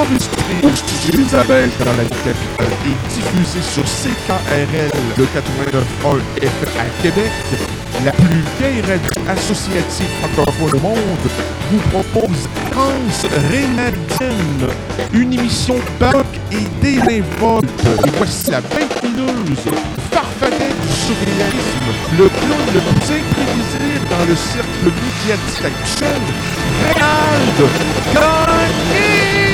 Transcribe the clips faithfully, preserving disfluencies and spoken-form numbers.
enregistré au studio Isabelle dans la capitale et diffusé sur C K R L, le quatre-vingt-neuf point un F M à Québec, la plus vieille radio associative francophone au monde, vous propose Trans Rénadienne, une émission baroque et désinvolte. Et voici la vingt-et-unième farfadet du surréalisme, le clown le plus imprévisible dans le cercle médiatique actuel, Rénald Gagné!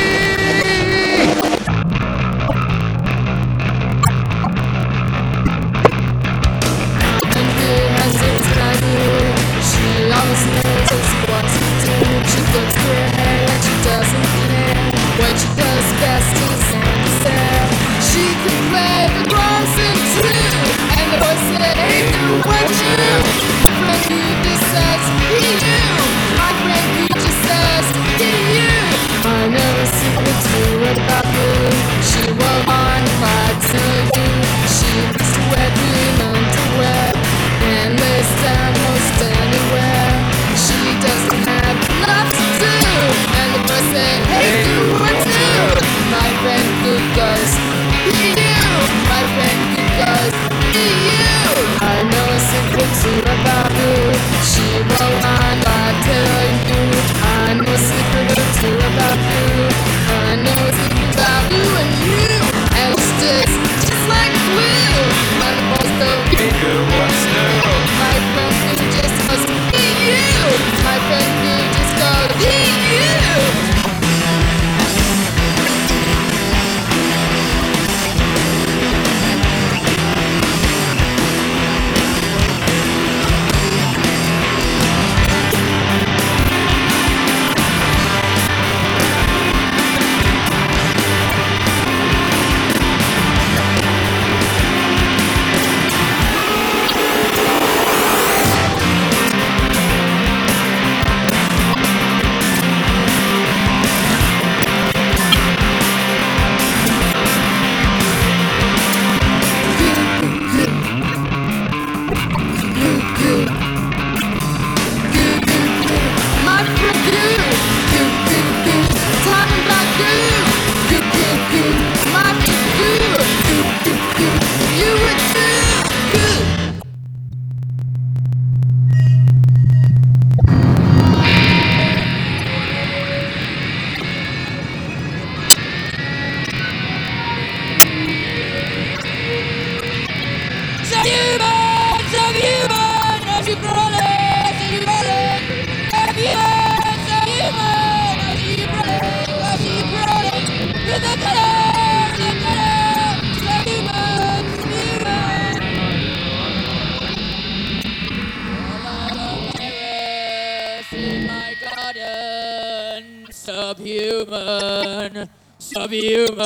Subhuman, subhuman,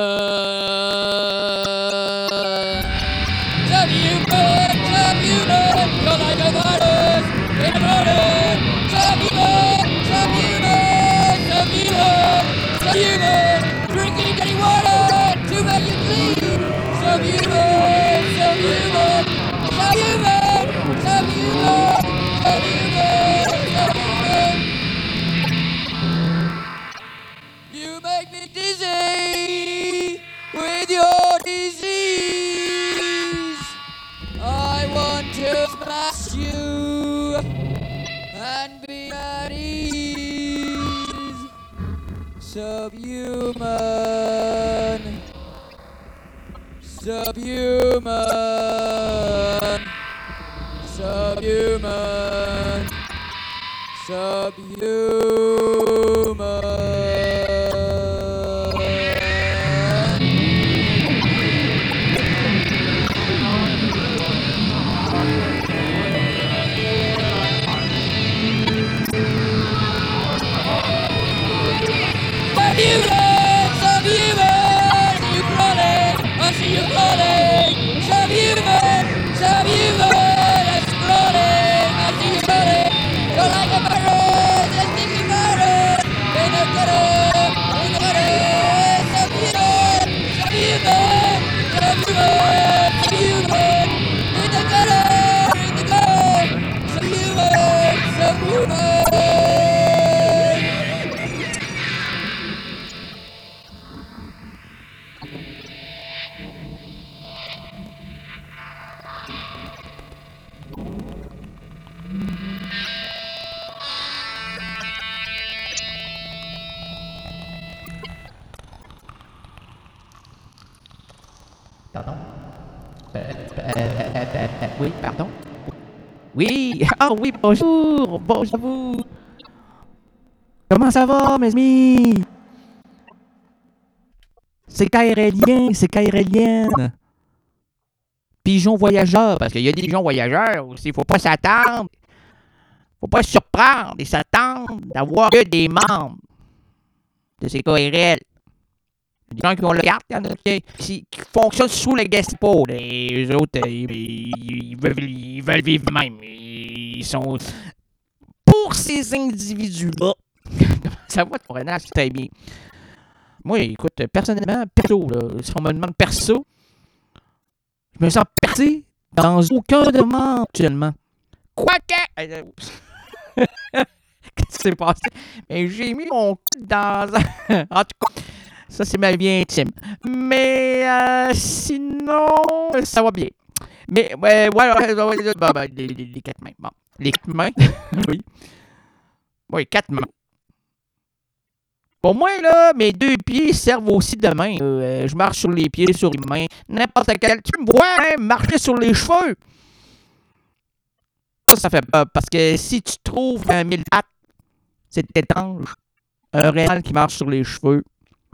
subhuman, subhuman, you're like a virus in a virus. Subhuman, subhuman, subhuman, subhuman, drinking dirty water to make you clean. Subhuman, subhuman, subhuman, subhuman, subhuman, subhuman. You make me dizzy with your disease. I want to smash you and be at ease. Subhuman, subhuman, subhuman, subhuman. Subhuman, subhuman, you crawling, I see you crawling. Subhuman, subhuman, I'm crawling, I see you crawling. You're like a virus, a sticky virus in a Pardon? Euh, euh, euh, euh, euh, oui, pardon? Oui! Ah oui, bonjour! Bonjour à vous! Comment ça va, mes amis? C'est Kairélien, c'est Kairélien. Pigeon voyageur, parce qu'il y a des pigeons voyageurs aussi, faut pas s'attendre. Faut pas se surprendre et s'attendre d'avoir que des membres de ces K R L. Il y a des gens qui ont le carte, il y en a qui, qui, qui fonctionnent sous le Gestapo. Les autres, ils, ils, veulent, ils veulent vivre même. Ils sont... Pour ces individus-là, ça va, ton Renan, c'est très bien. Moi, écoute, personnellement, perso, là, si on me demande perso, je me sens percé dans aucun demande actuellement. Quoique... Qu'est-ce qui s'est passé? Mais j'ai mis mon cul dans... En tout cas, ça, c'est ma vie intime. Mais euh, sinon, ça va bien. Mais, ouais, ouais, ouais, ouais bah, bah, les, les, les quatre mains. Bon, les quatre mains, oui. Oui, quatre mains. Pour moi, là, mes deux pieds servent aussi de main. Euh, je marche sur les pieds, sur les mains, n'importe quel. Tu me vois, hein, marcher sur les cheveux. Ça, ça fait peur, parce que si tu trouves un mille pattes, c'est étrange. Un réal qui marche sur les cheveux.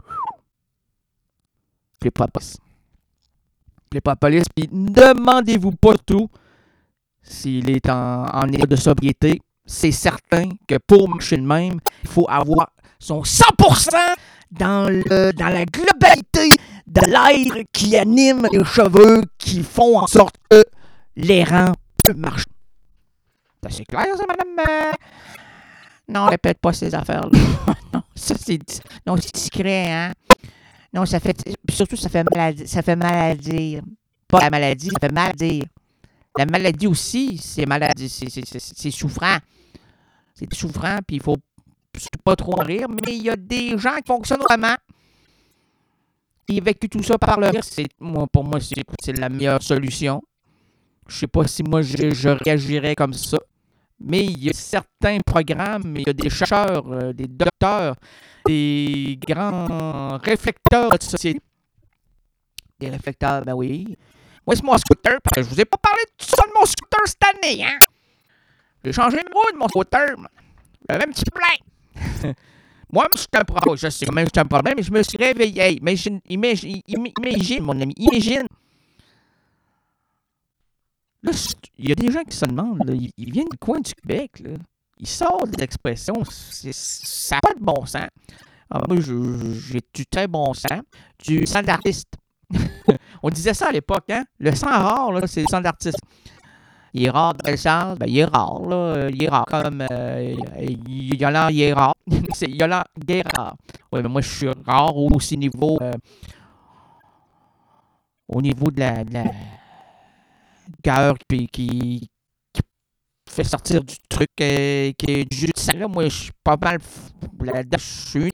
Appelez pas la police. Appelez pas la police, puis demandez-vous pas tout s'il est en, en état de sobriété. C'est certain que pour marcher de même, il faut avoir son cent pour cent dans, le, dans la globalité de l'air qui anime les cheveux, qui font en sorte que l'errant peut marcher. C'est clair, ça, madame? Euh... Non, répète pas ces affaires-là. non, ça, c'est, non, c'est discret, hein? Non, ça fait... Surtout, ça fait mal à, ça fait mal à dire. Pas la maladie, ça fait mal à dire. La maladie aussi, c'est maladie, c'est, c'est, c'est, c'est souffrant. C'est souffrant, puis il faut pas trop rire, mais il y a des gens qui fonctionnent vraiment. Ils vécu tout ça par le rire. C'est, moi, pour moi, c'est, c'est la meilleure solution. Je sais pas si moi, je, je réagirais comme ça. Mais il y a certains programmes, il y a des chercheurs, euh, des docteurs, des grands réflecteurs de société. Des réflecteurs, ben oui. Moi, c'est mon scooter, parce que je vous ai pas parlé de ça de mon scooter cette année, hein. J'ai changé le mot de mon scooter. J'avais un petit plein. Moi, je suis un problème. Je sais même que c'est un problème, mais je me suis réveillé. Hey, imagine, imagine, imagine, mon ami, imagine. Là, il y a des gens qui se demandent, là, ils, ils viennent du coin du Québec, là. Ils sortent des expressions, c'est, ça n'a pas de bon sens. Alors, moi, je, j'ai du très bon sens, du sang d'artiste. On disait ça à l'époque, hein? Le sang rare, là, c'est le sang d'artiste. Il est rare dans le sens, ben, il est rare, là. Il est rare comme euh, Yolande, il est rare. C'est Yolande Guérard. Oui, mais moi, je suis rare aussi niveau, euh, au niveau de la, de la cœur qui, qui, qui fait sortir du truc euh, qui est du jus de sang. Là, moi, je suis pas mal là-dedans. Je suis.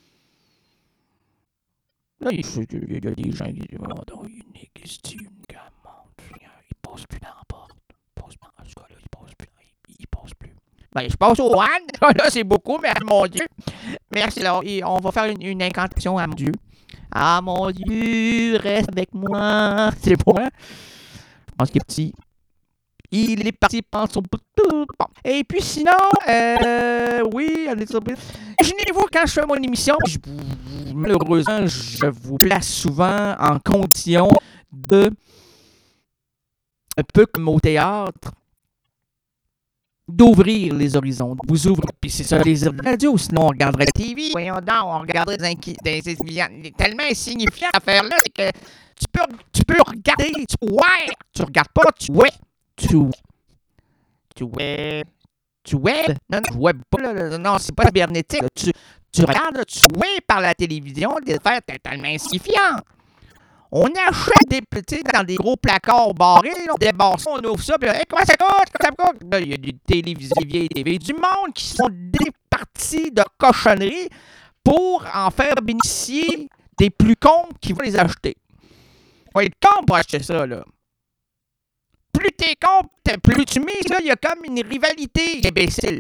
Là, il y a des gens qui disent, oh, non, il n'existe une gamme. Il passe plus dans la porte. Il passe plus. En tout cas, là, il passe plus. Il, il passe plus. Ben, je passe au one. Là, c'est beaucoup, mais mon Dieu. Merci. Là, on va faire une, une incantation à mon Dieu. Ah, mon Dieu, reste avec moi. C'est bon, hein? Je pense qu'il est petit. Il est parti prendre son... Et puis sinon, euh, oui, allez, imaginez-vous quand je fais mon émission, je, malheureusement, je vous place souvent en condition de, un peu comme au théâtre, d'ouvrir les horizons, de vous ouvrir. Puis c'est ça, les radios, sinon on regarderait la T V. Voyons donc, on regarderait des, inqui- des, des, des tellement insignifiant cette affaire-là, c'est que tu peux, tu peux regarder, tu ouais, tu regardes pas, tu ouais, tu tu web, tu web, non, non, web pas, là, non, c'est pas cybernétique, là. tu, tu regardes, là, tu web par la télévision, des affaires totalement insignifiantes. On achète des petits dans des gros placards barrés, là, on débarre ça, on ouvre ça, puis hey, comment ça coûte, comment ça coûte? Là, il y a des télévisions, des vieilles T V, du monde qui sont des parties de cochonneries pour en faire bénéficier des plus cons qui vont les acheter. Faut être con pour acheter ça, là. Plus t'es con, plus tu mises, là, il y a comme une rivalité imbécile.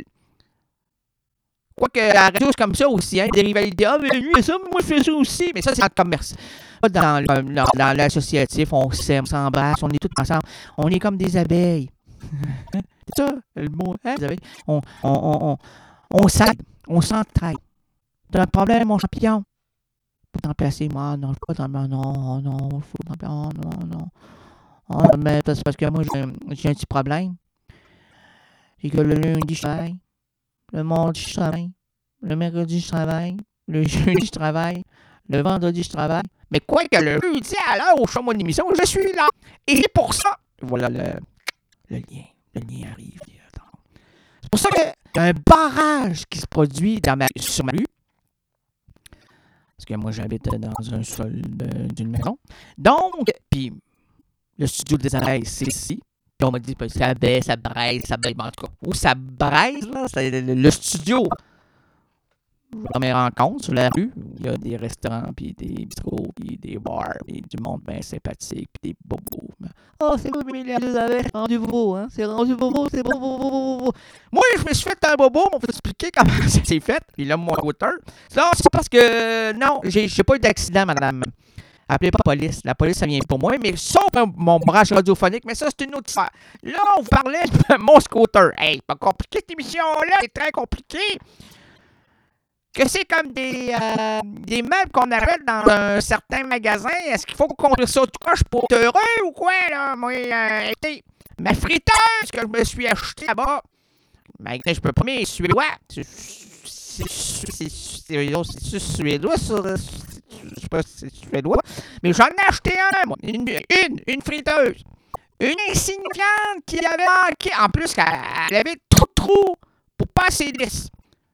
Quoique la radio, c'est comme ça aussi, hein, des rivalités. Ah, mais lui, fait ça, moi, je fais ça aussi. Mais ça, c'est dans le commerce. Dans, le- dans, dans l'associatif, on s'aime, on s'embrasse, on est tous ensemble. On est comme des abeilles. C'est ça, le mot, hein, des abeilles. On, on, on, on, on s'aide, on s'entraide. T'as un problème, mon champion? Faut t'en placer, moi. Non, je peux pas t'en placer. Non, non, il faut t'en placer. Non, non, non. Ah, mais c'est parce que moi, j'ai, j'ai un petit problème. C'est que le lundi, je travaille. Le mardi, je travaille. Le mercredi, je travaille. Le jeudi, je travaille. Le vendredi, je travaille. Mais quoi que le jeudi, à l'heure où je fais mon émission, je suis là. Et c'est pour ça. Voilà le, le lien. Le lien arrive. C'est pour ça qu'il y a un barrage qui se produit dans ma, sur ma rue. Parce que moi, j'habite dans un sol de- d'une maison. Donc, puis le studio des abeilles, c'est ici. Puis on m'a dit, ben, ça baisse, ça braise, ça baisse. En tout cas, où ça braise, là, c'est le, le studio. Dans mes rencontres sur la rue, il y a des restaurants, puis des bistrots, puis des bars, puis du monde bien sympathique, puis des bobos. Oh, c'est beau, mais les abeilles, c'est rendu bobo, hein? C'est rendu bobo, c'est beau, beau, beau, beau, beau. Moi, je me suis fait un bobo, on va t'expliquer comment ça s'est fait. Puis là, mon routeur. Non, c'est parce que, non, j'ai, j'ai pas eu d'accident, madame. Appelez pas la police. La police, ça vient pour moi, mais sauf mon branche radiophonique, mais ça, c'est une autre histoire. Là, on vous parlait de mon scooter. Hey, pas compliqué cette émission-là, c'est très compliqué. Que c'est comme des, euh, des meubles qu'on achète dans un certain magasin. Est-ce qu'il faut construire ça tout croche pour être heureux ou quoi, là? Moi, euh, écoutez, ma friteuse que je me suis achetée là-bas, ben, écoutez, je peux pas, mais suédois. C'est c'est- c'est- c'est- c'est suédois, ça. Je sais pas si c'est suédois. Mais j'en ai acheté un, moi. Une, une, une friteuse. Une insignifiante qui avait manqué. En plus, elle, elle avait trop de trous pour passer lisse.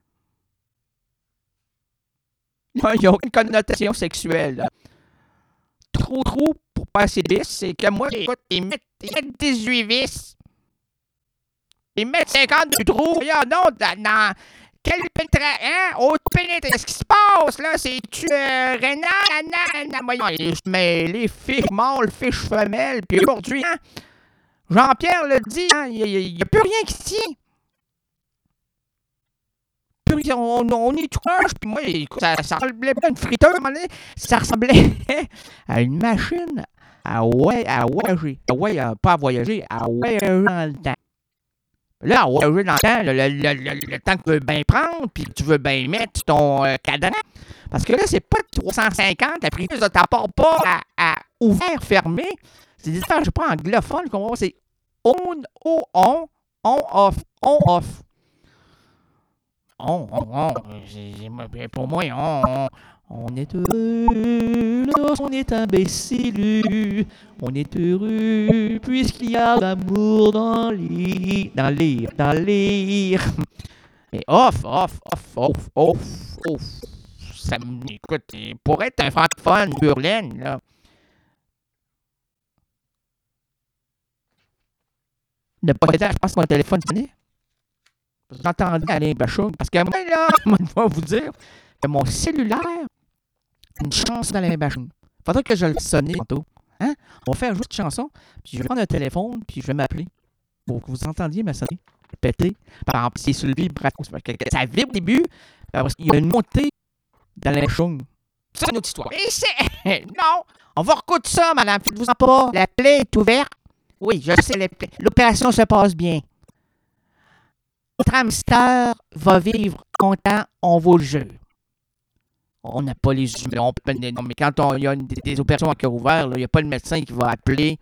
Non, il n'y a aucune connotation sexuelle. Là. Trop, trop pour passer lisse, c'est que moi, écoute, ils mettent, ils mettent dix-huit vis. Ils mettent cinquante-deux trous. Regarde, non, dans, dans quel pénétration, hein? Autre pénétration. Qu'est-ce qui se passe, là? C'est-tu euh, Rénal, Anna, Anna, voyons, mais les fiches mâles, fiches femelles, puis aujourd'hui, hein? Jean-Pierre le dit, hein? Il n'y a, a plus rien qui se tient. On, on est tout croche, puis moi, écoute, ça, ça ressemblait pas à une friteuse, à un moment donné, ça ressemblait à une machine à, ouais, à voyager. À ouais, pas à voyager, à voyager dans le temps. Là, à voyager dans le temps, le, le, le, le, le temps que tu veux bien prendre, puis que tu veux bien mettre ton euh, cadran. Parce que là, c'est pas trois cent cinquante, la friteuse, ça t'apporte pas à, à ouvert, fermé. C'est des affaires, je sais pas, anglophone, comment c'est on, on, on, on, off, on, off. On, on, on, j'ai, j'ai, pour moi, on, on, on est heureux lorsqu'on est imbécile. On est heureux puisqu'il y a l'amour dans l'ire, dans l'ire, dans l'ire. Mais off, off, off, off, off, off. Ça m'écoute, pour être un francophone burlaine, là. Ne pas être, je pense que mon téléphone sonnait. J'entendais Alain Bachung. Parce que moi, là, moi, je vais vous dire que mon cellulaire a une chanson d'Alain Bachung. Faudrait que je le sonne tantôt. Hein? On va faire juste une chanson, puis je vais prendre un téléphone, puis je vais m'appeler. Pour que vous entendiez ma sonnerie péter. Par exemple, c'est sur le vibrato. Ça vibre au début, parce qu'il y a une montée d'Alain Bachung. C'est une autre histoire. Et c'est... Non! On va recoudre ça, madame. Faites-vous-en pas. La plaie est ouverte. Oui, je sais, l'opération se passe bien. Notre hamster va vivre content, on vous le jure. On n'a pas les humains. Non, mais quand il y a une, des, des opérations à cœur ouvert, il n'y a pas le médecin qui va appeler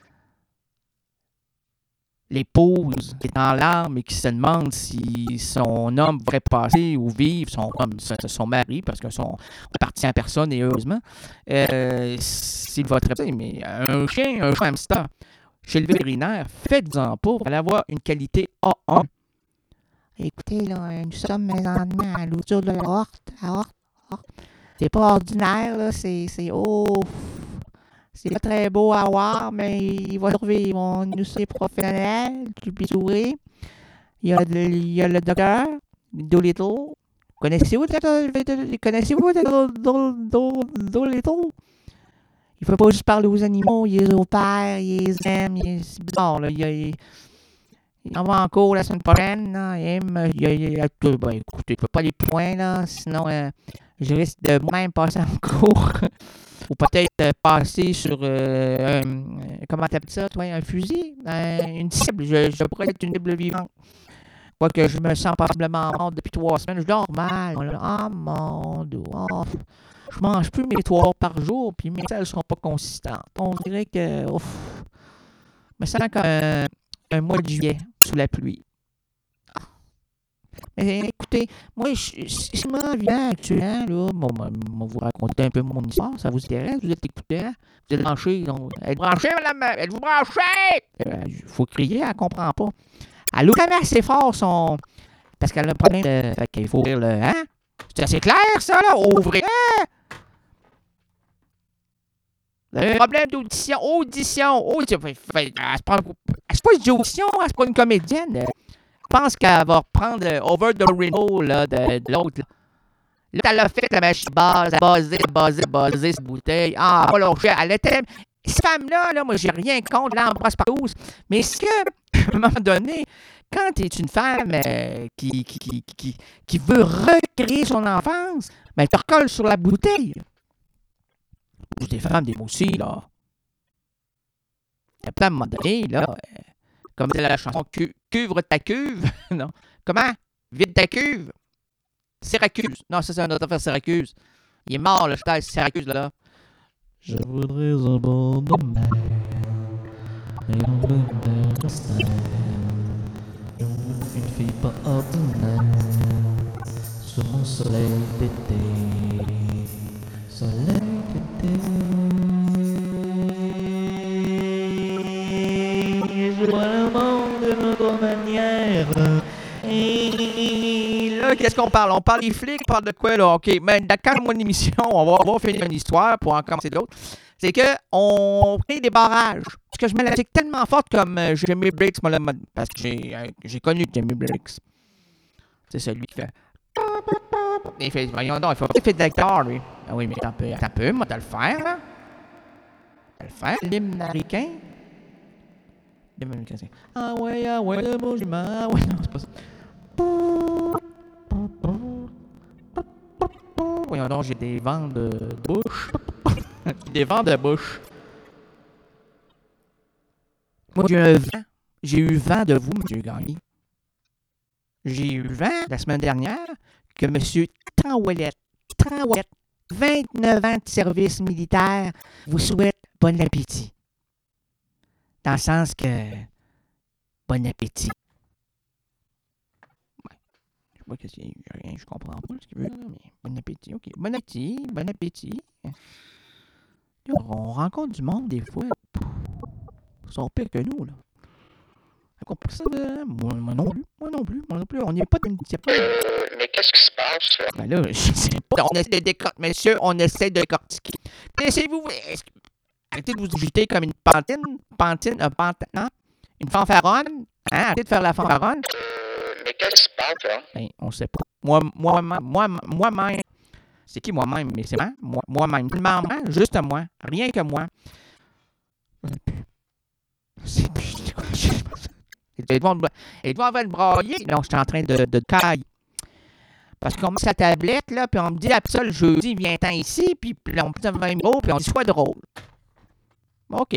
l'épouse qui est en larmes et qui se demande si son homme va passer ou vivre, son homme, son mari, parce que son appartient à personne et heureusement, euh, s'il va traiter. Mais un chien, un chien hamster, chez le vétérinaire, faites-vous-en pas, vous allez avoir une qualité A un. Écoutez, là, nous sommes présentement à l'ouverture de la horte, à horte, horte. C'est pas ordinaire, là, c'est, c'est, oh, c'est pas très beau à voir, mais il va survivre. On nous c'est professionnel, du bisoué. Il y a le, il y a le docteur, Doolittle. Connaissez-vous le Connaissez-vous Doolittle? Il faut pas juste parler aux animaux, il les opère, il les aime, il est, c'est bizarre, là, il y a... Il, Il en va en cours la semaine prochaine. Là, et il, il, il, ben, écoutez, je ne peux pas aller plus loin, là, sinon euh, je risque de moi-même passer en cours. Ou peut-être euh, passer sur, euh, un, euh, comment t'appelles ça, toi, un fusil? Un- une cible. Je, je pourrais être une cible vivante. Quoique je me sens probablement mort depuis trois semaines. Je dors mal. Oh mon Dieu. Oh. Je mange plus mes trois par jour, puis mes selles sont pas consistantes. On dirait que, ouf, je me sens comme un, un mois de juillet sous la pluie. Mais écoutez, moi, je suis mon vivant actuellement, là. Bon, moi, moi, vous raconter un peu mon histoire, ça vous intéresse? Vous êtes écoutant? Vous êtes branché? Donc, êtes branché, madame? Êtes-vous branché? Il faut crier, elle comprend pas. Elle ouvre jamais assez fort son... Parce qu'elle a un problème de... Fait qu'il faut ouvrir le... Hein? C'est assez clair, ça, là? Ouvrez! Hein? Vous avez un problème d'audition. Audition! Audition! Fait, fait, elle se prend... C'est pas une audition, elle se prend une comédienne. Je pense qu'elle va reprendre euh, Over the Reno là, de, de l'autre. Là. Là, elle a fait la machine base, elle a basé, basé, basé cette bouteille. Ah, pas lâché. Elle était. Cette femme-là, là, moi, j'ai rien contre, l'embrasse partout. Mais est-ce que, à un moment donné, quand tu es une femme euh, qui, qui, qui, qui, qui veut recréer son enfance, ben, tu recolles sur la bouteille. Des femmes, des mots aussi, là. Et puis, à un moment donné, là. Euh, Comme c'est la chanson cu- Cuvre ta cuve. Non. Comment? Vide ta cuve. Syracuse. Non, ça, c'est un autre affaire, Syracuse. Il est mort, le cheval Syracuse, là. Je voudrais un bon de mer. Et on veut de rester. Une fille pas ordinaire. Sur mon soleil d'été. Soleil d'été. Je vois le monde d'une autre manière. Et là, qu'est-ce qu'on parle? On parle des flics, on parle de quoi, là? OK, mais d'accord, mon émission, on va, on va finir une histoire pour en commencer d'autres. C'est qu'on crée des barrages. Parce que je mets la musique tellement forte comme euh, Jimi Briggs, moi, là, parce que j'ai, euh, j'ai connu Jimi Briggs. C'est celui qui fait... Il fait, voyons donc, il faut pas qu'il fait de la guitare, lui. Ah oui, mais t'as un peu, t'as un peu, moi, t'as le faire, là. T'as le faire, l'hymne américain. Ah ouais, ah ouais, le mot ah ouais, non, c'est pas ça. Voyons donc, j'ai des vents de bouche. Des vents de bouche. Moi, j'ai eu vent. J'ai eu vent de vous, M. Gagné. J'ai eu vent la semaine dernière que M. Tranouellette, Tranouellette, vingt-neuf ans de service militaire, vous souhaite bon appétit. Dans le sens que, bon appétit. Ouais. Je sais pas qu'est-ce qu'il y a rien, je comprends pas ce qu'il veut, mais bon appétit, ok. Bon appétit, bon appétit. On rencontre du monde des fois. Ils sont pires que nous, là. Ça, moi, moi non plus, moi non plus, moi non plus. On n'est pas d'une... Euh, mais qu'est-ce qui se passe, là? Ben là, je sais pas. On essaie de décortiquer, monsieur, on essaie de décortiquer. Laissez-vous... Arrêtez de vous agiter comme une pantine. Pantine, un pantin, non? Une fanfaronne. Hein? Arrêtez de faire la fanfaronne. Euh, mais qu'est-ce qui se passe, là? Ben, on sait pas. Moi, moi, moi, moi-même. C'est qui moi-même? Mais c'est moi. Moi, moi-même. Seulement moi, juste moi. Rien que moi. C'est plus... Et devant le brailler. Non, je suis en train de, de cailler. Parce qu'on met sa tablette, là, puis on me dit, la ça, le jeudi, viens-t'en ici, puis on me dit vingt euros, puis on dit, sois drôle. OK.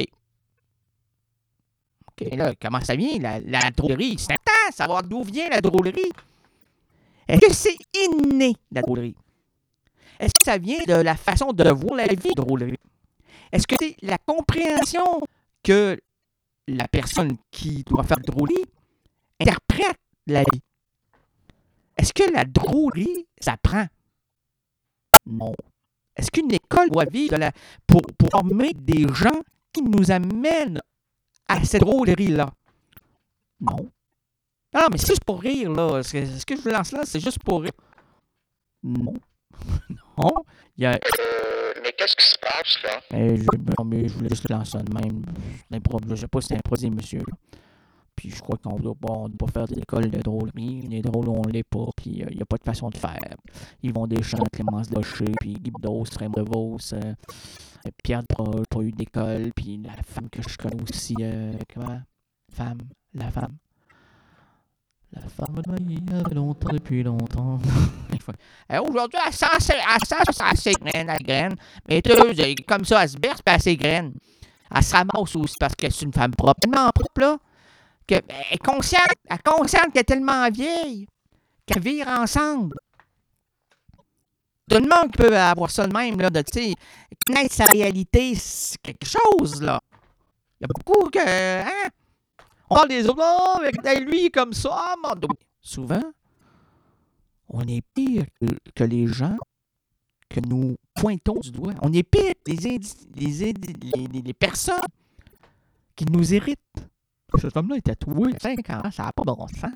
OK, là, comment ça vient, la, la drôlerie? C'est important, savoir d'où vient la drôlerie. Est-ce que c'est inné, la drôlerie? Est-ce que ça vient de la façon de voir la vie, la drôlerie? Est-ce que c'est la compréhension que la personne qui doit faire drôlerie interprète la vie? Est-ce que la drôlerie s'apprend? Non. Est-ce qu'une école doit vivre de la, pour, pour former des gens qui nous amènent à cette drôlerie-là? Non. Non, mais c'est juste pour rire, là. Ce que, ce que je vous lance là, c'est juste pour rire. Non. Non. Il y a... Euh, mais qu'est-ce qui se passe, là? Eh, je, non, mais je voulais juste lancer de même. Je sais pas si c'est improvisé, monsieur. Là. Puis je crois qu'on ne doit pas faire des écoles de drôlerie. Les drôles, on ne l'est pas. Puis il euh, n'y a pas de façon de faire. Ils vont des chants de Clémence Locher, puis Guy Bedos, Raymond DeVos, euh, Pierre Proche, pas eu d'école. Puis la femme que je connais aussi. Euh, comment? Femme. La femme. La femme de Maï avait longtemps, depuis longtemps. Et aujourd'hui, elle sent, elle sent ses graines, la graine. Mais tu sais, comme ça, elle se berce, puis elle ses graines. Elle se ramasse aussi parce que c'est une femme propre. Tellement propre, là, qu'elle est consciente, elle est consciente qu'elle est tellement vieille qu'elle vire ensemble. Tout le monde qui peut avoir ça de même, là, de, tu sais, connaître sa réalité, c'est quelque chose, là. Il y a beaucoup que, hein, on parle des autres, oh, avec lui comme ça, mon Dieu. Souvent, on est pire que, que les gens que nous pointons du doigt. On est pire que les, indi- les, indi- les, les, les personnes qui nous irritent. Cet homme-là est tatoué à cinq ans, ça n'a pas bon sens.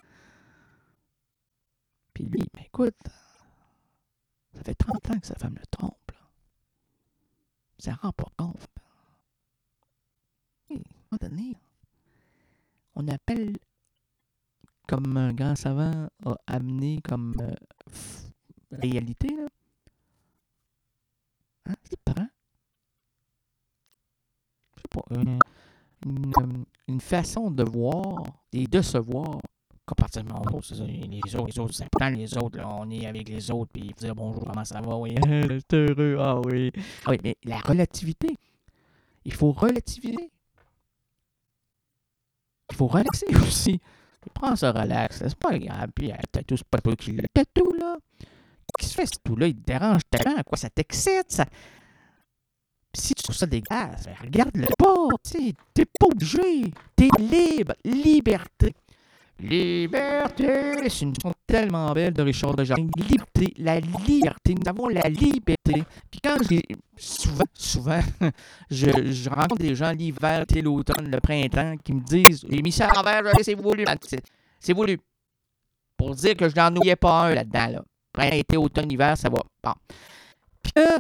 Puis lui, ben écoute, ça fait trente ans que sa femme le trompe. Là. Ça rend pas compte. Et, à un moment donné, on appelle, comme un grand savant a amené comme euh, f- réalité, là. Hein, c'est parent. Je sais pas, une, une, une façon de voir et de se voir. Comparativement aux autres, c'est ça, les autres, les autres, c'est important, les autres, là, on est avec les autres, puis dire bonjour, comment ça va, oui, c'est heureux, ah oui. Ah oui, mais la relativité, il faut relativiser. Il faut relaxer aussi. Prends ça relax, c'est pas grave, puis le tatou, c'est pas toi qui le tatou, là. Qu'est-ce que tu fais, ce tatou-là, il te dérange tellement, à quoi ça t'excite, ça. Pis si tu trouves ça dégueulasse, ben regarde-le pas, tu sais, t'es pas obligé, t'es libre, liberté. Liberté, c'est une chanson tellement belle de Richard Desjardins. Liberté, la liberté, nous avons la liberté. Puis quand j'ai, souvent, souvent, je, je rencontre des gens l'hiver, l'été, l'automne, le printemps, qui me disent, j'ai mis ça à l'envers, c'est voulu, c'est, c'est voulu. Pour dire que je n'en oubliais pas un là-dedans, là. Printemps, été, automne, hiver, ça va. Bon. Puis euh,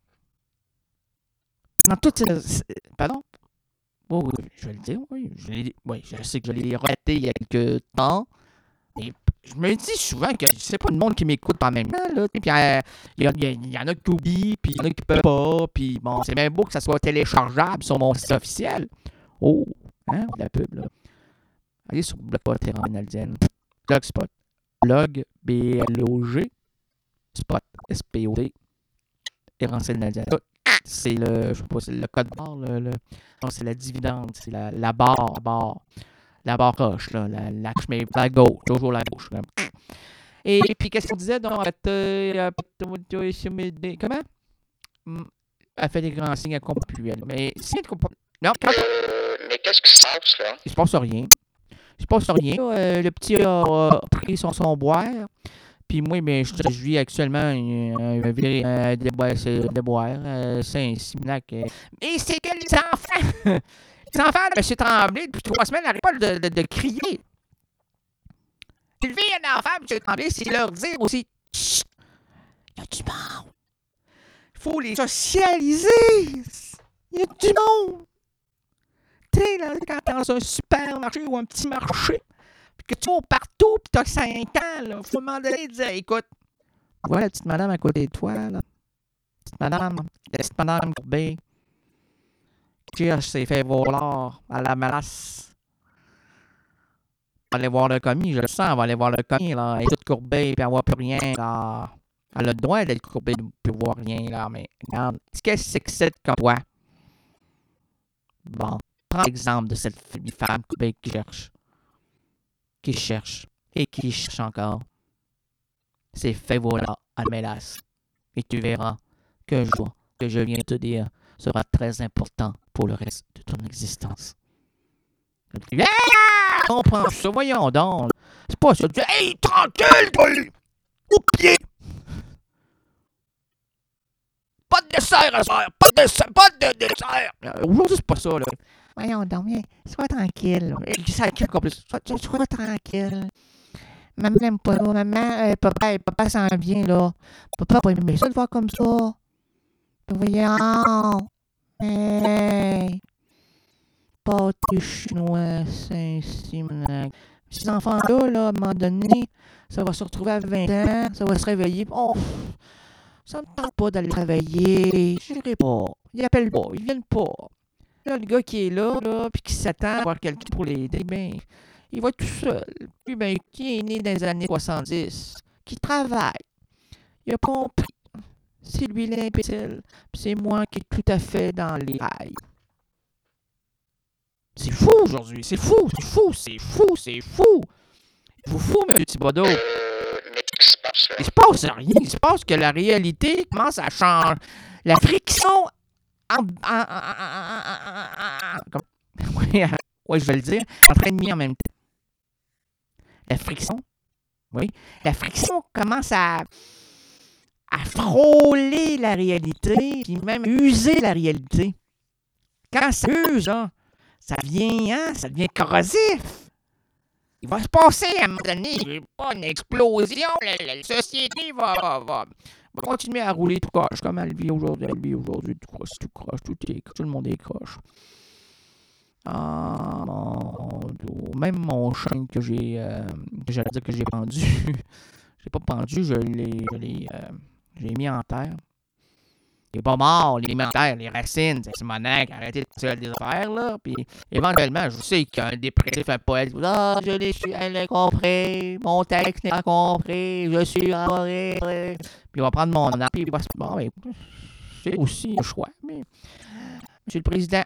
dans toutes ces... Pardon? Oh, oui, je vais le dire, oui. Je, l'ai, oui, je sais que je l'ai relaté il y a quelques temps. Et je me dis souvent que c'est pas le monde qui m'écoute en même temps, là. Puis il euh, y, y, y en a qui oublient, puis il y en a qui peuvent pas. Puis bon, c'est même beau que ça soit téléchargeable sur mon site officiel. Oh, hein, la pub, là. Allez sur Blogspot et Renaldienne. Blogspot. Blog, B L O G. Spot, S P O T. Et Renaldienne. C'est le, je sais pas, c'est le code barre, le, le, non, c'est la dividende, c'est la, la barre, la barre, la barre roche, là, la, la, mais la gauche, toujours la gauche. Là. Et puis, qu'est-ce qu'on disait? Donc, euh, comment? Elle fait des grands signes à complet. Mais si non, quand... Euh, mais qu'est-ce qui se passe, là? Il se passe rien. Il se passe rien. Euh, le petit a euh, pris son, son boire. Puis moi, ben, je, je vis actuellement un, un, un, un déboire, c'est déboire, euh, c'est un Simonac. Euh. Mais c'est que les enfants, les enfants de M. Tremblay, depuis trois semaines, n'arrêtent pas de, de, de crier. Élever un enfant, M. Tremblay, c'est leur dire aussi, chut, il y a du monde. Il faut les socialiser. Il y a du monde. Tu sais, là, quand t'es dans un supermarché ou un petit marché, que tu vas partout, pis t'as cinq ans, là. Faut demander de dire, écoute, voilà la petite madame à côté de toi, là. Petite madame, la petite madame courbée, qui s'est fait voler à la malasse. On va aller voir le commis, je le sens, on va aller voir le commis, là. Elle est toute courbée, puis elle voit plus rien, là. Elle a le droit d'être courbée, de ne plus voir rien, là, mais regarde, qu'est-ce que c'est que c'est comme toi? Bon, prends l'exemple de cette femme courbée qui cherche. Qui cherche et qui cherche encore. C'est fait voilà à Mélas. Et tu verras que le jour que je viens de te dire sera très important pour le reste de ton existence. Ah! On prend ça, voyons donc. C'est pas ça. Hey, tranquille, toi! Au pied! Pas de dessert à soir! Pas de dessert! Pas de dessert! Aujourd'hui, c'est pas ça, là. Voyons donc, viens, sois tranquille. Ça crie encore plus. Sois, sois tranquille. Maman n'aime pas ça. Maman, euh, papa, papa s'en vient, là. Papa va aimer ça de voir comme ça. Voyons. Hey. Pâté chinois, Saint-Simonac. Ces enfants-là, là, à un moment donné, ça va se retrouver à vingt ans, ça va se réveiller. Oh, ça me tente pas d'aller travailler. Je n'irai pas. Ils appellent pas, ils viennent pas. Là, le gars qui est là, là, puis qui s'attend à voir quelqu'un pour l'aider, ben, il va être tout seul. Puis, ben, qui est né dans les années soixante-dix, qui travaille, il a compris. C'est lui l'imbécile, puis c'est moi qui est tout à fait dans les rails. C'est fou aujourd'hui, c'est fou, c'est fou, c'est fou, c'est fou. Vous fou, M. Thibodeau. Euh, mais qu'est-ce qui se passe là? Il se passe rien, il se passe que la réalité commence à changer. La friction en... en, en, en, en, en oui, ouais, je vais le dire, en train de mis en même temps. La friction, oui, la friction commence à, à frôler la réalité, puis même user la réalité. Quand ça use, hein, ça devient, hein, ça devient corrosif. Il va se passer à un moment donné, pas une explosion, la, la société va, va, va, va continuer à rouler tout croche, comme elle vit aujourd'hui, elle vit aujourd'hui, tout croche, tout croche, tout, est, tout le monde est croche. Ah, mon Dieu. Même mon chien que j'ai, euh, que j'allais dire que j'ai pendu, j'ai pas pendu, je l'ai, je l'ai, euh, j'ai mis en terre. Il est pas mort, il est mis en terre, les racines, c'est Simonac, arrêtez de tirer des affaires, là. Puis éventuellement, je sais qu'un dépressif, un poète, ah, je l'ai su, elle l'a compris, mon texte n'est pas compris, je suis enragé. Puis il va prendre mon âme, puis il va se. Bon, ben, c'est aussi un choix, mais. Monsieur le Président.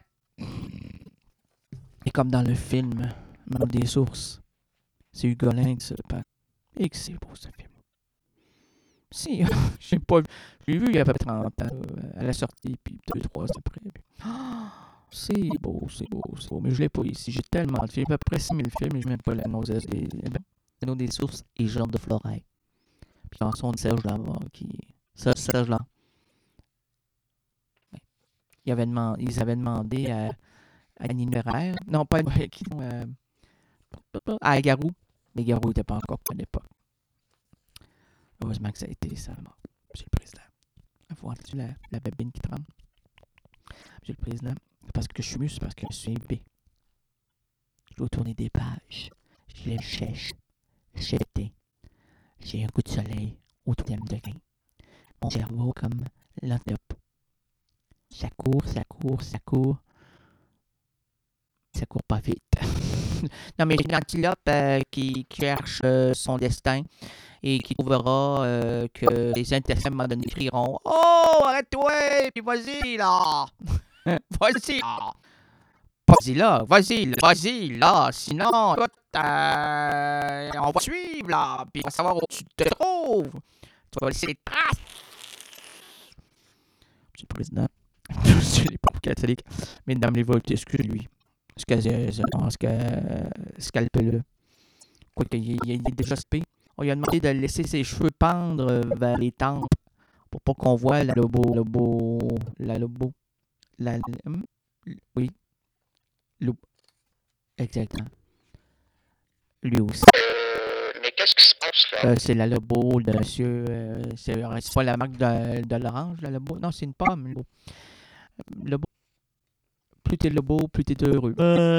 Et comme dans le film Monde des sources, c'est Hugolin qui se le passe. Et que c'est beau ce film. Si, j'ai pas vu. J'ai vu il y a à peu près trente ans euh, à la sortie, puis deux trois ans après. Puis... Oh, c'est beau, c'est beau, c'est beau. Mais je l'ai pas ici. J'ai tellement de films, à peu près six mille films, et je n'ai même pas l'annonce des, l'anneau des sources et Jean de Florail. Puis chanson de Serge Lamar qui. Ça, Serge Lamar. Ouais. Ils avaient demandé, ils avaient demandé à. à Annie Numéraire. Non, pas qui euh, à Garou. Mais Garou n'était pas encore à l'époque. Heureusement que ça a été ça, mort. Monsieur le Président. Vois-tu la, la babine qui tremble? Monsieur le Président, parce que je suis mieux, c'est parce que je suis épais. Je dois tourner des pages. Je les cherche. Jeter. J'ai un coup de soleil au troisième degré. Mon cerveau comme l'antilope. Ça court, ça court, ça court. Ça court pas vite. Non, mais j'ai une antilope euh, qui, qui cherche euh, son destin et qui trouvera euh, que les intestins, à un moment donné, crieront « Oh, arrête-toi, puis vas-y, là! Vas-y, là! Vas-y, là! Vas-y, là! Vas-y, là! Sinon, écoute, euh, on va suivre, là! Puis on va savoir où tu te trouves! Tu vas laisser des traces! » Monsieur le Président, monsieur les papes catholiques, mesdames les votes, excusez-lui. Scalpez-le. Quoique, il, il est déjà spé. On lui a demandé de laisser ses cheveux pendre vers les tempes pour pas qu'on voit la lobo. lobo la lobo. La, la, oui. Lobo. Exactement. Lui aussi. Euh, mais qu'est-ce qui se passe là? Euh, c'est la lobo de monsieur. Euh, c'est, c'est pas la marque de, de l'orange, la lobo. Non, c'est une pomme, lobo. Lobo. Plus t'es le beau, plus t'es heureux.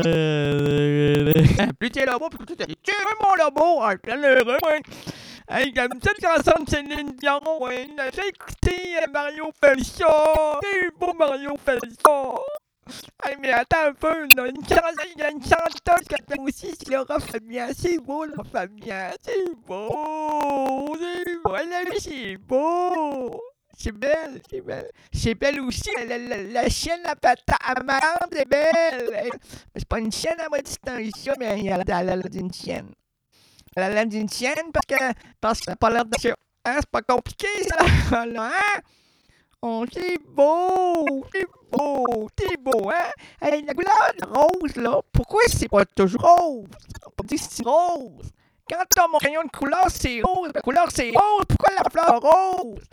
Plus t'es le beau, plus t'es heureux. Tu heureux, mon lobo? Ah, je suis heureux, moi. Hey, j'aime cette chanson de Céline Dion, ouais. J'ai écouté Mario Pelcha. C'est beau, Mario Pelcha. Hey, mais attends un peu, là. Une chanson, il y a une chanteuse qui a aussi, c'est Laura Fabien. C'est beau, Laura Fabien. C'est beau. C'est beau. Elle, c'est beau. C'est belle, c'est belle. C'est belle aussi. La, la, la chienne à patate amarante, c'est belle. C'est pas une chienne à ma distance, mais elle a l'air d'une chienne. Elle a l'air d'une chienne parce que parce que ça n'a pas l'air de ça. Hein, c'est pas compliqué, ça. Là, hein? Oh, c'est beau, c'est beau, c'est beau, hein? Hey, la couleur de rose, là, pourquoi c'est pas toujours rose? On peut dire que c'est rose. Quand t'as mon crayon de couleur, c'est rose. La couleur, c'est rose. Pourquoi la fleur rose?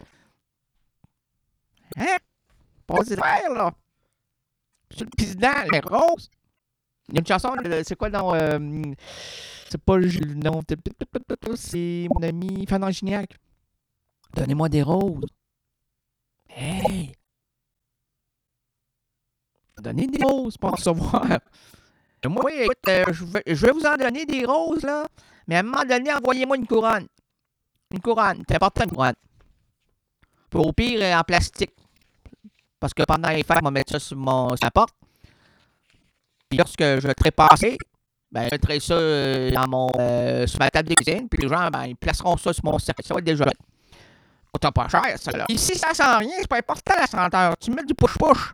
Hein? Pas se faire, là. Monsieur le Président, les roses. Il y a une chanson, c'est quoi dans. Euh, c'est pas le nom. C'est mon ami Fernand Gignac. Donnez-moi des roses. Hey! Donnez des roses pour en recevoir. Moi, écoute, euh, je, vais, je vais vous en donner des roses, là. Mais à un moment donné, envoyez-moi une couronne. Une couronne. C'est important, une couronne. Puis au pire, en plastique. Parce que pendant les fêtes, on va mettre ça sur mon, sur la porte. Puis lorsque je vais trépasser, Ben, je mettrai ça euh, dans mon, euh, sur ma table de cuisine, puis les gens, ben, ils placeront ça sur mon cercle. Ça va être déjà fait. Oh, t'as pas cher, ça, là. Ici, ça sent rien, c'est pas important la senteur. Tu mets du push-push.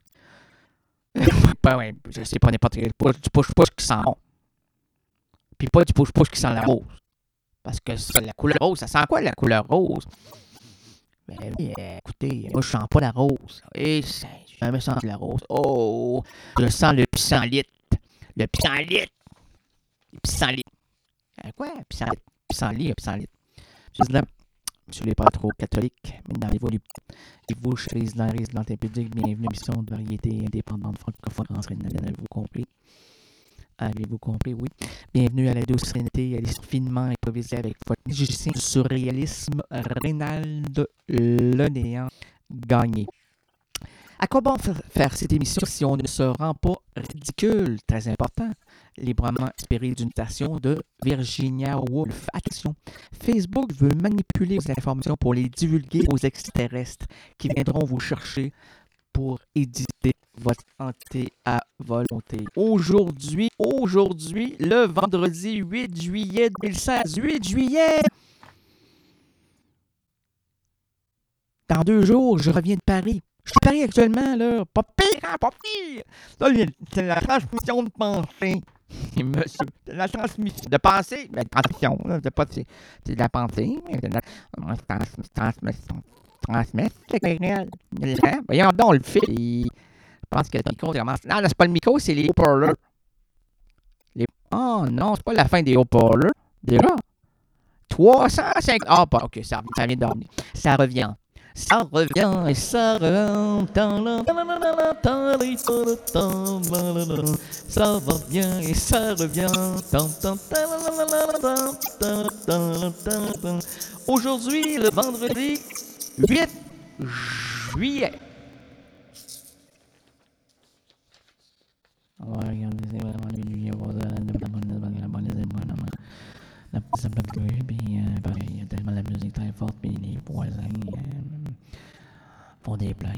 Ben, ouais, je sais pas n'importe quel push, du push-push qui sent bon. Puis pas du push-push qui sent la rose. Parce que ça, la couleur rose, ça sent quoi la couleur rose? Ben oui, euh, écoutez, moi je sens pas la rose. Et ça, j'ai jamais senti la rose. Oh, je sens le pissenlit. Le pissenlit. Le pissenlit. Euh, quoi? Pissenlit. Pissenlit, le pissenlit. Je dis là, monsieur les pâtres catholiques, mesdames et vous, et vous, chers résidents et résidentes impudiques, bienvenue à l'émission de variété indépendante francophone française. Avez-vous compris? Avez-vous compris? Oui. Bienvenue à la douce sérénité, à l'esprit finement improvisé avec votre musicien du surréalisme, Reynald Le Néant Gagné. À quoi bon faire cette émission si on ne se rend pas ridicule? Très important. Librement inspiré d'une citation de Virginia Woolf. Attention, Facebook veut manipuler vos informations pour les divulguer aux extraterrestres qui viendront vous chercher pour éditer votre hanté à volonté. Aujourd'hui, aujourd'hui, le vendredi huit juillet deux mille seize. huit juillet! Dans deux jours, je reviens de Paris. Je suis à Paris actuellement, là. Pas pire, hein, pas pire! Ça, c'est la transmission de pensée. Monsieur, c'est la transmission de pensée. Mais transmission, là, c'est pas c'est, c'est de la pensée, mais c'est de la transmission. Transmettre, c'est réel. Voyons donc, le fil, il... je pense que le micro commence. Non, là, c'est pas le micro, c'est les haut-parleurs. Les... Oh non, c'est pas la fin des haut-parleurs. Déjà. trois cent cinquante. Ah, pas, ok, ça, ça vient de dormir. Ça revient. Ça revient et ça revient. Ça va bien et ça revient. Aujourd'hui, le vendredi huit juillet. Il y a tellement la musique très forte, puis les voisins font des plaintes.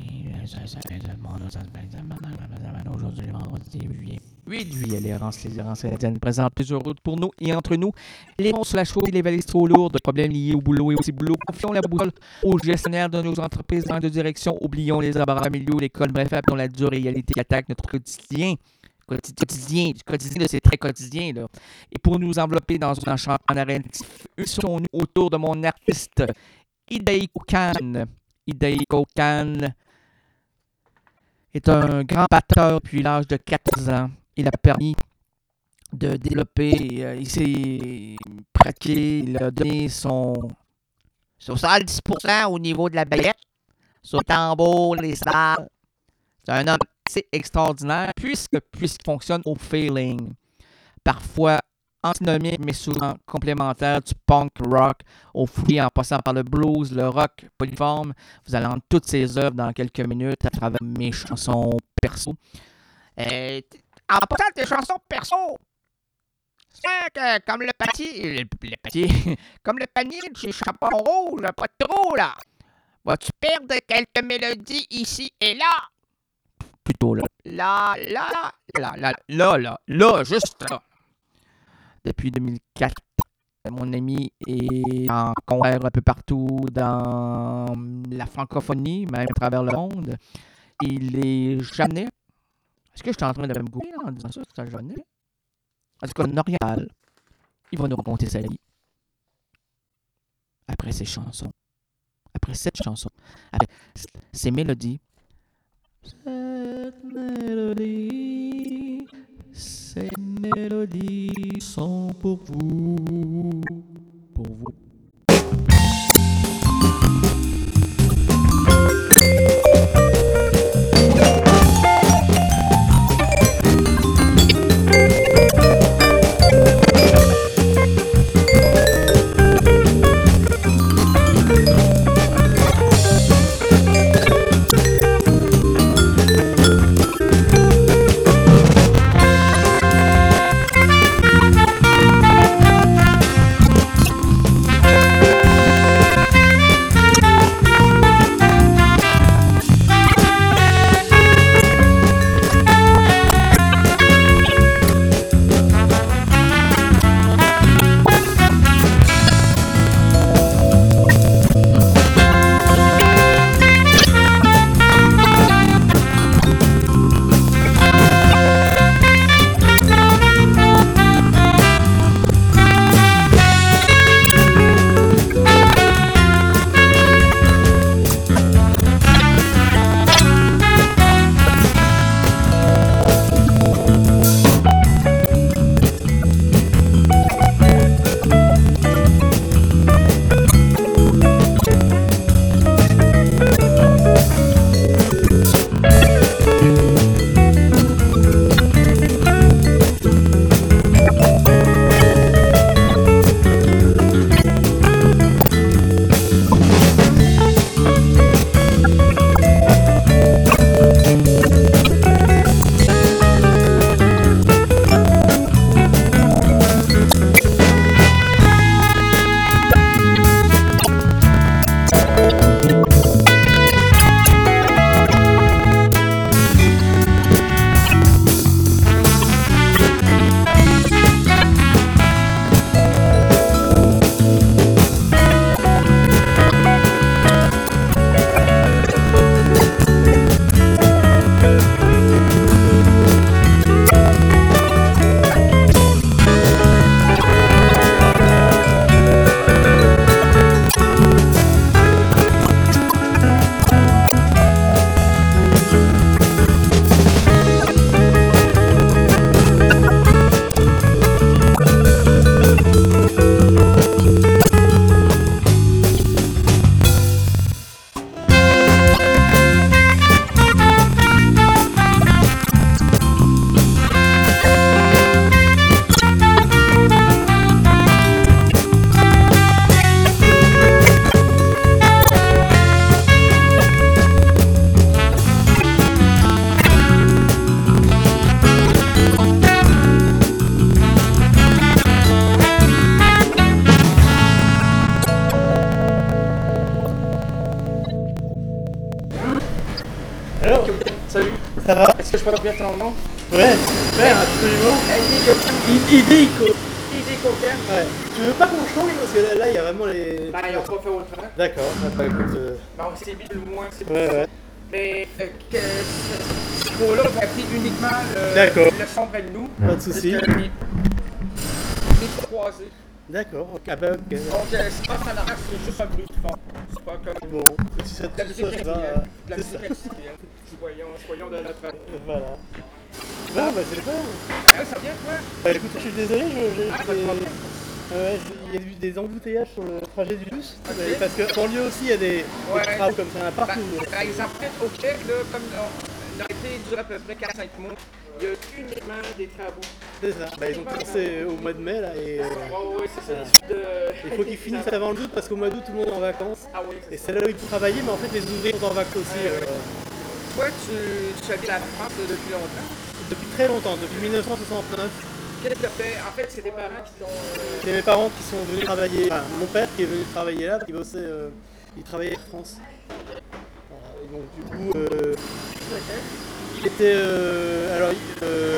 Aujourd'hui, le vendredi huit juillet. huit juillet, les errances, les errances canadiennes présentent plusieurs routes pour nous et entre nous. Les ronds sur la chaude et les valises trop lourdes, problèmes liés au boulot et au petit boulot. Confions la boussole aux gestionnaires de nos entreprises dans deux directions. Oublions les embarras familiaux, l'école, bref, appelons la dure réalité qui attaque notre quotidien. Quotidien, du quotidien de ces traits quotidiens, là. Et pour nous envelopper dans un champ en narratif, unissons-nous autour de mon artiste, Hideki Khan. Hideki Khan est un grand batteur depuis l'âge de quatorze ans. Il a permis de développer, euh, il s'est pratiqué, il a donné son soixante-dix pour cent au niveau de la baguette, sur le tambour, les salles. C'est un homme assez extraordinaire puisque, puisqu'il fonctionne au feeling. Parfois antinomique, mais souvent complémentaire du punk rock au free en passant par le blues, le rock polyforme. Vous allez entendre toutes ces œuvres dans quelques minutes à travers mes chansons perso. Euh, en passant tes chansons perso, c'est que comme le pâtier, le, le pâtier, comme le panier de chez Chaperon Rouge, pas trop là. Vas-tu perdre quelques mélodies ici et là? Plutôt là. Là, là, là, là, là, là, là, juste là. Depuis deux mille quatre, mon ami est en concert un peu partout dans la francophonie, même à travers le monde. Il est japonais. Est-ce que je suis en train de me goûter en disant ça? C'est un japonais? En tout cas, Norial. Il va nous raconter sa vie. Après ses chansons. Après cette chanson. Après ses mélodies. Cette mélodie, ces mélodies sont pour vous, pour vous. pas bien ton nom. Ouais, super, absolument. I- Idée Ico. Idée coquin. Ouais. Tu veux pas qu'on change parce que là, là, il y a vraiment les. Ben, ils ont pas fait autrement. D'accord, ah, bah, écoute. euh, Bon, c'est bien le moins, c'est Ouais, ouais. Mais euh, que ce micro-là va appeler uniquement le, D'accord. le son près de nous. Pas de soucis. Parce que Les les croisés. D'accord, ok. Ah bah, ok. Donc, euh, c'est pas en arrière, c'est juste un bruit de fond. C'est pas comme Bon, si ça de la te musique ça, ça va. brésilienne. De la C'est musique ça. brésilienne. Soyons, soyons de notre. Voilà. Ah bah c'est bon. Ah, ça vient, quoi? Bah écoute, je suis désolé, je- j'ai Ah, pas de des- problème. Ouais, je- il y a eu des embouteillages sur le trajet du bus. Ok. Mais parce que en lieu aussi, il y a des, Ouais. des travaux comme ça Par, partout. par exemple, peut-être au Québec, là, comme on, on a été duré à peu près quatre à cinq mois, il y a uniquement des travaux. C'est ça. Bah, ils ont commencé au mois de mai là et euh, Ouais, ouais, c'est ça. Voilà. l'issue de... il faut qu'ils finissent avant le doute parce qu'au mois d'août tout le monde est en vacances. Ah oui, Et c'est c'est là où ils peuvent travailler, mais en fait les ouvriers sont en vacances aussi. Ouais, euh, ça. Toi, tu, tu habites la France euh, depuis longtemps. depuis très longtemps, depuis mille neuf cent soixante-neuf. Qu'est-ce que tu as fait? En fait, c'est tes parents qui t'ont... euh, C'est mes parents qui sont venus travailler. Enfin, mon père qui est venu travailler là, qui bossait, euh, il travaillait en France. Voilà, et donc du coup, euh, il était, euh, alors, il- euh,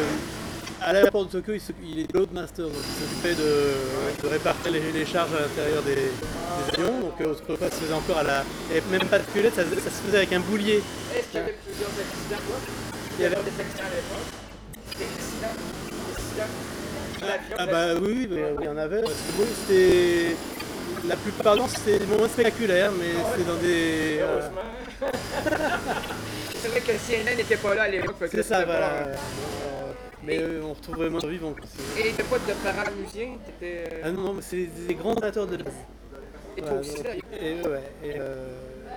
à l'aéroport de Tokyo, il, s'oc- il est loadmaster, donc il s'occupait de, de répartir les, les charges à l'intérieur des, des avions. Donc euh, autrefois, ça se faisait encore à la, il n'y avait même pas de culette, ça, se- ça se faisait avec un boulier. Est-ce qu'il y avait plusieurs accidents, toi? Il y avait- des accidents à l'époque? Des accidents? Des accidents? L'avion, Ah bah oui, oui, mais il y en avait. Parce que bon, c'était, la plupart du temps, c'était des moments spectaculaires, mais c'était dans des. voilà. heureusement. C'est vrai que C N N n'était pas là à l'époque. fait que C'est ça, c'était voilà. pas- Euh, Mais euh, on retrouve vraiment survivants. quoi. C'est- Et t'es pas de parents musiciens? T'étais... Ah non, non, mais c'est des grands amateurs de jazz. Et toi Voilà, aussi, donc- là? Et ouais, et euh,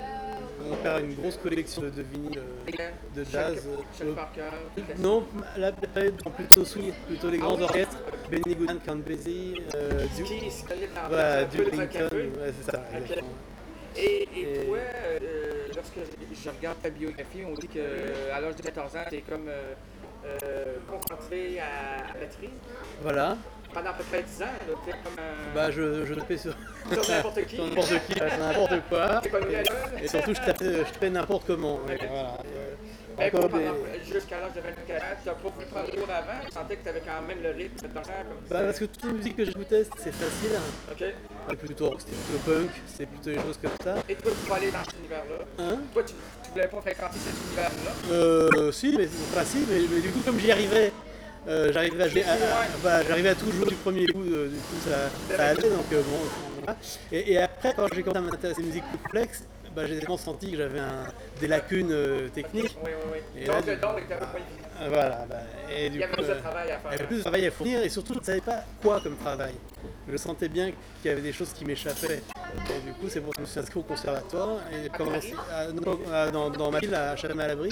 mon père a une grosse collection de, de vinyles euh, Les gars, de Chuck- jazz. Chuck euh, Parker, tout ça. non, la période plutôt swing, plutôt les grands oui? orchestres, Benny Goodman, Count Basie, euh, Duke, Qui se connaît dans voilà, un peu Duke le rock Ellington, un peu. ouais, c'est ça, Ok. exactement. Et, et Et- toi, euh, lorsque je regarde ta biographie, on dit qu'à l'âge de quatorze ans, tu es comme euh, euh, concentré à la batterie. Voilà, Pendant à peu près dix ans, tu es comme un... bah je, je tapais sur, sur n'importe qui. sur n'importe qui, sur n'importe quoi, T'es connu à l'école. et surtout je tapais, je tapais n'importe comment. ouais, voilà. Euh, Ben, encore pendant- des- Jusqu'à l'âge de vingt-quatre ans, tu n'as pas voulu prendre le cours avant, tu sentais que tu avais quand même le rythme de danseur comme ça. Bah, parce que toute la musique que j'écoutais, c'est facile. hein. Ok. C'était plutôt rock, c'était plutôt punk, c'est plutôt des choses comme ça. Et toi, tu vas aller dans cet univers-là. Hein Toi, tu ne voulais pas fréquenter cet univers-là. Euh, si, mais, enfin, si, mais, mais du coup, comme j'y arrivais, euh, j'arrivais à, jouer- à- à- bah, j'arrivais à tout jouer du premier coup, euh, du coup, ça, ça allait, donc euh, bon. Voilà. Et, et après, quand j'ai commencé à m'intéresser aux musiques plus complexes, bah, j'ai vraiment senti que j'avais un- des lacunes euh, techniques. Oui, oui, oui. Et Donc, là, le don était un peu moins évident. Euh, Voilà, bah, et Il du y avait coup, plus de euh, travail à il y avait faire. plus de travail à fournir et surtout je ne savais pas quoi comme travail. Je sentais bien qu'il y avait des choses qui m'échappaient. Et du coup, c'est pour ça que je me suis inscrit au conservatoire et j'ai commencé à- non, à- dans, dans ma ville à Châtenay-Malabry.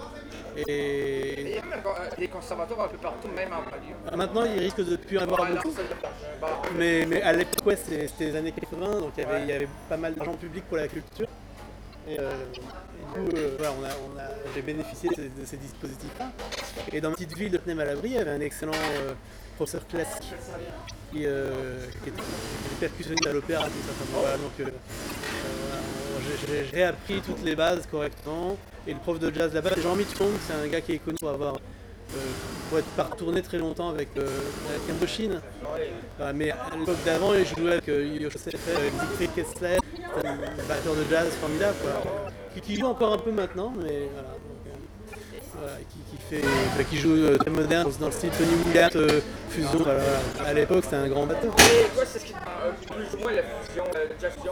Il Et y a même euh, des conservatoires un peu partout, même en banlieue. maintenant, il risque de ne plus en avoir Alors, beaucoup. ça, le- bon, Mais, mais à l'époque, ouais, c'était c'était les années quatre-vingts, donc il y avait, il y avait pas mal d'argent public pour la culture. Et, euh, et du coup, euh, voilà, on a, on a, j'ai bénéficié de ces, de ces dispositifs-là. Et dans ma petite ville de Châtenay-Malabry, il y avait un excellent euh, professeur classique qui, euh, qui était, qui était percussionniste à l'opéra, tout ça. Enfin, voilà, donc, euh, euh, voilà, j'ai- j'ai réappris toutes les bases correctement. Et le prof de jazz là-bas, c'est Jean-Mi Chung, c'est un gars qui est connu pour avoir euh, pour être par tourné très longtemps avec, euh, avec Indochine. Voilà, mais à l'époque d'avant, il jouait avec euh, Yoshi Sefer, avec Siegfried Kessler, c'est un batteur de jazz formidable, quoi. Qui, qui joue encore un peu maintenant, mais voilà. Donc, euh, voilà, qui, qui, fait, bah, qui joue euh, très moderne, dans le style Tony Williams, euh, fusion. Voilà, voilà. À l'époque, c'était un grand batteur. Et toi, c'est ce qui euh, plus ou moins la fusion, euh, jazz fusion,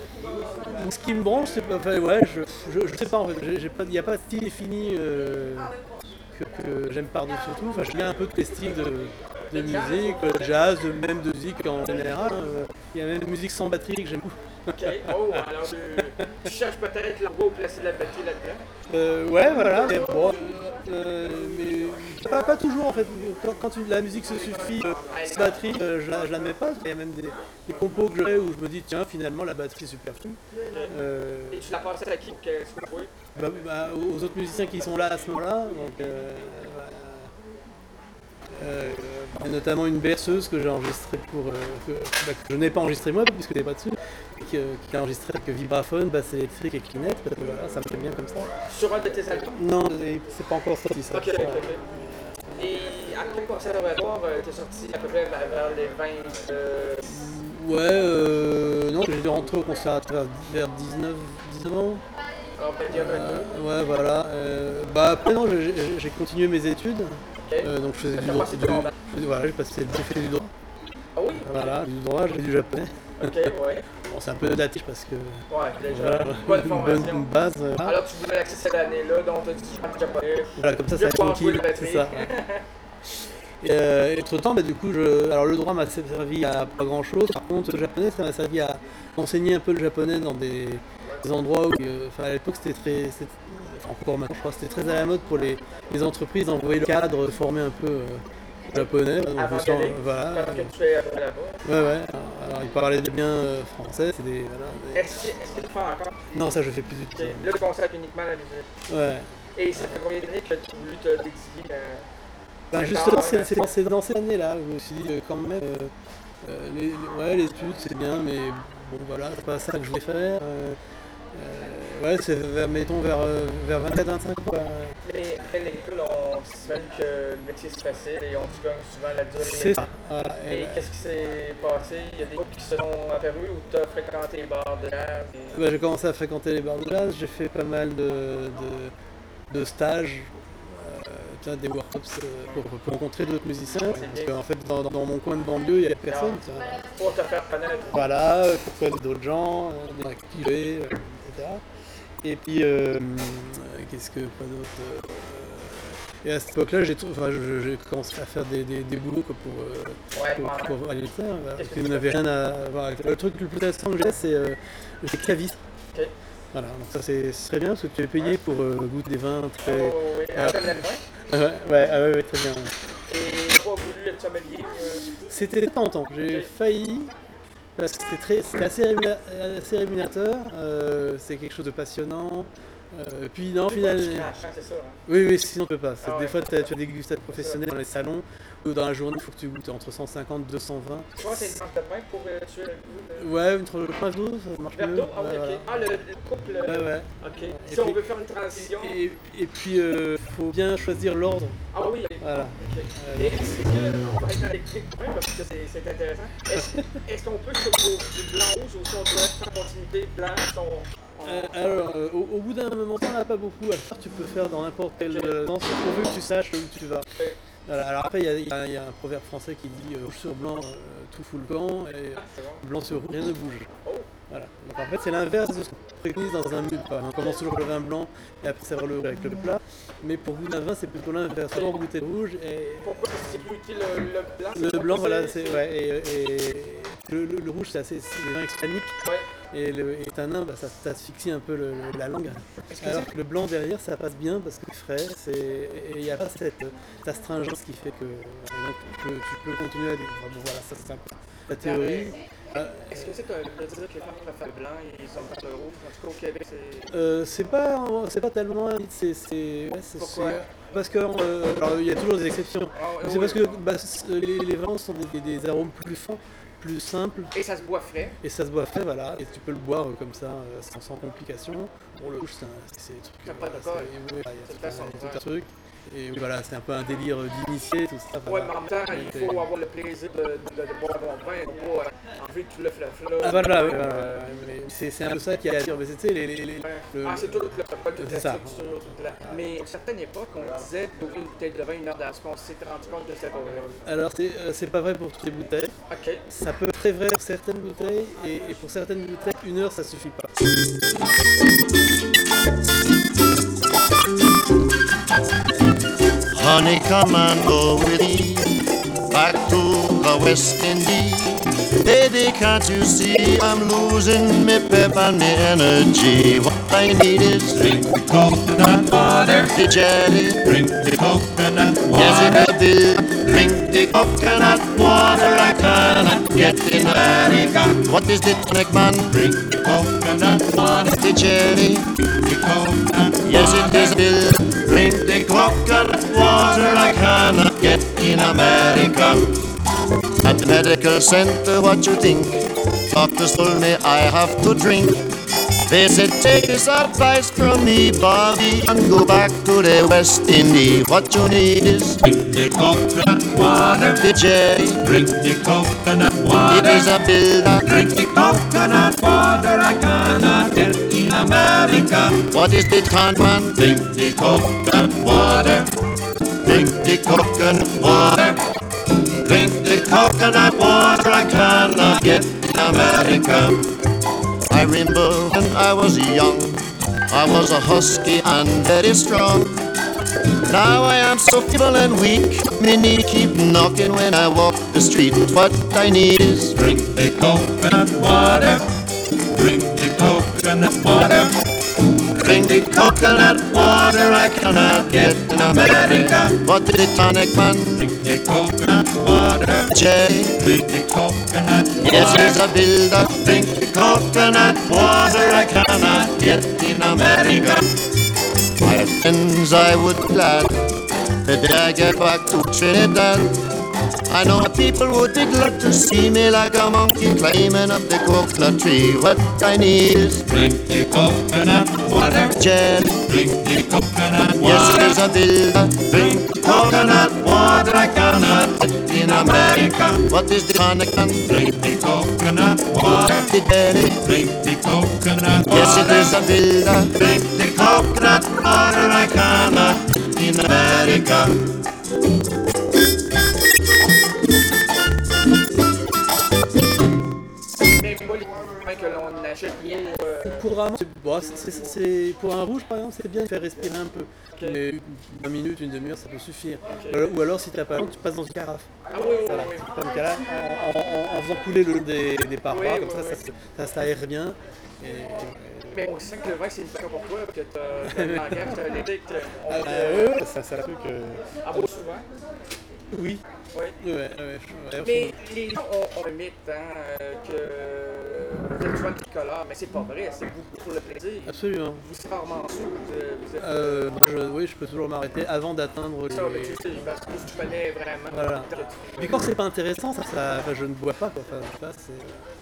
c'est. Donc, ce qui me branche, c'est pas. Enfin, ouais, je, je, je sais pas en fait. J'ai- j'ai pas- Il n'y a pas de style défini euh, que, que j'aime par-dessus tout. Enfin, je viens un peu de tous les styles de, de musique, de jazz, de, même de musique en général. Euh, Il y a même de musique sans batterie que j'aime beaucoup. Ok, oh, alors tu, tu cherches peut-être l'argot au placer de la batterie là-dedans. Euh, ouais, voilà. Mais bon, euh, mais pas, pas toujours en fait. Quand, quand une- la musique se suffit, euh, sans batterie, euh, je, la, je la mets pas. Il y a même des, des compos que je fais où je me dis, tiens, finalement, la batterie est superflue. Euh, Et tu l'as passé à qui pour qu'elle soit jouée? bah, bah, aux autres musiciens qui sont là à ce moment-là. Donc, euh, voilà. Euh, et notamment une berceuse que j'ai enregistrée pour. euh, que, bah, que je n'ai pas enregistrée moi puisque je n'étais pas dessus. euh, qui est enregistré avec vibraphone, basse électrique et clinette, parce que voilà, ça me fait bien comme ça. Sur un de tes albums? Non, et c'est pas encore sorti ça. Ok, ok, ok. Et à quel conservatoire euh, t'es sorti à peu près vers, vers les vingt... Euh... Ouais, euh, non, j'ai dû rentrer au conservatoire vers dix-neuf, dix-neuf ans. Alors, vingt et un, vingt-deux. Euh, ouais, voilà. Euh, bah après, non, j'ai, j'ai continué mes études. Okay. Euh, donc je faisais du droit. Du, du, voilà, j'ai passé j'ai fait du droit. Ah oui? Voilà, du droit, j'ai fait du japonais. Ok, ouais. Bon, c'est un peu daté parce que. Ouais, déjà. Voilà, bonne une formation. bonne base. Euh, Alors tu voulais l'accès cette année-là, donc tu as dit je parle japonais. Voilà, comme ça, c'est tranquille. C'est ça. Et euh, entre-temps, bah, du coup, je... alors le droit m'a servi à pas grand-chose. Par contre, le japonais, ça m'a servi à enseigner un peu le japonais dans des, des endroits où, euh, enfin, à l'époque, c'était très, c'était... Enfin, encore maintenant, je crois, c'était très à la mode pour les, les entreprises d'envoyer le cadre, former un peu euh, japonais. Donc, avant sens, voilà. Quand tu fais après là-bas. Ouais, ouais. Alors, ils parlaient bien euh, français. C'est des, voilà, des... Est-ce que, est-ce que tu fais encore? Non, ça, je fais plus du tout. Okay. Là, tu consacres uniquement à la musique. Ouais. Et ça fait combien d'années que tu as voulu te dédier à... Ben justement, c'est, c'est, dans, c'est dans ces années-là où je me suis dit, euh, quand même, euh, euh, les, les, ouais, les études c'est bien, mais bon voilà, c'est pas ça que je voulais faire. Euh, euh, ouais, c'est vers, mettons, vers, vers vingt-quatre vingt-cinq ans. Quoi. Mais après l'école, on s'imagine que le métier c'est facile et on se gagne souvent la durée. C'est ça. Voilà. Et, et qu'est-ce qui s'est passé? Il y a des groupes qui se sont apparus ou tu as fréquenté les bars de jazz? Et... Ben, j'ai commencé à fréquenter les bars de jazz, j'ai fait pas mal de, de, de stages. Des workshops pour, pour rencontrer d'autres musiciens, parce qu'en fait dans, dans mon coin de banlieue il n'y avait personne. Ça. Pour te faire connaître. Voilà, pour connaître d'autres gens, des activés, et cetera. Et puis euh, qu'est-ce que quoi d'autre euh, Et à cette époque-là, j'ai, enfin, j'ai commencé à faire des, des, des boulots quoi, pour, euh, ouais, pour, pour, pour aller le faire. Voilà, parce que n'avait rien à voir avec. Le truc le plus intéressant que j'ai, c'est euh, j'ai claviste. Okay. Voilà, donc ça c'est, c'est très bien parce que tu es payé ouais. pour euh, goûter des vins très. Oh, oui, alors, ouais, ouais, ouais, ouais, ouais, très bien. Et tu as voulu être sommelier euh... C'était tentant, j'ai okay. failli, parce que c'était, très, c'était assez, rémunérateur, assez rémunérateur, euh, c'est quelque chose de passionnant. Euh, puis non, finalement. C'est ça, hein. Oui, oui, sinon tu peux pas. C'est, ah, des ouais. fois, tu as des dégustations professionnelles dans les salons, ou dans la journée, il faut que tu goûtes entre cent cinquante et deux cent vingt. Tu vois, c'est une tranche de pain pour euh, tuer le goût de... Ouais, une tranche de pain d'eau, ça marche mieux. Ah, ouais, okay. Ah, le, le couple. Ouais, ouais. Ok. Et si puis, on veut faire une transition. Et, et, et puis, il euh, faut bien choisir l'ordre. Ah oui, voilà. Okay. Euh, et est-ce qu'on va être dans les petits points parce que c'est, c'est intéressant. Est-ce, est-ce qu'on peut se trouver du blanc rouge ou si on doit être en continuité blanc son... Euh, alors, euh, au, au bout d'un moment, on n'a pas beaucoup à faire. Tu peux faire dans n'importe quel okay. sens, pourvu que tu saches où tu vas. Okay. Voilà, alors après, il y, y, y a un proverbe français qui dit euh, rouge sur blanc, euh, tout fout le camp, et ah, bon. Blanc sur rouge, rien ne bouge. Oh. Voilà. Donc en fait, c'est l'inverse de ce qu'on préconise dans un menu. On commence toujours le vin blanc et après servir le rouge avec le plat. Mais pour goûter un vin, c'est plutôt l'inverse. D'abord goûter le rouge et. Pourquoi c'est plus utile le, le blanc? Le blanc, voilà, c'est. Ouais, et, et le, le, le rouge, c'est assez. C'est des vins extaniques. Ouais. Et le et tanin, bah, ça t'asphyxie un peu le, le, la langue. Alors que le blanc derrière, ça passe bien parce que c'est frais. C'est, et il n'y a pas cette, cette astringence qui fait que donc, tu, peux, tu peux continuer à dire. Bon, voilà, ça c'est un peu la théorie. Euh, Est-ce que c'est que le dire que les femmes préfèrent le blanc et ils sont pas le rouge? En tout cas au Québec, c'est. Euh, c'est pas, c'est pas tellement. C'est, c'est, ouais, c'est, pourquoi? C'est, parce que euh, alors il y a toujours des exceptions. Ah, ouais, c'est oui, parce que bah, les, les vins sont des, des, des arômes plus fins, plus simples. Et ça se boit frais. Et ça se boit frais, voilà. Et tu peux le boire comme ça, sans, sans complication. Bon, le rouge, c'est, un, c'est, c'est des trucs. T'as pas d'accord. C'est, ouais, il y a tout un truc. Et oui, voilà, c'est un peu un délire d'initié, tout ça. Ouais, mais en même temps, il faut avoir le plaisir de, de, de boire mon vin, pour euh, enlever tout le flafla. Ah, voilà, oui, voilà, euh, mais c'est, c'est un peu ça qui attire. Mais tu sais, les, les, les, ouais. le, ah, c'est tout le pas de c'est ça. Structure, toute la... Mais à une certaine époque, on disait d'ouvrir une bouteille de vin une heure d'avance. On s'est rendu compte de cette erreur. Alors, c'est, euh, c'est pas vrai pour toutes les bouteilles. Okay. Ça peut être très vrai pour certaines bouteilles, et, et pour certaines bouteilles, une heure, ça suffit pas. Honey, come and go with me back to the West Indies. Baby, can't you see I'm losing me pep and me energy? What I need is drink the coconut water, the jelly, drink the coconut water. Yes, I will drink the coconut water. I cannot get in America. What is the tonic, man? Drink the coconut water, the jelly, the coconut. Yes, it is will drink the coconut water. I cannot get in America. At the medical center, what you think? doctors told me I have to drink. They said, take this advice from me, Bobby, and go back to the West Indies. What you need is Drink the coconut water. the J. Drink the coconut It water. is a builder. Drink the coconut water. I cannot get in America. What is the con man? Drink the coconut water. Drink the coconut water. Drink the coconut water. I cannot get in America. I remember when I was young, I was a husky and very strong. Now I am so feeble and weak, my knee keep knocking when I walk the street. What I need is Drink the coconut water. Drink the coconut water. Drink the coconut water. I cannot get in America. what is the tonic man? Drink the coconut water. J. Drink the coconut Yes, water. he's a builder. Drink the coconut water. I cannot get in America. My friends, I would glad the day I get back to Trinidad. I know people would be glad to see me like a monkey climbing up the coconut tree. What I need is Drink the coconut water. J. Drink the coconut Yes, water. he's a builder. Drink the coconut water. I cannot get in America. What is the tonic man? Drink the coconut water. The daddy. Drink the coconut water. Yes, it is a builder. Drink the coconut water. I cannot get in America. Mais pas les vins que l'on achète bien. euh, Pour un, c'est- bon, c'est- c'est- c'est- pour un rouge, par exemple, c'est bien de faire respirer un peu. Mais une minute, une demi-heure, ça peut suffire. Ou alors- Ou alors, si t'as pas le temps, tu passes dans une carafe. Ah oui, oui, Voilà. oui. Dans le cas là, en, en- en- en faisant couler le long des, des parois, Oui, comme oui, ça, oui. ça, se- ça s'aère bien. Et, Mais on sent que le vin, c'est une passion pour toi, que t'as t'as le langage, t'as l'éthique, t'as- on ah, te- euh, ouais, ça, c'est un truc. euh, Ah bon, souvent. Oui. Oui. Ouais, ouais, ouais, Mais les gens ont, ont le mythe hein, euh, que vous êtes souvent tricolore, mais c'est pas vrai, c'est beaucoup pour le plaisir. absolument. Vous êtes rarement sous, vous êtes- vous êtes... Euh, moi, je, oui, je peux toujours m'arrêter avant d'atteindre Ça, mais les. tu sais, parce que tu connais vraiment. Voilà. Mais quand c'est pas intéressant, ça, ça- enfin, je ne bois pas. Quoi. Enfin, je sais pas, c'est.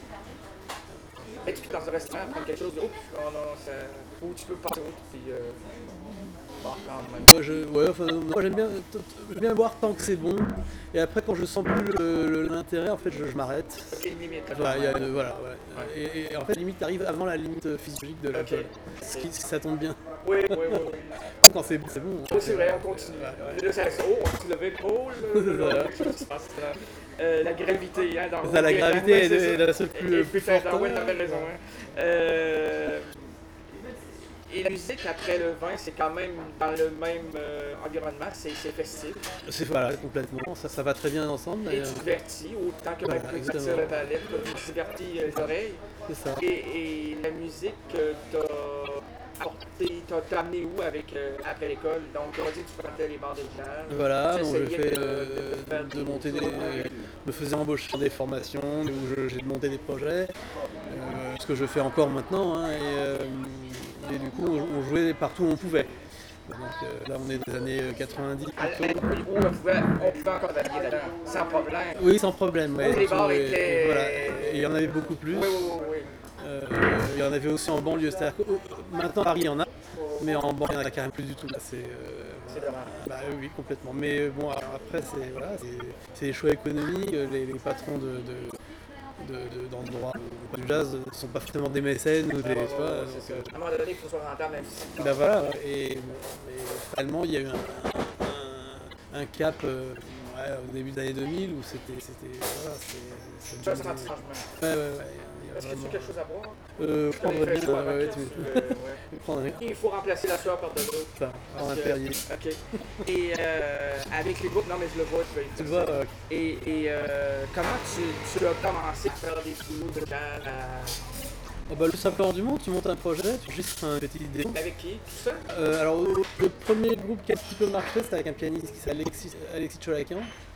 Et tu peux dans un restaurant prendre quelque chose de oups, oh non, ça... ou tu peux passer autre, puis euh... bon, quand même. Moi, je, ouais, enfin, moi j'aime bien, t- t- j'aime bien boire tant que c'est bon. Et après, quand je sens plus le- le- l'intérêt, en fait, je, je m'arrête. Ok, une limite. Voilà, il y a le- voilà, ouais. Et, et en fait, limite, t'arrives avant la limite physiologique de l'alcool. Ok. Ce qui, si ça tombe bien. Oui, oui, oui, oui. Quand c'est bon, c'est bon. Oh, c'est vrai, on continue. Là, ça oh, on s'est levé le pôle. Voilà. Qu'est-ce qui se passe là? Euh, la gravité, hein, dans Ça, la ok, gravité ouais, est- c'est est ça. la seule plus- Et- et plus puis, forte. ouais, t'avais raison. Hein. Euh, Et la musique après le vin, c'est quand même dans le même euh, environnement, c'est c'est festif. C'est voilà, complètement. Ça, ça va très bien ensemble. Et mais, euh, tu divertis, autant que même Voilà, que divertir exactement. le palais, tu divertis euh, les oreilles. c'est ça. Et, et la musique euh, t'a apporté, t'a t'a amené où avec, euh, après l'école? Donc, on va dire que tu fréquentais les bars de jazz. Voilà, Tu donc je essayais fais de- euh, de faire de des- monter des, me faisais embaucher dans des formations où je- j'ai monté des projets, euh, ce que je fais encore maintenant, hein, et, euh, et du coup on, on jouait partout où on pouvait. Donc euh, là on est des années quatre-vingt-dix À plutôt. l'époque où on pouvait, on pouvait encore naviguer là-dedans, sans problème. Oui, sans problème. Ouais, Où les bars Et- étaient- et voilà, et il y en avait beaucoup plus. Oui, oui, oui, oui. Euh, il y en avait aussi en banlieue. C'est-à-dire que, oh, maintenant à Paris il y en a, mais en banlieue il n'y en a carrément plus du tout. Là, c'est, euh, C'est dommage. Bah oui, oui, complètement. Mais euh, bon, alors après, c'est voilà, c'est- c'est des choix économiques. euh, Les, les patrons de, de, de, de- d'endroits euh, du jazz ne sont pas forcément des mécènes ou des. Tu vois, donc, euh, À un moment donné, il faut se rentable même si. bah voilà. Et, bon, mais finalement, il y a eu un, un, un cap euh, ouais, au début des années deux mille où c'était. c'était voilà, c'est, c'est Tu as devenu- senti le changement. Ouais, ouais, ouais. il y a Est-ce que tu vraiment- as quelque chose à boire? Euh, je Comme il prendrais fait bien. chaud Ouais, avant ouais, que tu tu- me- euh, ouais. je prendrais Il faut remplacer la sueur par de l'eau. ça, en un Parce que- Perrier. Ok. Et euh, avec les groupes, non mais je le vois, tu vas Tu le vois, euh, Et, et euh, comment tu, tu as commencé à faire des sous de jazz à... oh bah, le simplement du monde, tu montes un projet, tu juste un petit démo. Avec qui? Tout seul? Euh, alors, le premier groupe qui a un petit peu marché, c'était avec un pianiste qui s'appelle Alexis, Alexis Cholakian.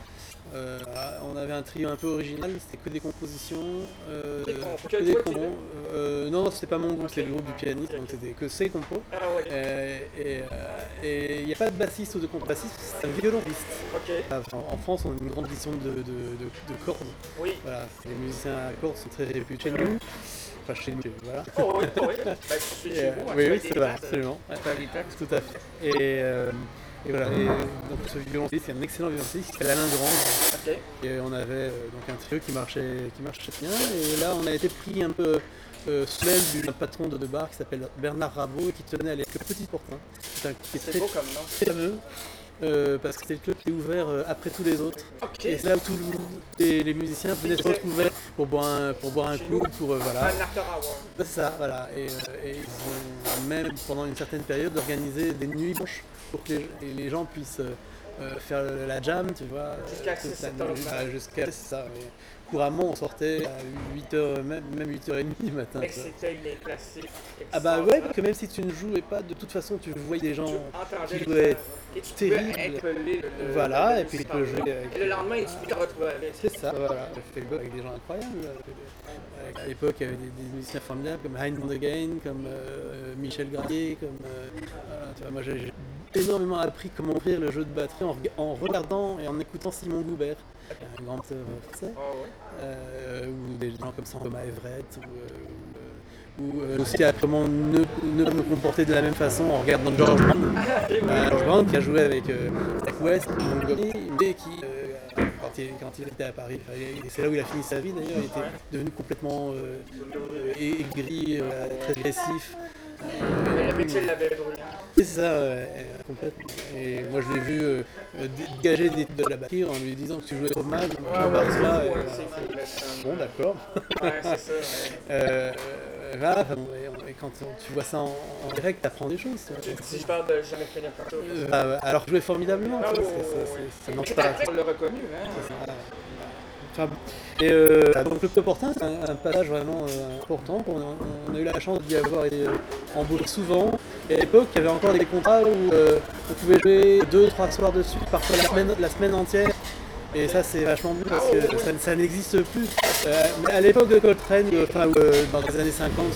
Euh, on avait un trio un peu original, c'était que des compositions, euh, Des compos. que Quel des toi, tu compos. Euh, non, c'était pas mon groupe, c'était le groupe du pianiste, donc c'était que ses compos. Ah ouais. Euh, et il n'y a pas de bassiste ou de contrebassiste, c'est un violonciste. Ok. Enfin, en France, on a une grande tradition de, de, de, de cordes. Oui. Voilà, les musiciens à cordes sont très réputés chez nous. Enfin, chez nous, voilà. Oh oui, oh oui. Ben, je suis Et, chez euh, vous. hein, oui, tu oui, as c'est des vrai, dates, absolument. euh, tu as des dates. Tout à fait. Et, euh, et voilà, et, donc ce violonciste, c'est un excellent violonciste qui s'appelle Alain Grand. Ok. Et on avait euh, donc un trio qui marchait, qui marchait bien. Et là, on a été pris un peu euh, sous l'aile d'un patron de, de bar qui s'appelle Bernard Rabot et qui tenait à l'époque le Petit Portin. C'est un qui est C'est très beau comme nom. très fameux. Euh, parce que c'était le club qui est ouvert euh, après tous les autres. Ok. Et c'est là où tous les, les musiciens venaient se retrouver pour boire un, pour boire un coup, pour euh, voilà. Un after hour. C'est ça, voilà. Et, euh, et ils ont même pendant une certaine période organisé des nuits blanches pour que les, et les gens puissent euh, euh, faire la jam, tu vois. Jusqu'à toute six, la sept heures. nuit. Voilà, jusqu'à c'est ça. Mais couramment, on sortait à huit heures, même, même huit heures trente du matin. Mais tu vois. c'était les classiques. Ah bah ouais, parce que même si tu ne jouais pas, de toute façon, tu voyais des gens qui jouaient Et tu terrible. pouvais impeler le, le- Voilà, le- et puis le- tu peux jouer avec- Et le lendemain, tu te retrouvais avec. C'est ça, voilà. J'ai fait le bug avec des gens incroyables. là. Avec- À l'époque, il y avait des, des musiciens formidables comme Hein van de Gain, comme euh, Michel Gravier, comme. euh, voilà, tu vois, moi, j'ai j'ai énormément appris comment ouvrir le jeu de batterie en, rega- en regardant et en écoutant Simon Goubert, un grand euh, français, Ah ouais. euh, ou des gens comme ça, Thomas Everett, ou, euh, ou, euh, aussi à comment ne, ne pas me comporter de la même façon en regardant George Band. Euh, George Band qui a joué avec euh, Zach West, Montgomery, mais qui, euh, quand, il, quand il était à Paris, enfin, et c'est là où il a fini sa vie d'ailleurs, il était devenu complètement euh, euh, aigri, euh, très agressif. Le Mitchell l'avait brûlé. C'est ça, euh, complètement. Et moi je l'ai vu euh, euh, dégager des de la batterie en lui disant que tu jouais trop mal, donc tu Ouais, vas ouais, c'est là, et fou, hein, voilà. c'est fou, mais ça- Bon, d'accord. Ouais, c'est ça. ouais. Euh, voilà, enfin, bon, et, et quand on- tu vois ça en, en direct, t'apprends des choses. tu vois. Si je parle de jamais finir par ça. Euh, bah, alors jouer formidablement, Ah ça, oui, c'est- oui, ça, oui. c'est- ça n'en Et pas. après, on l'a reconnu, hein. Voilà. Enfin, bon. Et euh, donc le Club Portin, c'est un, un passage vraiment euh, important. On a, on a eu la chance d'y avoir été euh, embauché souvent. Et à l'époque, il y avait encore des contrats où euh, on pouvait jouer deux, trois soirs de suite, parfois la semaine, la semaine entière. Et ça, c'est vachement bien parce que ça, ça n'existe plus. Euh, mais à l'époque de Coltrane, euh, enfin, euh, dans les années cinquante,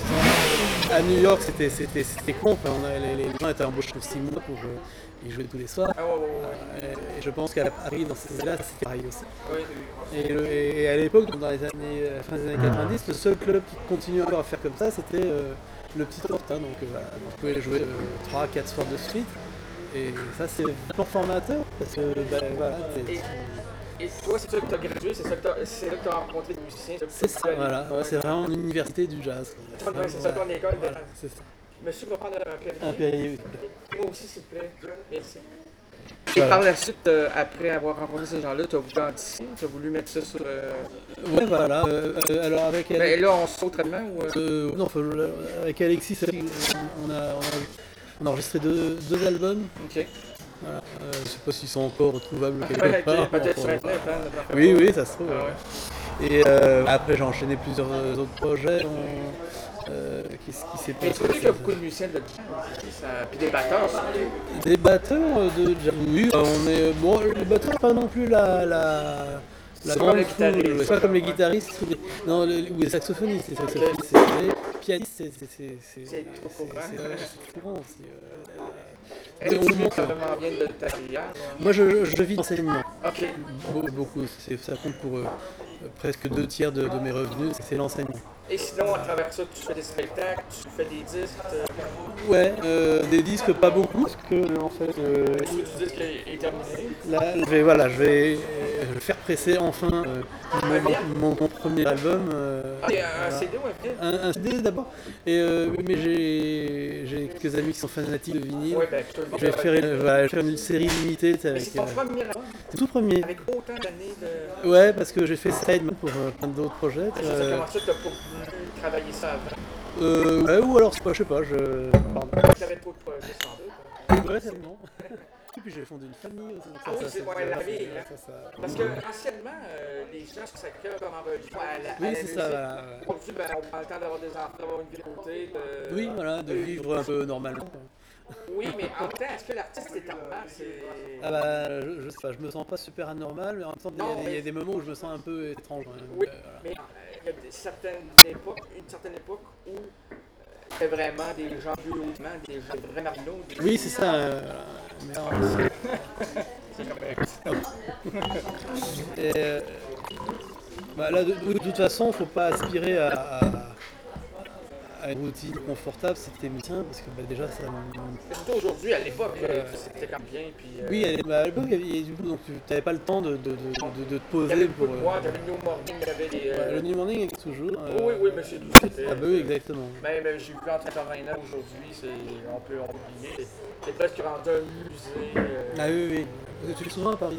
à New York, c'était c'était c'était con. Enfin, on a- les, les gens étaient embauchés pour six mois pour euh, y jouer tous les soirs. Ah ouais, ouais, ouais. Euh, et je pense qu'à Paris, dans ces années-là, c'était pareil aussi. Oui. Et, le- et- et à l'époque, dans les années, euh, fin des années quatre-vingt-dix, le seul club qui continuait encore à faire comme ça, c'était euh, le Petit Portin. Donc euh, voilà, on pouvait jouer trois quatre soirs de suite. Et ça, c'est vraiment formateur parce que bah, voilà, t'es- Et, et toi, c'est ça que tu as gradué, c'est ça que tu as, c'est là que tu as rencontré des musiciens. c'est ça, voilà, ouais, c'est vraiment une université du jazz. quoi. Ouais, c'est ça ton école. Voilà, c'est ça. Monsieur va prendre un piano. Un période. Moi aussi, s'il te plaît. Merci. Et Voilà. par la suite, euh, après avoir rencontré ces gens-là, tu as voulu anticiper, tu as voulu mettre ça sur. Euh... Ouais, voilà. euh, euh, alors avec Ben, Alexis, là, on saute rapidement ou. Euh... euh, non, faut- avec Alexis, on a, on a, on a enregistré deux, deux albums. Ok. Voilà. Euh, je sais pas s'ils sont encore retrouvables quelque Ouais, part. ok, peut-être sur Enfin, Internet. Hein, notre Oui, affaire. oui, ça se trouve. Ah ouais. ouais. Et euh, après, j'ai enchaîné plusieurs euh, autres projets. On- euh, Qu'est-ce qui s'est Mais passé tu sais qu'il y a beaucoup de musiciens de jazz, ça... puis des batteurs. surtout. Des batteurs euh, de jazz. Oui, euh, on est. Bon, les batteurs, pas non plus la. la... La C'est grande comme les foule, guitaristes. c'est pas comme les guitaristes ou les, non, les, ou les saxophonistes, les saxophonistes, c'est les pianistes, c'est c'est c'est c'est C'est trop courant. c'est- ouais, c'est courant aussi. euh, Et Mais on tu monte, ça vraiment bien de ta carrière. Moi, je, je vis d'enseignement. Ok. Be- Beaucoup, c'est- ça compte pour euh, presque deux tiers de, de mes revenus, c'est l'enseignement. Et sinon, à travers ça, tu fais des spectacles, tu fais des disques, euh, Ouais, euh, des disques pas beaucoup, parce que en fait, euh, tu veux du disque est terminé. là, je vais, voilà, je vais euh, faire presser enfin euh, mon, mon- mon premier album. euh, Ah, il y a un voilà. C D ou un film? Un, un C D d'abord, et euh, mais j'ai j'ai quelques amis qui sont fanatiques de vinyle. Ouais, ben, je te le Je vais faire une, voilà, je vais faire une série limitée tu sais, Mais avec c'est ton euh, premier album, c'est tout premier. avec autant d'années de. Ouais, parce que j'ai fait Sideman pour euh, plein d'autres projets. tu C'est vois. ça, comment ça, tu n'as pas voulu travailler ça avant? Euh, ouais, ou alors, c'est pas, je sais pas, je. Pardon. Tu avais trop de projets sans doute. Ouais, tellement. Et puis j'ai fondé une famille aussi. donc Ah ça, oui, ça, c'est ça, ouais, ça, la famille, ça, hein. ça, ça- Parce que anciennement, euh, les gens se sacraient comme enregistrement à la, à Oui, la c'est musique. ça, voilà, ouais. Aujourd'hui, ben, on prend le temps d'avoir des enfants, d'avoir une vie de côté. De... Oui, voilà, de vivre un peu normalement. quoi. Oui, mais en même temps, est-ce que l'artiste est anormal? C'est... Ah bah, je, je sais pas, je me sens pas super anormal, mais en même temps, il y a Non, des- il y, a mais- des moments où je me sens un peu étrange. hein. Oui, Euh, voilà. mais euh, il y a des, certaines époques, une certaine époque où euh, il y a vraiment des gens biologiquement, des gens vrais marginaux. Des... Oui, c'est ça. euh, mais non, C'est correct. Et, euh, bah là, de, de toute façon, faut pas aspirer à, à, à une routine confortable si t'es musicien, parce que bah, déjà, ça. Mais surtout aujourd'hui, à l'époque, euh, c'était quand même bien. Puis, euh, Oui, à bah, à l'époque, il y avait- du coup, donc, tu n'avais pas le temps de, de, de, de, de te il y avait poser beaucoup pour. de euh, boîtes, il y avait le New Morning, il y avait des... ouais, euh, le New Morning existe toujours. euh, Oui, oui, mais c'est tout. c'était- Ah bah oui, exactement. Même euh, j'ai vu en quatre-vingt-neuf aujourd'hui, c'est, on peut on peut oublier. C'est, c'est presque rendu un musée. euh, Ah oui, oui. Parce que tu es souvent à Paris.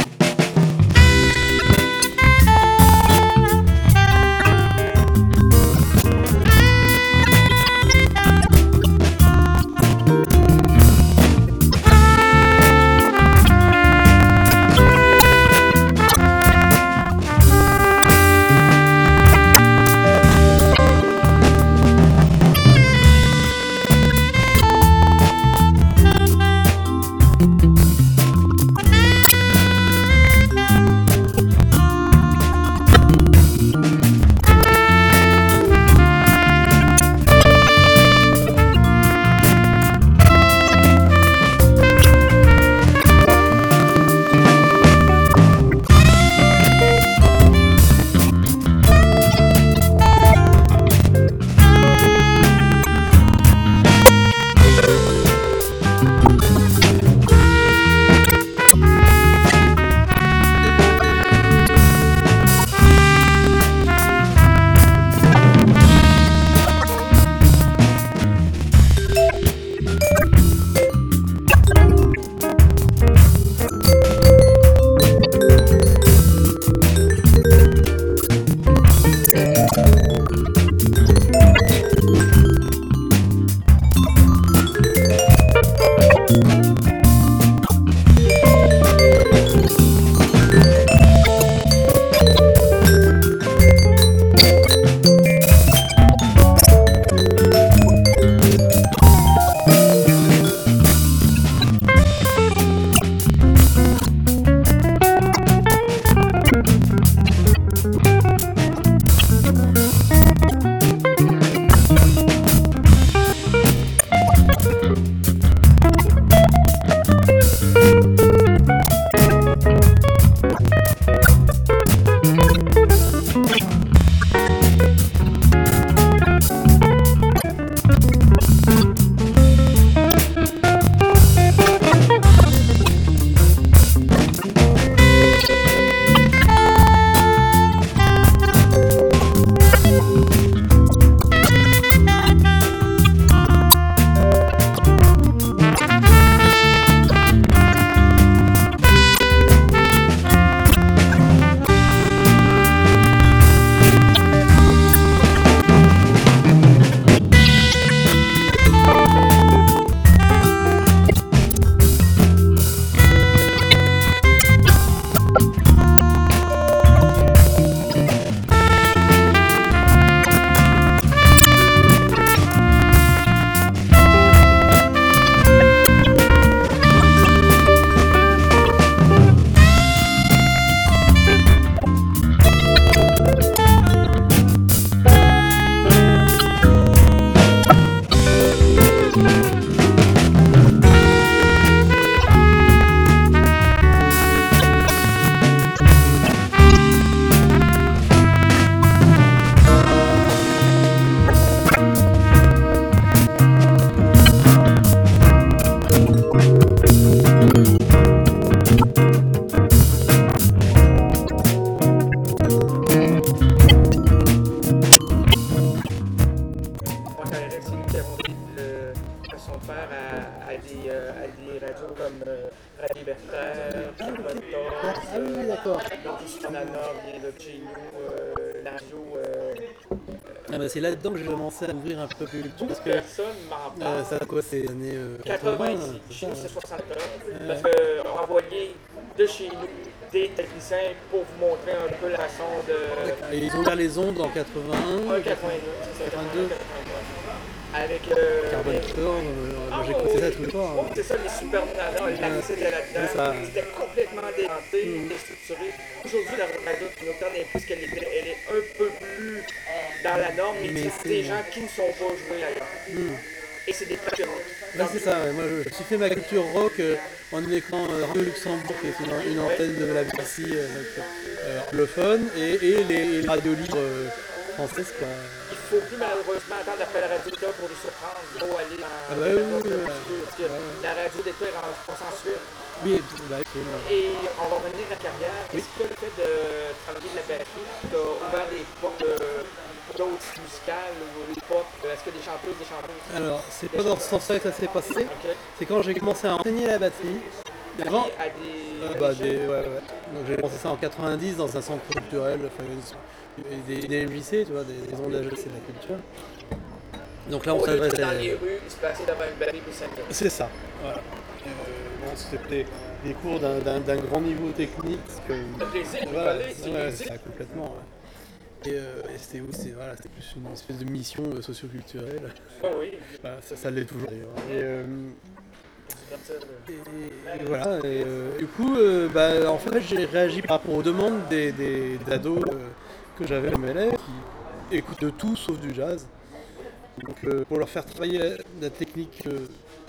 Ah oui, oui, d'accord. Donc, Nord vient de chez nous, euh, la radio. Euh, Ah bah c'est là-dedans que j'ai commencé à ouvrir un peu plus le tout, parce que personne m'en euh, parle. ça a quoi, c'est les années euh, quatre-vingts, quatre-vingt-dix, c'est chez ça, nous c'est hein. soixante-neuf. Parce qu'on envoyait de chez nous des techniciens pour vous montrer un peu la façon de. Et ils ont ouvert les ondes en quatre-vingt-un. un quatre-vingt-deux, c'est ça, quatre-vingt-deux. quatre-vingt-deux. Avec. Euh, Carbon les- Store, euh, moi Ah, j'écoutais oui. ça tous les soirs. Oh, hein. c'est ça, les Super Nana, les Larry c'était là-dedans. C'est ça. C'était complètement déhanté, déstructuré. Aujourd'hui, la radio communautaire n'est plus ce qu'elle était. Elle est un peu plus dans la norme, mais, Mais c'est c'est- des gens qui ne sont pas joués ailleurs. Et c'est des passionnés. Ouais, c'est ça, ouais. Moi je, je suis fait ma culture rock euh, en écoutant euh, Radio Luxembourg, qui est une, une antenne de la B B C euh, donc, euh, anglophone, et, et les, les radios libres euh, françaises. Quoi. Il faut plus malheureusement attendre après la radio d'État pour les surprendre. Il faut aller dans Ah bah oui, oui, oui, un petit peu, parce que la radio d'État est en consensuel. Oui, et puis, bah, ok, ouais. Et on va revenir à la carrière. Est-ce que le fait de travailler de la batterie t'a ouvert des portes euh, d'autres musicales ou les pop? Est-ce que des chanteuses, des chanteuses? Alors, c'est pas dans ce sens-là que ça s'est passé, Ok. c'est quand j'ai commencé à enseigner la batterie. Avant, À des. Euh, bah, des, ouais, ouais. Donc j'ai commencé ça en quatre-vingt-dix dans un centre culturel, enfin, une- des, des M J C, tu vois, des maisons de la jeunesse et de la culture. Donc là on Au lieu d'être s'adressait. dans les rues, il se plaçait devant une batterie pour s'amuser. C'est ça. Voilà. Euh, bon, c'était des cours d'un, d'un, d'un grand niveau technique. Parce que, Le plaisir de voilà, coller, c'est ouais, le c'est plaisir. ça, complètement. Ouais. Et, euh, et c'était, c'est, voilà, c'était plus une espèce de mission euh, socio-culturelle. Oh oui, Voilà, ça, ça l'est toujours d'ailleurs. Et, euh, c'est comme ça. là. Et, et voilà, et, euh, du coup, euh, bah, en fait, j'ai réagi par rapport aux demandes des, des, des ados euh, que j'avais comme élèves qui écoutent de tout sauf du jazz. Donc, euh, pour leur faire travailler la, la technique euh,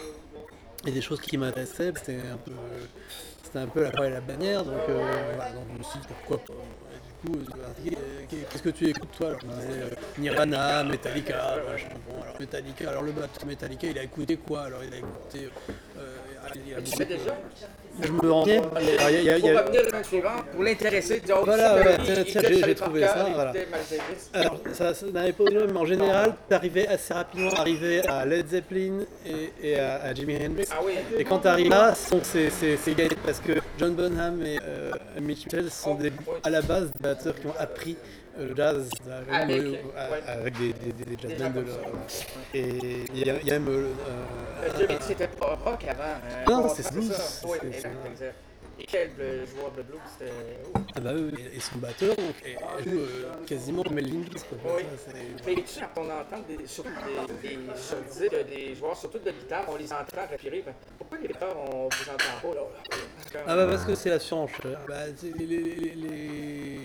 et des choses qui m'intéressaient, c'était un peu, c'était un peu la croix et la bannière. Donc, euh, voilà, donc je me suis dit pourquoi pas. Et du coup, euh, qu'est-ce que tu écoutes toi? Alors, je me disais euh, Nirvana, Metallica. Machin. Bon, alors Metallica, alors le batteur Metallica, il a écouté quoi? Alors il a écouté. Euh, il a Tu fais déjà? je me renseignais. Alors, il y a- il y a- il Pour y a- revenir à la suivante, pour l'intéresser, dire, oh, Voilà, c'est voilà, lui, tiens, il tiens, te j'ai- savait j'ai par trouvé cœur, ça, il voilà. était Miles Davis. Alors, ça, ça n'avait pas besoin, mais en général, tu arrivais assez rapidement arrivé à Led Zeppelin et, et à, à Jimi Hendrix. Ah oui. Et quand tu arrives là, c'est- c'est c'est- c'est gagné parce que John Bonham et euh, Mitch Mitchell sont des, à la base des batteurs qui ont appris euh, le jazz euh, Avec, euh, ouais. avec des, des, des, des jazzmen gens de comme leur. ça. Et il y a, il y a même. euh, Le Jimmy, c'était pas rock avant. hein. Non, Bon, c'est ça. blues, Oui, c'est- exact, c'est- exact. Et quel euh, joueur de blues, c'était. oh. ah bah eux, et son batteur, donc, et, et joue euh, quasiment comme Elvin Gis, quoi. Oui. Ça, c'est- Mais tu sais, quand on entend des, surtout des, des, sur disque, des joueurs, surtout de guitare, on les entend respirer. Ben, pourquoi les guitares, on vous entend pas là? Ah bah parce que c'est la surenchère. Bah, tu sais, les, les, les, les,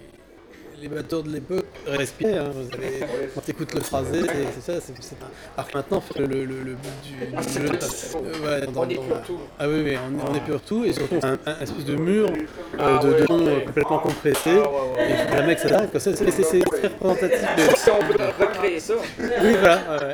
les batteurs de l'époque respiraient. Hein, vous allez, quand tu écoutes le phrasé, c'est, c'est ça. C'est, c'est... Alors que maintenant, le, le, le, le but du, du Ah, c'est jeu... plus faux. euh, ouais, dans- On est dans- pur tout. Ah oui, oui, on, on est pur tout. Et surtout, un, un espèce de mur euh, Ah de ouais, ton ouais. euh, complètement compressé. Ah ouais, ouais. Et il faut jamais que ça s'arrête. quoi. Ça, C'est, c'est, c'est très représentatif de... Si on peut recréer ça. Oui, voilà. ouais,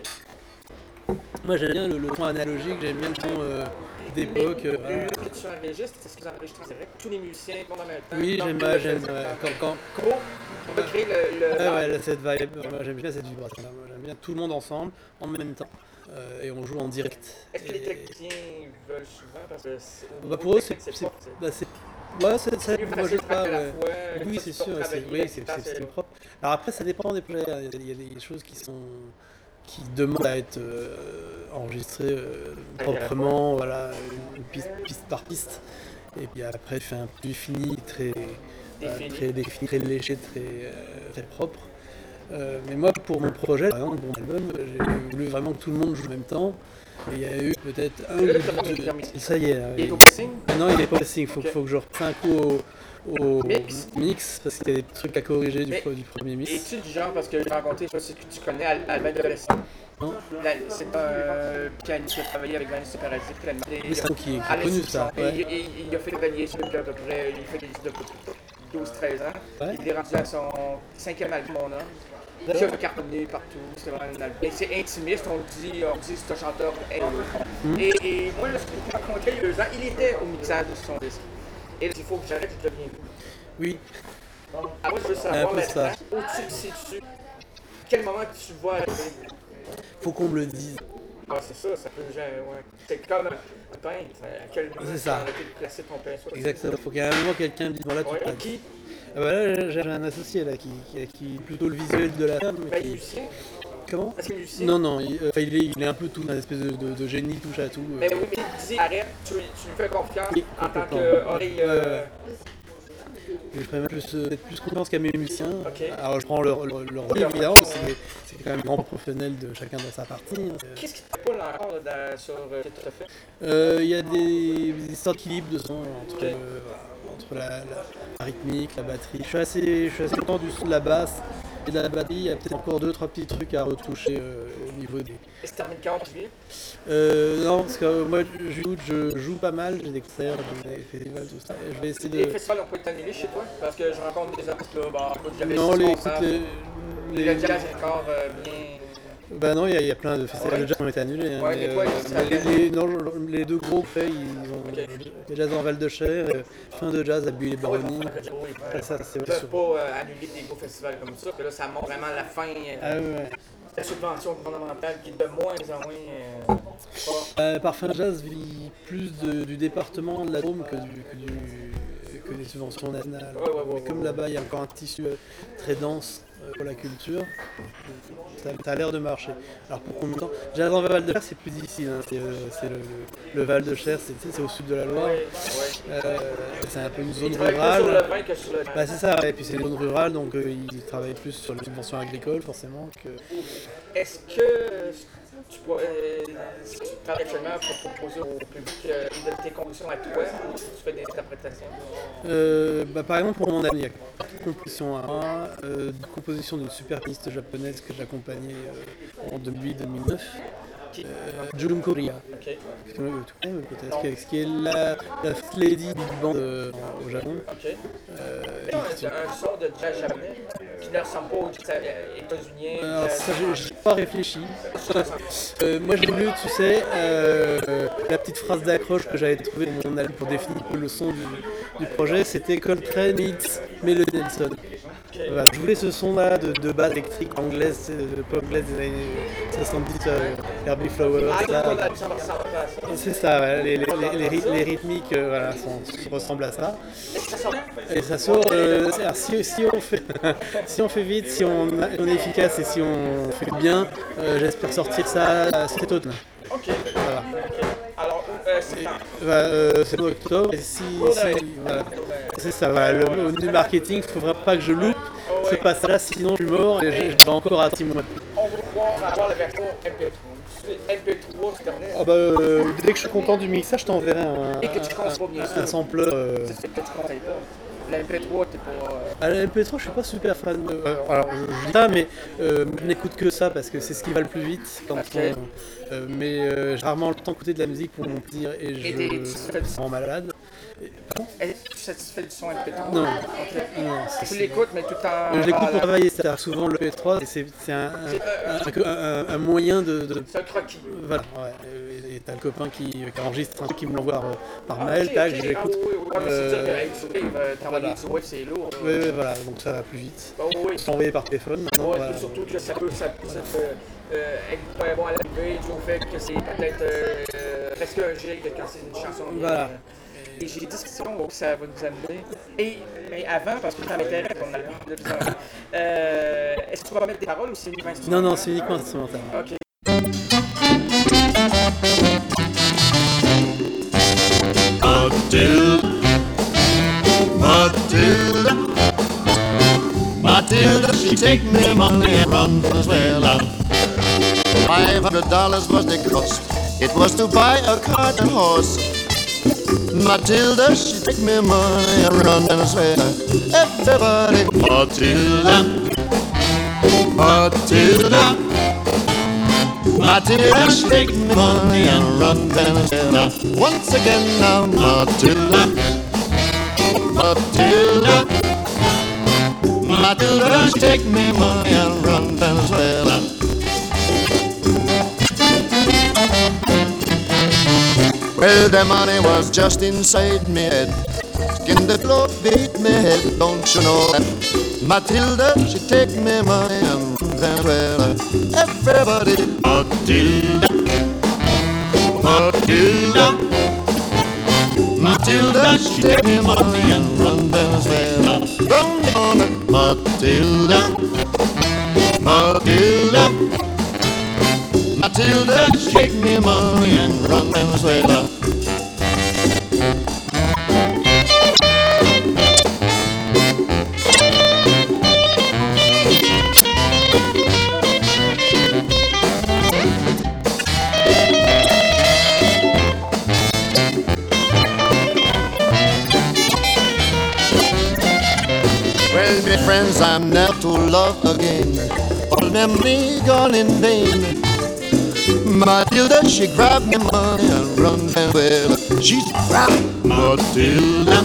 ouais. Moi, j'aime bien le, le ton analogique, j'aime bien le ton euh, d'époque. euh, voilà. Le que tu enregistres, c'est ce que vous enregistrez en direct. Tous les musiciens font en même temps. Oui, Donc, j'aime, le- ouais, j'aime. ouais. Quand, quand, Gros, on va créer le. le Ouais, ouais, là, cette vibe, moi j'aime bien cette vibration-là, moi j'aime bien tout le monde ensemble, en même temps, euh, et on joue en direct. Est-ce que les Et- techniciens veulent souvent parce que c'est- bah, pour eux, c'est, c'est c'est, pas- c'est- bah, c'est, ouais, c'est, ça, mieux moi facile je de sais pas, faire à la ouais. fois, Oui, une c'est fois sûr, pour c'est, travailler, oui, la c'est, guitare, c'est, c'est c'est- propre. Alors après, ça dépend des projets, il y a, il y a des choses qui sont, qui demandent à être euh, enregistrées euh, proprement, voilà, une piste, piste par piste, et puis après, tu fais un produit fini, très, euh, Défini. très défini, très léché, très, euh, très propre. Euh, mais moi, pour mon projet, par exemple, pour mon album, j'ai voulu vraiment que tout le monde joue en même temps. Et il y a eu peut-être un Et là, ou t'as pas deux- mis le permis. Ça y est. là, Il est oui. au pressing? Ah non, il est pas pressing. Il faut, Ok. faut que je refasse un coup au, au Mix. mix, parce qu'il y a des trucs à corriger du, Mais- pro- du premier mix. Es-tu du genre, parce que j'ai rencontré, je sais pas si tu connais Al- Albin de Alessio. Non. La- C'est un pianiste qui a travaillé avec Vanessa Paradis. Oui, c'est un qui, qui est à connu, ça. l'institution. Ouais. Et, et- il a fait le Vanier depuis à peu près, il fait des disques depuis douze treize ans. Ouais. Il est rendu à son cinquième album, mon homme. Il a cartonné partout, c'est vraiment un album. Et c'est intimiste, on dit, on dit c'est un chanteur aimé. Mm. Et, et moi, lorsque je l'ai rencontré il y a deux ans, il était au mixage de son disque. Et là, il faut que j'arrête, je deviens fou. Oui. Alors moi, je veux Un savoir peu maintenant, ça. où tu te situes, quel moment tu vois arriver. Faut qu'on me le dise. Ah, c'est ça, ça peut. genre, Ouais. C'est comme un peintre. À quel moment C'est tu ça. as arrêté de placer ton pinceau? Exactement. Faut qu'à un moment quelqu'un me dise voilà, tu Ouais, places. qui? Ah bah là, j'ai un associé là qui, qui, qui est plutôt le visuel de la femme. Ben, qui- musicien. Comment Est-ce que musicien? Non, non, il, euh, enfin, il, est, il est un peu tout, un espèce de, de, de génie touche à tout. euh. Mais oui, mais il dit arrête, tu, tu lui fais confiance Oui, en tant complètement. qu'oreille. Ouais, Euh, ouais. je ferais même plus, euh, peut-être plus confiance qu'à mes musiciens. Ok. Alors je prends leur, leur, leur relais évidemment, parce que c'est, c'est quand même grand professionnel de chacun dans sa partie. hein. Qu'est-ce qui te coule encore dans, sur euh, ce que tu as fait? Euh, Il y a des, des histoires d'équilibre de son entre, Ok. euh, voilà, entre la, la- la rythmique, la batterie. Je suis assez, je suis assez content du son de la basse et de la batterie. Il y a peut-être encore deux trois petits trucs à retoucher euh, au niveau des. Et c'est terminé quand tu vis? Euh, non, parce que euh, moi je joue, je joue pas mal, j'ai des concerts, j'ai des festivals, tout ça. Et je vais essayer Les de. festivals ont pas été annulés chez toi? Parce que je rencontre des artistes là, bah, écoute, j'avais Non, six les, concerts. écoute, les, Le les- jazz est encore euh, bien. Bah non, il y, a- il y a plein de festivals Ouais. de jazz qui ont été annulés. hein, Ouais, mais, mais toi, euh, il serait les, bien. les- non, je- les deux gros faits, ils ont Ok. le jazz en Val de Cher, euh, fin de jazz à Ah oui, Buis-les-Baronnies. bon, oui, Ah, ça, c'est ils sûr. peuvent pas euh, annuler des gros festivals comme ça, que là, ça montre vraiment la fin. euh, Ah ouais, ouais. La subvention gouvernementale qui est de moins en moins euh, forte. Euh, Parfum Jazz vit plus de- du département de la Drôme que, du, que, du- que des subventions nationales. Ouais, ouais, ouais, Mais ouais, comme ouais. là-bas, il y a encore un tissu euh, très dense euh, pour la culture, ça, ça a l'air de marcher. Alors pour combien de temps Jazz en Val de Cher, c'est plus difficile. hein. C'est, euh, c'est le, le- le Val de Cher, c'est, c'est au sud de la Loire. Ouais, ouais. Euh, c'est un peu une Ils zone travaillent plus rurale. sur le vin que sur le. Bah c'est ça, ouais. Et puis c'est une zone rurale, donc euh, ils travaillent plus sur les subventions agricoles forcément. Que... Est-ce que tu pourrais, est-ce que tu travailles actuellement pour proposer au public euh, une de tes compositions à toi ou si tu fais des interprétations? Euh, bah, par exemple pour mon ami, il y a quatre compositions à moi, euh, une composition d'une super pianiste japonaise que j'accompagnais euh, en deux mille huit deux mille neuf. Qui? Euh, Julum Korea, Ok. que tu connais peut-être, qui est- ce qui est la, la first lady big band euh, au Japon. Ok. Euh, C'est un, un son de jazz japonais qui ne ressemble pas au jazz états-unien. alors jazz- ça, j'ai j'ai pas réfléchi. Euh, moi j'ai voulu, tu sais, euh, euh, la petite phrase d'accroche que j'avais trouvée dans mon album pour définir un peu le son du, du projet, c'était Coltrane meets Melody Nelson. Voilà, je voulais ce son-là de, de basse électrique anglaise, c'est de pop anglaise des années soixante-dix, euh, Herbie Flowers, Ah, ça. voilà, ça me ressemble à ça. C'est ça, ouais, les, les, les, les ry- les rythmiques euh, voilà, sont- ressemblent à ça. Est-ce que ça sort? Et ça sort, euh, alors, si, si, on fait, si on fait vite, si on, on est efficace et si on fait bien, euh, j'espère sortir ça cet automne. Ok. Voilà. Alors, euh, c'est quand? Voilà, euh, c'est en octobre. Et si, si- voilà. C'est ça, voilà, le, au niveau du marketing, il ne faudra pas que je loupe ce passage-là, sinon je suis mort et je, je vais encore à six mois. On veut pouvoir avoir la version M P trois. M P trois, c'est terminé. Ah bah, euh, dès que je suis content du mixage, je t'enverrai un, Et que tu consommes bien un, sûr. un sampler. euh. C'est ce que tu conseilles pas. La M P trois, t'es pas. euh, À la M P trois, je suis pas super fan. De... euh, alors, je, je dis ça, mais euh, je n'écoute que ça parce que c'est ce qui va le plus vite. Quand Ok. on- euh, mais euh, j'ai rarement le temps d'écouter de la musique pour mon plaisir et je Et des- me rends malade. Es-tu satisfait du son M P trois? Non. Ok. Non, c'est- Tu l'écoutes, mais tout en. Euh, je l'écoute en- pour travailler, c'est-à-dire souvent le M P trois, c'est c'est un, un, un- un- un moyen de. de- C'est un croquis. voilà, ouais. Et t'as le copain qui, qui enregistre un truc qui me l'envoie euh, par Ah, mail, ok, tac, ok. je l'écoute. Ah, oui, oui, ouais, mais c'est sûr que Euh, hey, tu sais, euh, t'envoyer voilà. du web, c'est lourd. là. Ouais, ouais, voilà, donc ça va plus vite. Ah, oui. Je l'envoyer par téléphone maintenant. Ouais, voilà. surtout que ça peut, ça, ça peut euh, être très bon à l'arrivée, dû au fait que c'est peut-être euh, euh, presque un gig quand c'est une chanson. Voilà. Euh, et j'ai des questions que ça va nous amener. Et mais avant, parce que ça m'intéresse, on a le de plus en plus. Euh, Est-ce que tu vas mettre des paroles ou c'est uniquement Non, instrumental? non, c'est uniquement instrumental. Ok. Matilda, Matilda, Matilda, she take me money and run Venezuela. Five hundred dollars was the cost. It was to buy a cart and horse. Matilda, she take me money and run Venezuela. Everybody, Matilda, Matilda, Matilda, she take me money and run Venezuela. Once again now, Matilda, Matilda, Matilda, she take me money and run Venezuela. Well, the money was just inside me head. Skin the floor, beat me head, don't you know that? Matilda, she take me money and run Venezuela. Everybody, Matilda, Matilda, Matilda, she take me money and run Venezuela. Run on it, Matilda, Matilda, Matilda, she take me money and run Venezuela. Well, my friends, I'm never to love again. All memory gone in vain. Matilda, she grabbed me money and run and well. She's grabbed Matilda,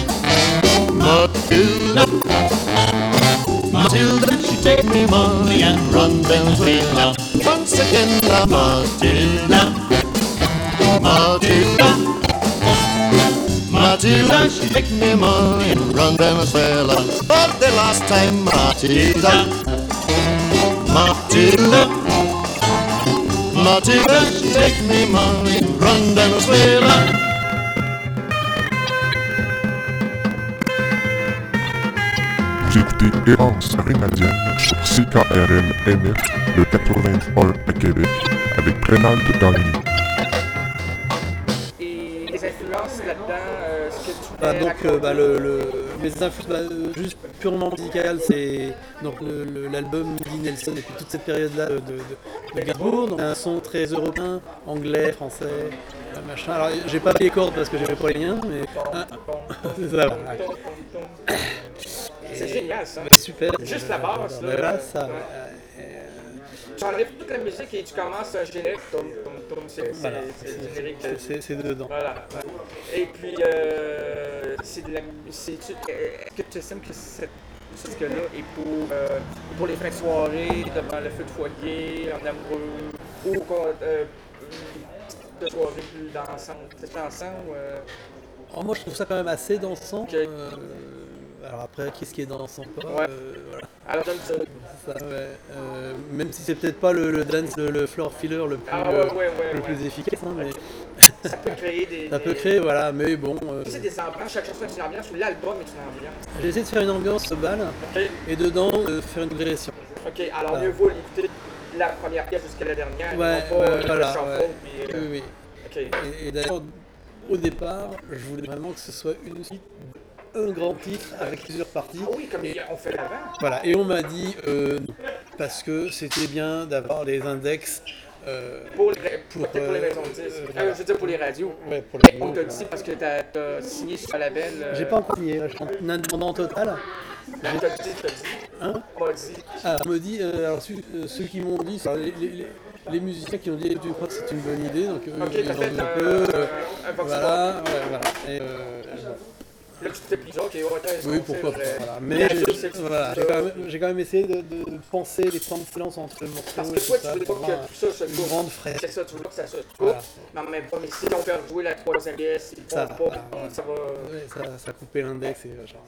Matilda, Matilda. She take me money and run Venezuela. Once again, la Matilda, Matilda, Matilda. She take me money and run Venezuela. But the last time, Matilda, Matilda. Matilda, she take me money and run Venezuela. Vous écoutez Errance Rénadienne sur C K R L M F, le quatre-vingt-un à Québec, avec Prénal de Gagny. Et les influences là-dedans, euh, ce que tu Bah, voulais donc raconter? euh, bah, le, le, les influences bah, euh, juste purement musicales, c'est donc le- le- l'album Willie Nelson et puis toute cette période-là de, de, de, de Gainsbourg, donc un son très européen, anglais, français, euh, machin. Alors j'ai pas les cordes parce que j'ai pas les liens, mais hein, c'est ça. Voilà. C'est génial ça. Mais super. Juste la basse, Euh, là. Voilà, ça. Ouais. euh, Tu enlèves toute la musique et tu commences un générique, toum, toum, toum, c'est c'est- Voilà. c'est le générique de... C'est c'est dedans. Voilà. Et puis, euh, c'est de la... c'est- tu- Est-ce que tu estimes que cette musique-là est pour, euh, pour les fins de soirée, devant le feu de foyer, en amoureux, ou qu'on, euh, de soirée plus dansante, c'est dansant ou... Euh... Oh, moi je trouve ça quand même assez dansant. Ok. Euh, alors après, qu'est-ce qui est dansant pas Ouais. euh, voilà. Alors donne ça. Ça, ouais. Euh, même si c'est peut-être pas le, le dance, le, le floor filler le plus, Ah ouais, euh, ouais, ouais, le ouais. plus efficace, hein, mais Ça peut créer des... ça peut créer, voilà, mais bon. euh, C'est des ambiances, chaque chanson est une ambiance, ou l'album est une ambiance. J'ai essayé de faire une ambiance balle Ok, et dedans euh, faire une digression. ok, alors Ah. mieux vaut l'écouter la première pièce jusqu'à la dernière, Ouais, et non pas ouais, le voilà, shuffle, ouais. puis, euh, Oui, oui. ok. Et, et d'ailleurs, au départ, je voulais vraiment que ce soit une suite, un grand titre avec plusieurs parties. Ah oui, comme les- on fait l'avant. Voilà, et on m'a dit euh, non, parce que c'était bien d'avoir les index. Euh, Pour les, Pour, peut-être pour les euh, maisons de disques. euh, Euh, voilà. je veux dire pour les radios. ouais, pour Mais les on te voilà. dit parce que t'as as signé sur la label. euh, J'ai pas encore signé, là, je suis en indépendant total. On t'a dit, t'as dit. Hein On m'a dit. Ah, on me dit, euh, alors ceux, euh, ceux qui m'ont dit, c'est les, les, les- les musiciens qui ont dit, tu crois que c'est une bonne idée, donc eux, Ok, ils t'as ont fait dit un un, peu. euh, un box voilà, ouais, voilà. Et, euh, Là, tu t'es pris, ok, ouais, t'as raison, oui, c'est pourquoi pas. vrai. Voilà. Mais Mais j'ai c'est- c'est- voilà, j'ai quand, même- j'ai quand même essayé de, de penser les temps de silence entre le morceau Parce et que tout toi, tu ça, voulais pas pour que avoir tout ça se une coupe. grande fraise. C'est ça, tu voulais pas que ça se coupe. Voilà. Mais en même temps, mais si on peut rejouer la troisième pièce, ils Ça, font pas, voilà, voilà. ça va. Ouais, ça, ça coupait l'index et genre.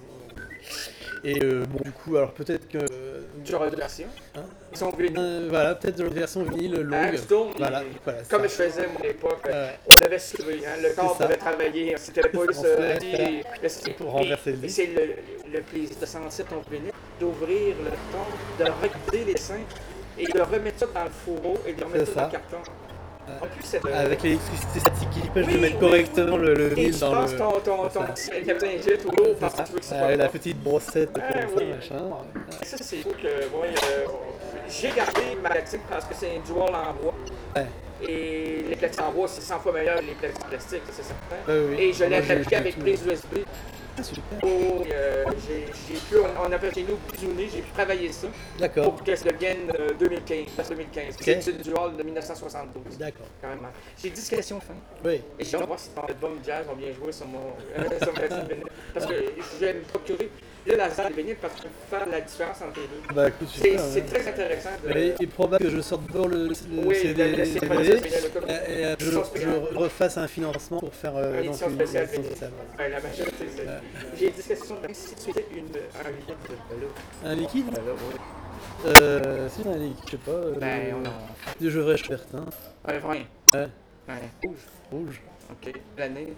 Et euh, bon, du coup, alors peut-être que. Tu auras deux versions. Hein Ils sont venus. Euh, voilà, peut-être une version vinyle longue. Hein, Stone, Voilà, il- voilà. Comme ça. je faisais moi, à l'époque, Ouais, ouais. on devait suivre, hein, le corps ça. devait travailler, c'était pas On juste se euh, fait dire, faire le style. pour renverser le Et disque. c'est le, le plaisir de sentir ton vinyle, d'ouvrir le ton, de regarder les dessins et de remettre ça dans le fourreau et de remettre C'est ça dans ça. le carton. En plus, c'est de... Avec l'électricité statique qui empêche Oui, de mettre oui. correctement le, le Et vinyle tu dans passes le. ton, ton, ton ça. petit Captain Egypt ou l'eau parce que Ça. tu veux que ça Ouais, soit la bon. petite brossette Ah, comme oui. ça, machin. Ça, c'est fou que, moi, euh, j'ai gardé ma platine parce que c'est un dual en bois. Ouais. Et les platines en bois, c'est cent fois meilleur que les platines en plastique, ça, c'est certain. Ouais, oui. Et je l'ai Moi, j'ai- fabriqué j'ai avec tout. prise U S B. Ah, super. Pour, euh, j'ai j'ai pu, on, on appelle chez nous bisouner, j'ai pu travailler ça D'accord. pour que ça devienne euh, deux mille quinze. deux mille quinze. Ok. C'est du dual de mille neuf cent soixante-douze. D'accord. Quand même. hein. J'ai dix questions fin. Oui. Et j'ai hâte de voir si ton album jazz va bien jouer sur mon sur ma platine vinyle. Parce que je vais me procurer le laser de vinyle parce que faire la différence entre les deux. Bah écoute, C'est super. c'est ouais. très intéressant. De... Et il est probable que je sorte d'abord le, le Oui, C D, le- le- C D, c'est pas le et, C D, le comme- et, euh, je, édition spéciale. je refasse un financement pour faire euh, Une donc édition une spéciale édition vinyle. spéciale. Ouais, la majorité, c'est. J'ai dix questions. Même si tu étais une, un liquide de vélo. Un liquide Vélo, oui. euh, C'est un liquide, je sais pas. Euh, Ben, on a. Du jeu vert certain. Ouais, vin. Ouais. Ouais, rouge. Rouge. Ok. L'année.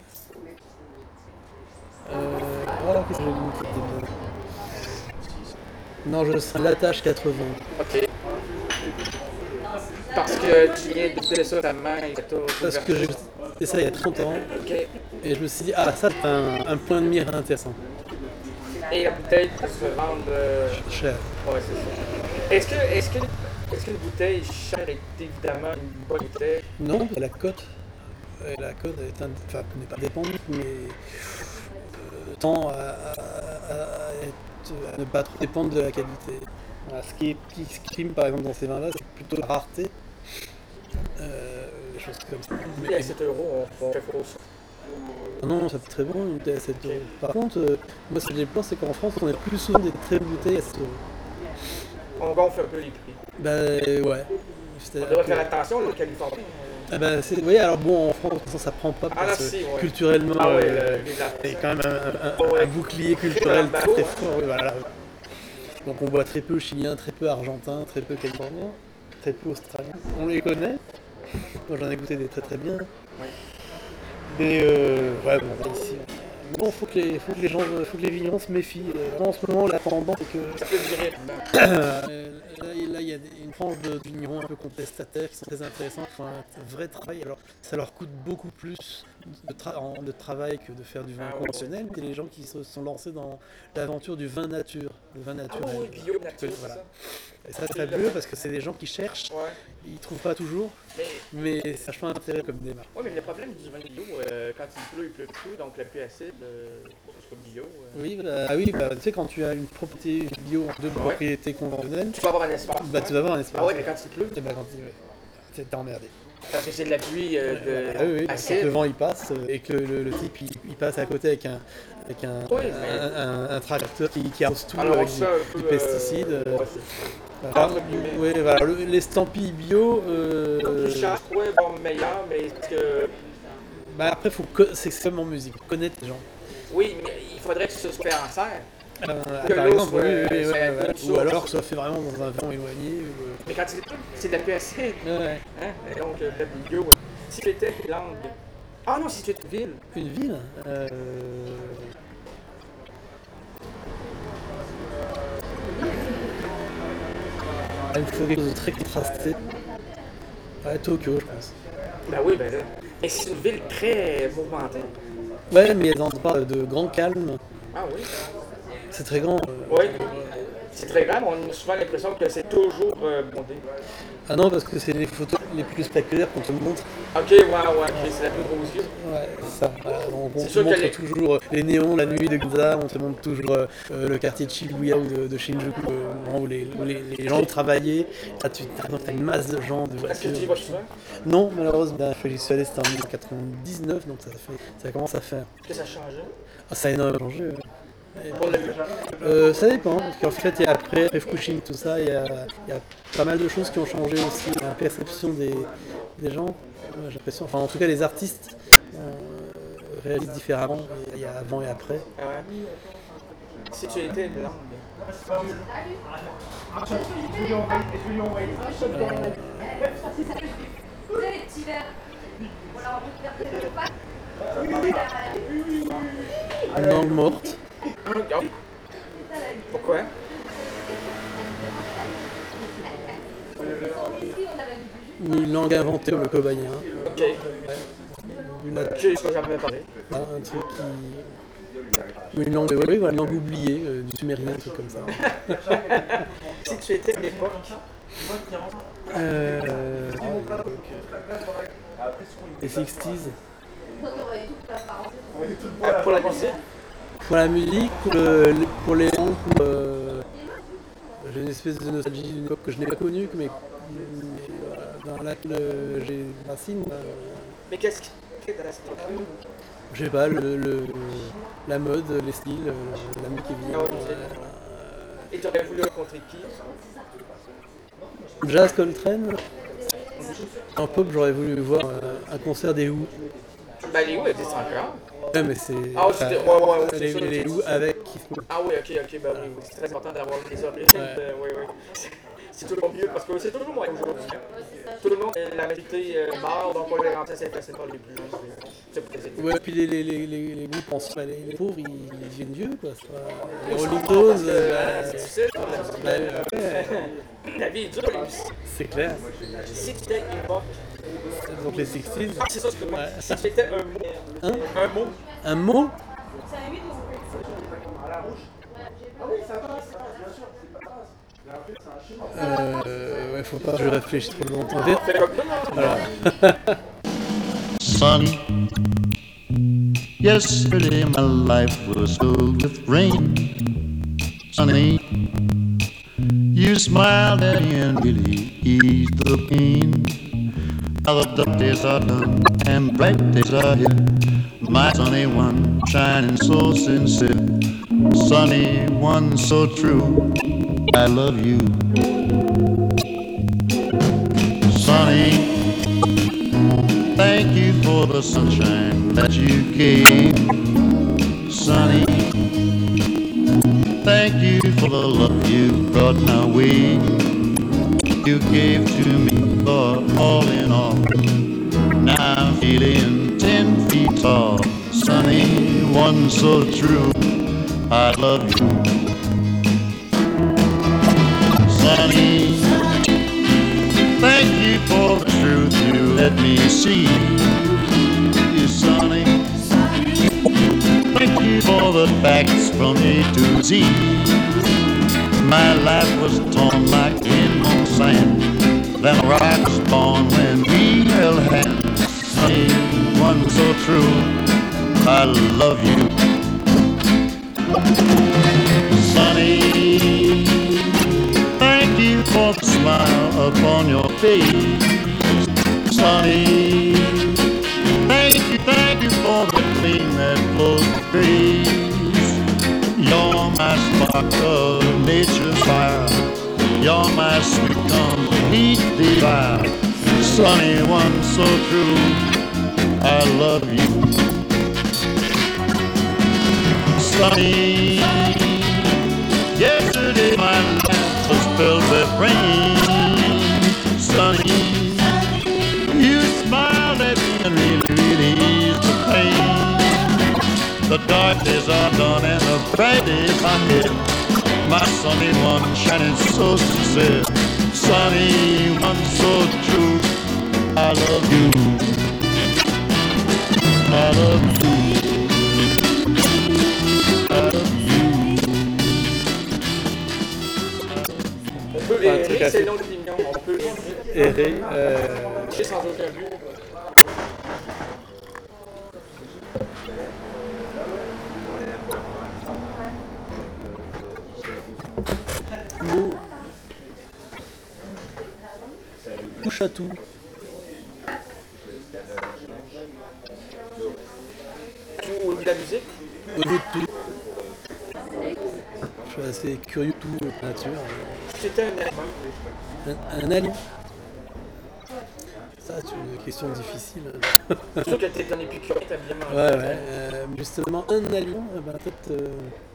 Euh, oh, qu'est-ce que j'ai mis qui était bon. Non, je serai l'attache quatre-vingts. Ok. Parce que tu viens de donner ça à ta main et que t'as Parce ouvert que j'ai fait ça il y a trente ans Ok. et je me suis dit, ah, ça c'est un, un point de mire intéressant. Et la bouteille peut se vendre. euh, Cher. Ouais, c'est ça. Est-ce que, est-ce que, est-ce qu'une bouteille chère est évidemment une bonne bouteille? Non, la cote. euh, La cote est un- enfin, n'est pas dépendante, mais euh, tend à, à- à, être- à ne pas trop dépendre de la qualité. Voilà, ce, qui est, qui- ce qui prime par exemple dans ces vins-là, c'est plutôt la rareté. Euh, des choses comme ça. Et à sept euros, on fait fausse. Ah non, ça fait très bon une bouteille à sept euros. Par contre, euh, moi ce que j'ai peur, c'est qu'en France, on a plus souvent des très bonnes bouteilles à sept euros. On gonfle un peu les prix. Ben ouais. On C'est-à-dire devrait que- faire attention, le Californien. Ah ben, c'est- oui, alors bon, en France, ça, ça prend pas Ah, là, parce que si, ouais. culturellement, Ah ouais, euh, le- les lattes. c'est quand même un, un- Oh, ouais. un bouclier culturel Très très, dans le très bateau, fort. Oui, voilà. Donc on boit très peu chilien, très peu argentin, très peu californien, très peu australien. On les connaît. Moi j'en ai goûté des très très bien. Mais euh, ouais, bon, là, ici. Bon, faut que les, faut que les gens, faut que les vignerons se méfient. Euh, En ce moment, la tendance, c'est que Ça peut virer. Euh, là, là, il y a des- une frange de vignerons un peu contestataires qui sont très intéressants, qui font un vrai travail. Alors, ça leur coûte beaucoup plus de, tra- en- de travail que de faire du vin Ah ouais. conventionnel. C'est les gens qui se sont lancés dans l'aventure du vin nature, le vin Ah naturel. oui, bio, nature, c'est Voilà. ça. Et ça, c'est fabuleux parce que c'est des gens qui cherchent, Ouais. ils trouvent pas toujours, Mais, mais c'est vachement intéressant comme démarche. ouais, mais le problème du vin bio, euh, quand il pleut, il pleut plus, donc le plus acide, euh, c'est pas bio. euh. Oui, bah, ah oui, bah, tu sais, quand tu as une propriété bio en deux propriétés conventionnelles, Tu vas avoir un espace. bah, tu vas avoir un espace. Ah ouais, mais quand il pleut, Et bah, quand il- ouais, t'es t'es emmerdé. parce que c'est de la pluie euh, de Ah oui, oui, parce que acide. le vent il passe euh, et que le, le type il, il passe à côté avec un, avec un, Oui, mais- un, un- un tracteur qui, qui arrose tout Alors, avec on du, sait un peu, du euh, pesticide. euh, ouais, c'est- voilà. entre guillemets. Oui, voilà, le- l'estampille bio. euh, Plus cher, ouais, bon, meilleur, mais parce que. bah après, faut co- c'est comme en musique, faut connaître les gens. Oui, mais il faudrait que ce soit fait en serre. Euh, Que par l'eau exemple, soit- oui, oui, oui, soit ouais, un peu ouais. de Ou source. alors que ça fait vraiment dans un vent éloigné. ou, euh, Mais quand il pleut, c'est de la pluie acide. ouais. Hein? Et donc, euh, le bio. Si tu étais langue. Ah non, si tu étais ville. Une ville. euh, ah, il faut quelque chose de très contrasté. Ouais, Tokyo, je pense. Ben oui, ben là. Et c'est une ville très mouvementée. Ouais, mais il y a des endroits de grand calme. Ah oui. C'est très grand. euh. Oui. C'est très grave, on a souvent l'impression que c'est toujours euh, bondé. Ah non, parce que c'est les photos les plus spectaculaires qu'on te montre. Ok, ouais, ouais, ok, c'est la plus grosse yeux. Ouais, c'est ça. Voilà, donc on C'est te sûr montre qu'elle est- toujours euh, les néons la nuit de Ginza, on te montre toujours euh, euh, le quartier de Shibuya ou de, de Shinjuku, euh, où, les, où les, les gens travaillaient. Là, tu as une masse de gens, de Est-ce que tu y voitures. vas souvent? Non, malheureusement, la dernière fois que j'y suis allé, c'était en dix-neuf cent quatre-vingt-dix-neuf, donc ça, fait, ça commence à faire. Est-ce que ça a changé? Ah, ça a énormément changé. ouais. Pour le Euh, ça dépend, parce qu'en fait, il y a après, après Fukushima, tout ça, il y, a, il y a pas mal de choses qui ont changé aussi, la perception des, des gens, ouais, j'ai l'impression, enfin en tout cas les artistes euh, réalisent différemment, il y a avant et après. Ah ouais. Si tu étais une langue. Vous avez les petits verres. Voilà, on peut faire des repas. Une langue morte, Pourquoi? une langue inventée comme le cobayen, Ok. une, Ok, je crois que j'en avais parlé. un truc qui... Une langue, oui, voilà, une langue oubliée, euh, du sumérien, un truc comme ça. Si tu étais à l'époque, Euh, les sixties. euh, pour la musique, Pour la musique, pour, le- pour les langues, pour, euh, j'ai une espèce de nostalgie d'une époque que je n'ai pas connue, mais, mais, euh, dans laquelle euh, j'ai des racines. euh, mais qu'est-ce qui était dans la cité? je sais pas, le, le- la mode, les styles, euh, la musique qui vient. Ah oui, c'est- euh, Et tu aurais voulu rencontrer qui? Jazz Coltrane. En pop, j'aurais voulu voir euh, un concert des Who. Ben, les Who existent encore. Ouais, mais c'est. Ah oui, c'était- ouais, ouais, ouais, c'est les, sûr, les c'est Who sûr. avec Keith Moon. Ah oui, ok, ok, ben oui, oui, c'est très important d'avoir les origines. Ouais. euh, oui, oui. C'est toujours mieux parce que c'est toujours moins aujourd'hui. Tout le monde, euh, la majorité euh, meurt, donc on les rend assez facile par les plus jeunes. c'est- C'est pour les aider. Ouais, puis les, les, les, les, les groupes anciens, bah, les, les pauvres, ils, ils deviennent vieux, quoi. c'est pas- Les Parce Rolling que, Stones, euh, euh, c'est difficile, la musique. bah, ouais, La vie est dure, les musiciens. c'est clair. Si tu étais une époque. Donc les sixties. Ah, c'est ça, excuse-moi. Ouais. Si tu étais un mot. Hein Un mot. Un mot euh, ouais, faut pas que je réfléchisse trop longtemps. Fais comme ça. Voilà. Son, Yesterday my life was filled with rain. Sunny, you smiled at me and really eased the pain. Now the dark days are done and bright days are here. My sunny one shining so sincere. Sunny one so true, I love you. Sunny, thank you for the sunshine that you gave. Sunny, thank you for the love you brought my way. You gave to me for all in all. Now I'm feeling ten feet tall. Sunny, one so true, I love you. Sunny, thank you for the truth you let me see. You Sunny, thank you for the facts from A to Z. My life was torn like wind on sand. Then a rock was born when we held hands. Sunny, one so true, I love you. Sunny, thank you for the smile upon your face. Sunny, thank you, thank you for the flame that flows with grace. You're my spark of nature's fire. You're my sweet complete desire. Sunny one so true, I love you. Sunny, yesterday my life was filled with rain. Sunny, you smiled at me and really, really eased the pain. The dark days are done and the bright days are here. My sunny one shining so sincere. Sunny one so true, I love you. I love you. On peut errer, c'est le nom de l'opinion. On peut errer. Euh... sans aucun but. Mot. Touche à tout. Tout de la musique? Au lieu de tout. Je suis assez curieux de tout, de nature. C'était un aliment. Un, un aliment. Ça, c'est une question difficile. C'est sûr que t'es un épicurien, t'as bien mangé. Ouais, ouais. Euh, justement, un aliment, ben, peut-être. Euh...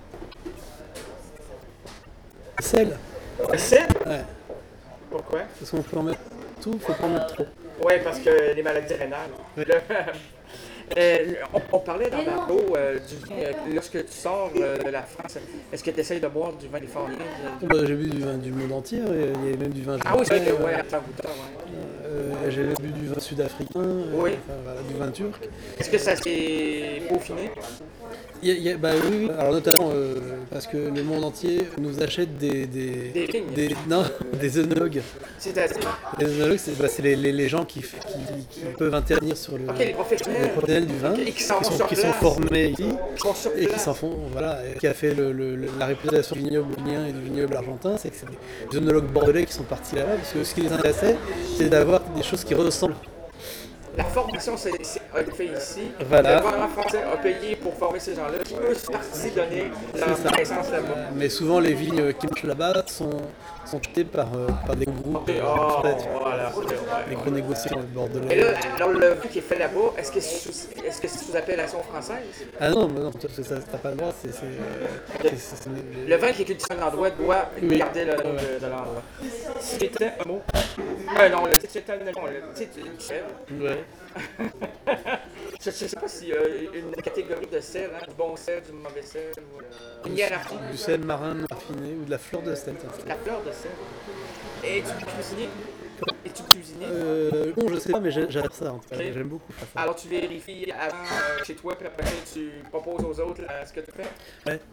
Sel. Le sel? Ouais. Pourquoi? Parce qu'on peut en mettre tout, il faut pas en mettre trop. Ouais, parce que les maladies rénales. Ouais. Le, euh, on, on parlait dans Margot euh, du vin. Euh, lorsque tu sors euh, de la France, est-ce que tu essayes de boire du vin des Forliers? Bah, j'ai bu du vin du monde entier, et il y a même du vin japonais. Ah oui, c'est vrai que, ouais, à temps goûteur, ouais. Euh, j'ai bu du vin sud-africain, oui. Enfin, voilà, du vin turc. Est-ce que ça s'est peaufiné? Il y a, il y a, bah oui, oui, alors notamment euh, parce que le monde entier nous achète des... Des, des vignes? Des, non, des œnologues. C'est-à-dire? Les œnologues, c'est bah, les, les, les gens qui, qui, qui peuvent intervenir sur le... Ok, les professionnels. Les professionnels du vin, okay, qui, sont, qui, sont, qui sont formés ici, sont et qui s'en font, voilà, et qui a fait le, le, la réputation du vignoble lien et du vignoble argentin, c'est que c'est des œnologues bordelais qui sont partis là-bas, parce que ce qui les intéressait, c'est d'avoir des choses qui ressemblent. La formation c'est, c'est, a été faite ici. Voilà. Le gouvernement français a payé pour former ces gens-là qui eux sont partis donner leur connaissance là-bas. Mais souvent, les vignes qui marchent là-bas sont, sont traitées par, euh, par des groupes. Okay. Euh, oh, ouais, voilà. Des gros négociants bordelais. Et là, alors, le vin qui est fait là-bas, est-ce que c'est sous, est-ce que c'est sous appellation française? Ah non, non, ça, t'as pas le droit. C'est, c'est, okay. c'est, c'est, c'est... Le vin qui est cultivé à l'endroit doit oui. garder le nom de, de l'endroit. Si c'était un mot. Euh, non, si c'était un nom, tu sais, une chèvre. Ouais. Je ne sais pas si euh, une catégorie de sel, hein, du bon sel, du mauvais sel, ou, euh, une hiérarchie. Du sel marin raffiné ou de la fleur de sel. La fleur de sel. Et tu cuisines? Et tu cuisines? Euh, bon, je sais pas, mais j'adore ça en tout cas. Okay. J'aime beaucoup faire ça. Alors tu vérifies avant euh, chez toi, puis après tu proposes aux autres là, ce que tu fais? Ouais.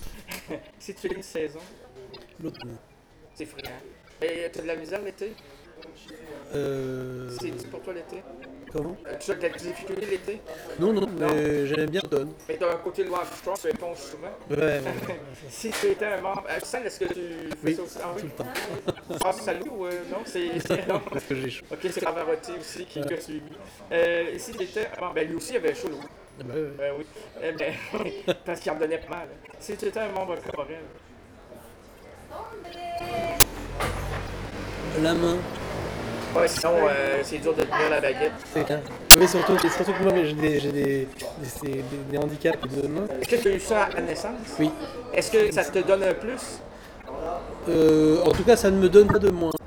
Ok. Si tu fais une saison? L'autre, non. C'est friand. Et tu as de la misère l'été? Euh... C'est dit pour toi l'été? Comment? Euh, tu as de la difficulté l'été? Non, non, Non. mais j'aime bien l'automne. Mais t'as un côté Louis Armstrong, tu éponges souvent. Ouais, ouais, ouais. Si tu étais un membre. Euh, Sam, est-ce que tu fais Oui, ça aussi? Ah tout oui? le temps. Ah, salut ou euh, non? C'est. c'est- non. Parce que j'ai chaud. Ok, c'est Pavarotti aussi qui Ouais. qui a suivi. Euh, et si tu étais. Bon, ben lui aussi avait chaud, Louis. Ah bah, ouais. Ben oui. Euh, ben, parce qu'il en donnait pas mal. Si tu étais un membre corporel. La main. Ouais, sinon, euh, c'est dur de tenir la baguette. C'est clair. Oui, surtout, et surtout que moi, j'ai des, j'ai des, des, des, des- des handicaps de main. Est-ce que tu as eu ça à la naissance? Oui. Est-ce que ça te donne un plus? Euh, en tout cas, ça ne me donne pas de moins.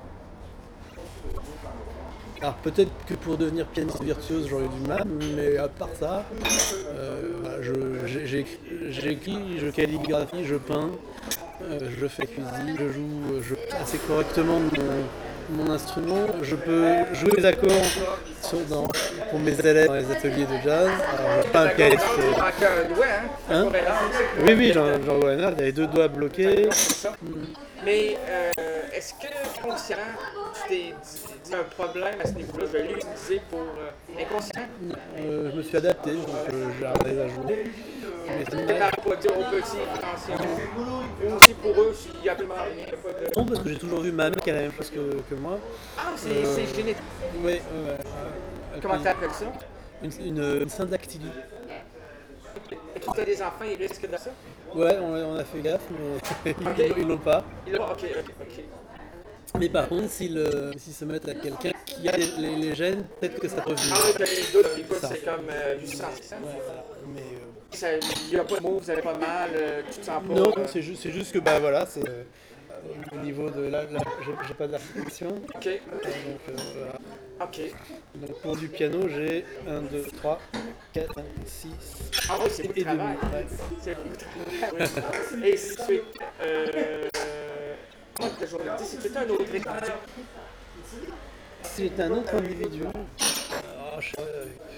Alors peut-être que pour devenir pianiste virtuose, j'aurais du mal, mais à part ça, euh, voilà, je- j'ai- j'écris, j'écris, je calligraphie, je peins, euh, je fais cuisine, je joue je, assez correctement mon, mon instrument. Je peux jouer les accords sur- dans- pour mes élèves dans les ateliers de jazz. Alors, j'ai pas un pianiste. Il manque un doigt, hein? Hein? Pour Hélène. Oui, oui, j'en j'en vois un autre, il y avait deux doigts bloqués. Mais euh, est-ce que conscient, tu t'es dit, dit un problème à ce niveau-là, je vais l'utiliser pour euh, inconscient? Euh, je me suis adapté, donc euh, j'ai arrêté à jouer. Mais c'est Tes une- parents pas dire aux petits, attention. Ou aussi pour eux, s'il y a absolument rien. y a pas de- Non, parce que j'ai toujours vu ma mère qui a la même chose que, que moi. Ah, c'est Euh, c'est génétique. Oui, ouais, ouais. Comment tu appelles ça? Une, une, une syndactylie. Et quand tu as des enfants, ils risquent de ça? Ouais, on, on a fait gaffe, mais Ok. ils, ils l'ont pas. Ils l'ont, ok, ok, ok. Mais par contre, s'ils euh, s'ils se mettent à quelqu'un qui a les, les, les gènes, peut-être que ça revient. Ah oui, t'as les deux, écoute, Ça. c'est comme euh, du sang. Ouais, voilà. Mais, euh, Ça- Il n'y a pas de mots, vous n'avez pas mal, euh, tu te sens pas. non, euh, non, c'est juste, c'est juste que bah voilà, c'est euh, au niveau de la, la- j'ai j'ai pas d'articulation. Ok, Donc, euh, voilà. ok. Donc pour du piano, j'ai un, deux, trois, quatre, cinq, six Ah oui, c'est beaucoup de et demi. travail. Ouais. C'est beaucoup de travail, oui. Et si tu es. Euh, comment te journée si tu étais un autre individu, Si j'étais un autre individu, oh, je sais pas,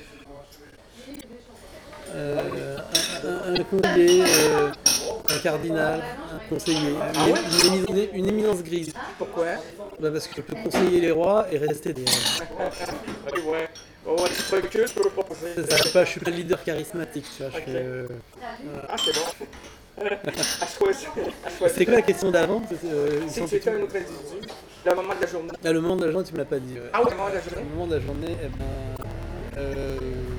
euh, un, un, un conseiller, euh, un cardinal, un conseiller, une, une émi- une éminence grise. pourquoi? Bah, parce que je peux conseiller les rois et rester des. Ok, ouais. Oh, ouais, tu te recules, je peux le proposer. Ça, ça, pas, je suis pas le leader charismatique, tu vois. Je Ok. fais, euh, Ah, c'est bon. à choisir. À choisir. C'est quoi la question d'avant? C'était, euh, ils Si sont tu étais un plutôt- autre individu, le moment de la journée. Ah, le moment de la journée, tu me l'as pas dit. Ouais. Ah oui, le moment de la Le journée. moment de la journée, eh ben, euh,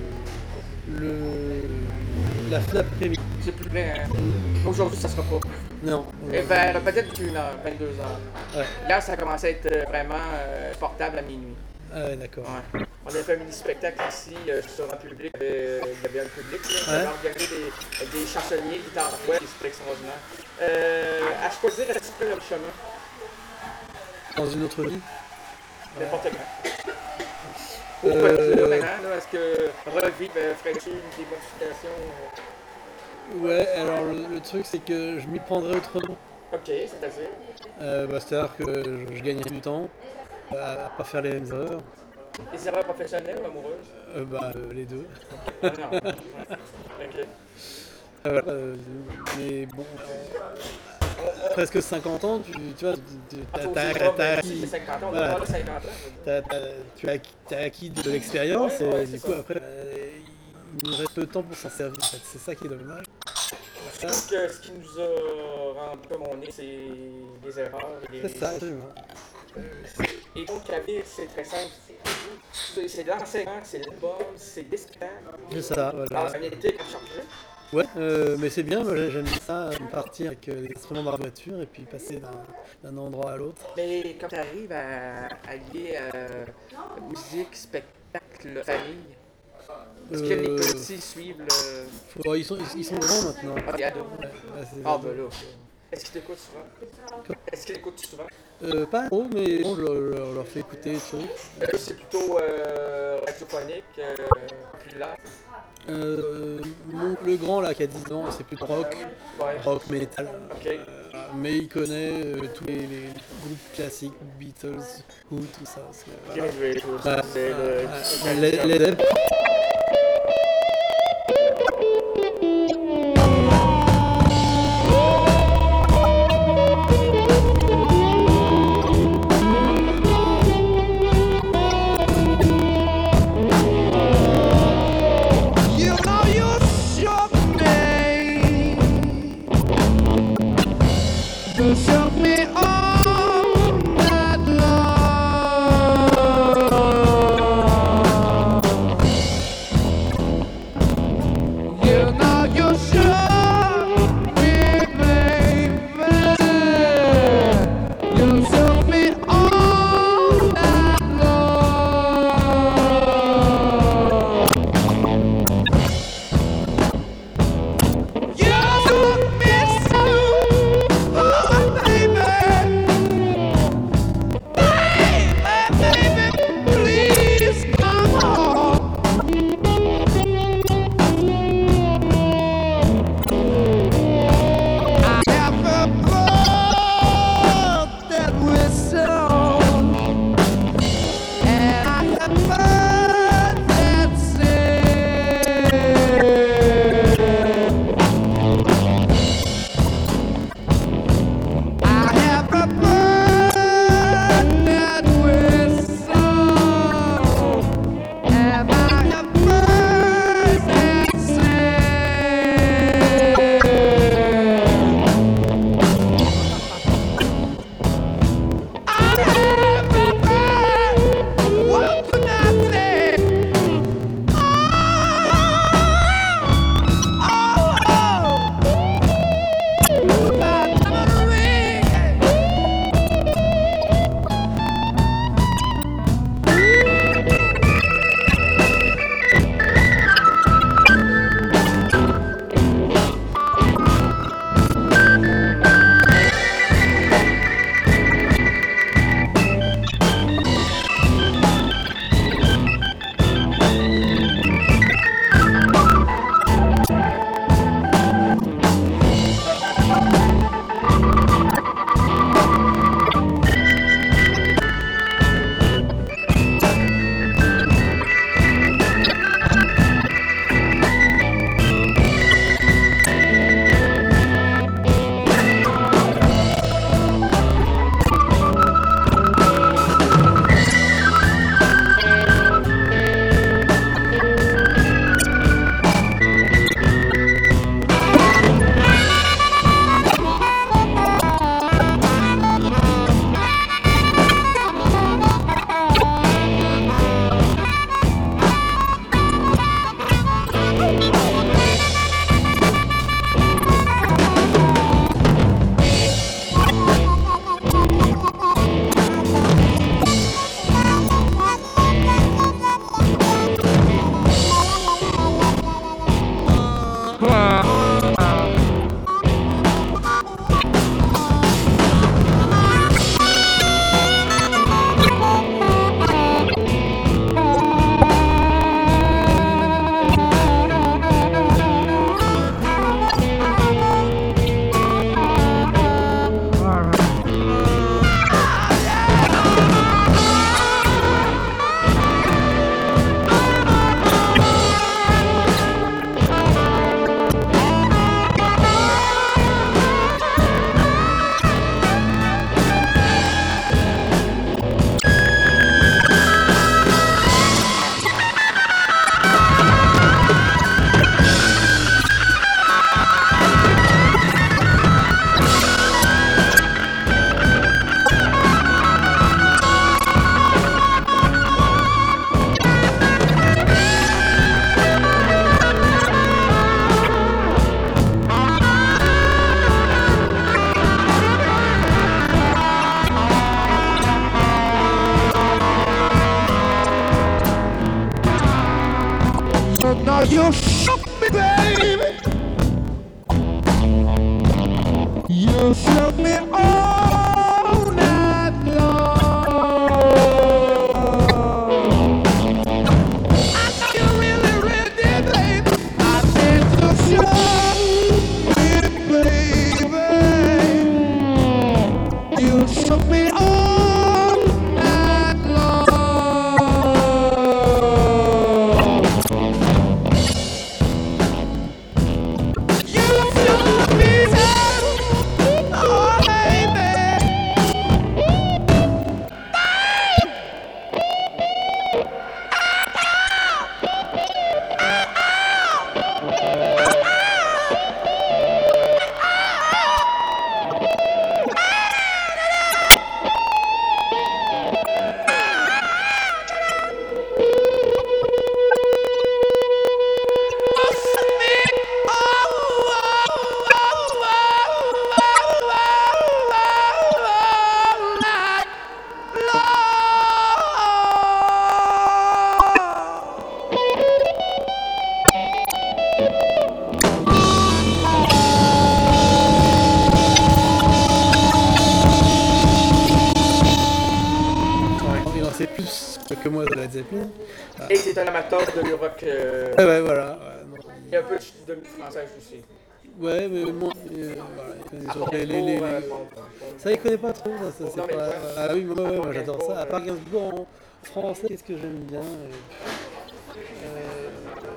le, la fin d'après-midi. C'est plus près. Hein. Aujourd'hui, ça sera pas. Non. Eh ben, peut-être une heure, vingt-deux heures. Ouais. Là, ça commençait à être euh, vraiment euh, portable à minuit. Ah ouais, d'accord. Ouais. On avait fait un mini-spectacle ici euh, sur un public. Il y avait, il y avait un public. Là. On avait organisé des, des chansonniers, guitares ouais, c'était extraordinaire. Euh, à choisir, est-ce que le chemin? Dans une autre vie. N'importe quand. Ou Euh, peut-être là, maintenant, là, est-ce que revivre, euh, ferais-tu des modifications? euh? Ouais, alors le, le truc c'est que je m'y prendrais autrement. Ok, c'est-à-dire? Euh, bah, C'est-à-dire que je, je gagnerais du temps à, à pas faire les mêmes erreurs. Des erreurs professionnelles ou amoureuses? Euh, bah, euh, les deux. Ah non. Ok. Euh, voilà, euh, mais bon, euh, presque cinquante ans, tu, tu vois, tu, tu- Ah, t'as- toi t'as- aussi, t'as toi, acquis- c'est cinquante ans, on voilà. a pas cinquante ans. t'as- t'as- tu as acquis, t'as acquis de l'expérience Ouais, ouais, et du c'est coup ça. après, euh, il nous reste peu de temps pour s'en servir. En fait. C'est ça qui est dommage. Je trouve que ce qui nous a rendu comme on est, c'est des erreurs. Et des... C'est ça, absolument. Et donc, la vie, c'est très simple. C'est c'est de l'enseignement, c'est l'album, c'est des spectacles. C'est ça, voilà. Alors, un été comme chargé. Ouais, euh, mais c'est bien, moi j'aime ça, partir avec euh, les instruments dans la voiture et puis passer d'un d'un endroit à l'autre. Mais quand tu arrives à, à lier euh, musique, spectacle, famille, est-ce que les Euh, petits suivent le. faut- ouais, ils, sont, ils, ils sont grands maintenant. Ah, les ados. Ouais, ouais, c'est- Ah, ben là. Est-ce qu'ils t'écoutent souvent? Est-ce qu'ils écoutent souvent? Euh, pas trop, mais bon, je leur, leur- leur fais écouter des trucs. Euh, c'est plutôt euh, radiophonique, euh, populaire. Euh, mon- le grand là qui a dix ans, c'est plus rock, Ouais. rock metal. Ok. Euh, mais il connaît euh, tous les, les groupes classiques, Beatles, Who, tout ça. c'est- voilà. Ouais, tout ça, Voilà. c'est le- Euh, les, les Led Zeppelin. You shook me, baby. You shook me all night long. I know you really, really did, baby. I said you shook me, baby. You shook me all night long. You shook me down, oh baby. pas que moi de Led Zeppelin. Ah. Et c'est un amateur de rock. Euh... Ouais, ouais, voilà. Ouais, non. Et un peu de musique française aussi. Ouais, mais moi, euh, voilà, il connaît Ah, surtout bon, les, les, les, bon, les- euh, bon, bon. Ça, il connaît pas trop, ça, ça, c'est Non, mais pas... ouais. Ah oui, moi, ouais, moi j'adore Bon, ça. À part euh, Gainsbourg en français, qu'est-ce que j'aime bien euh, euh,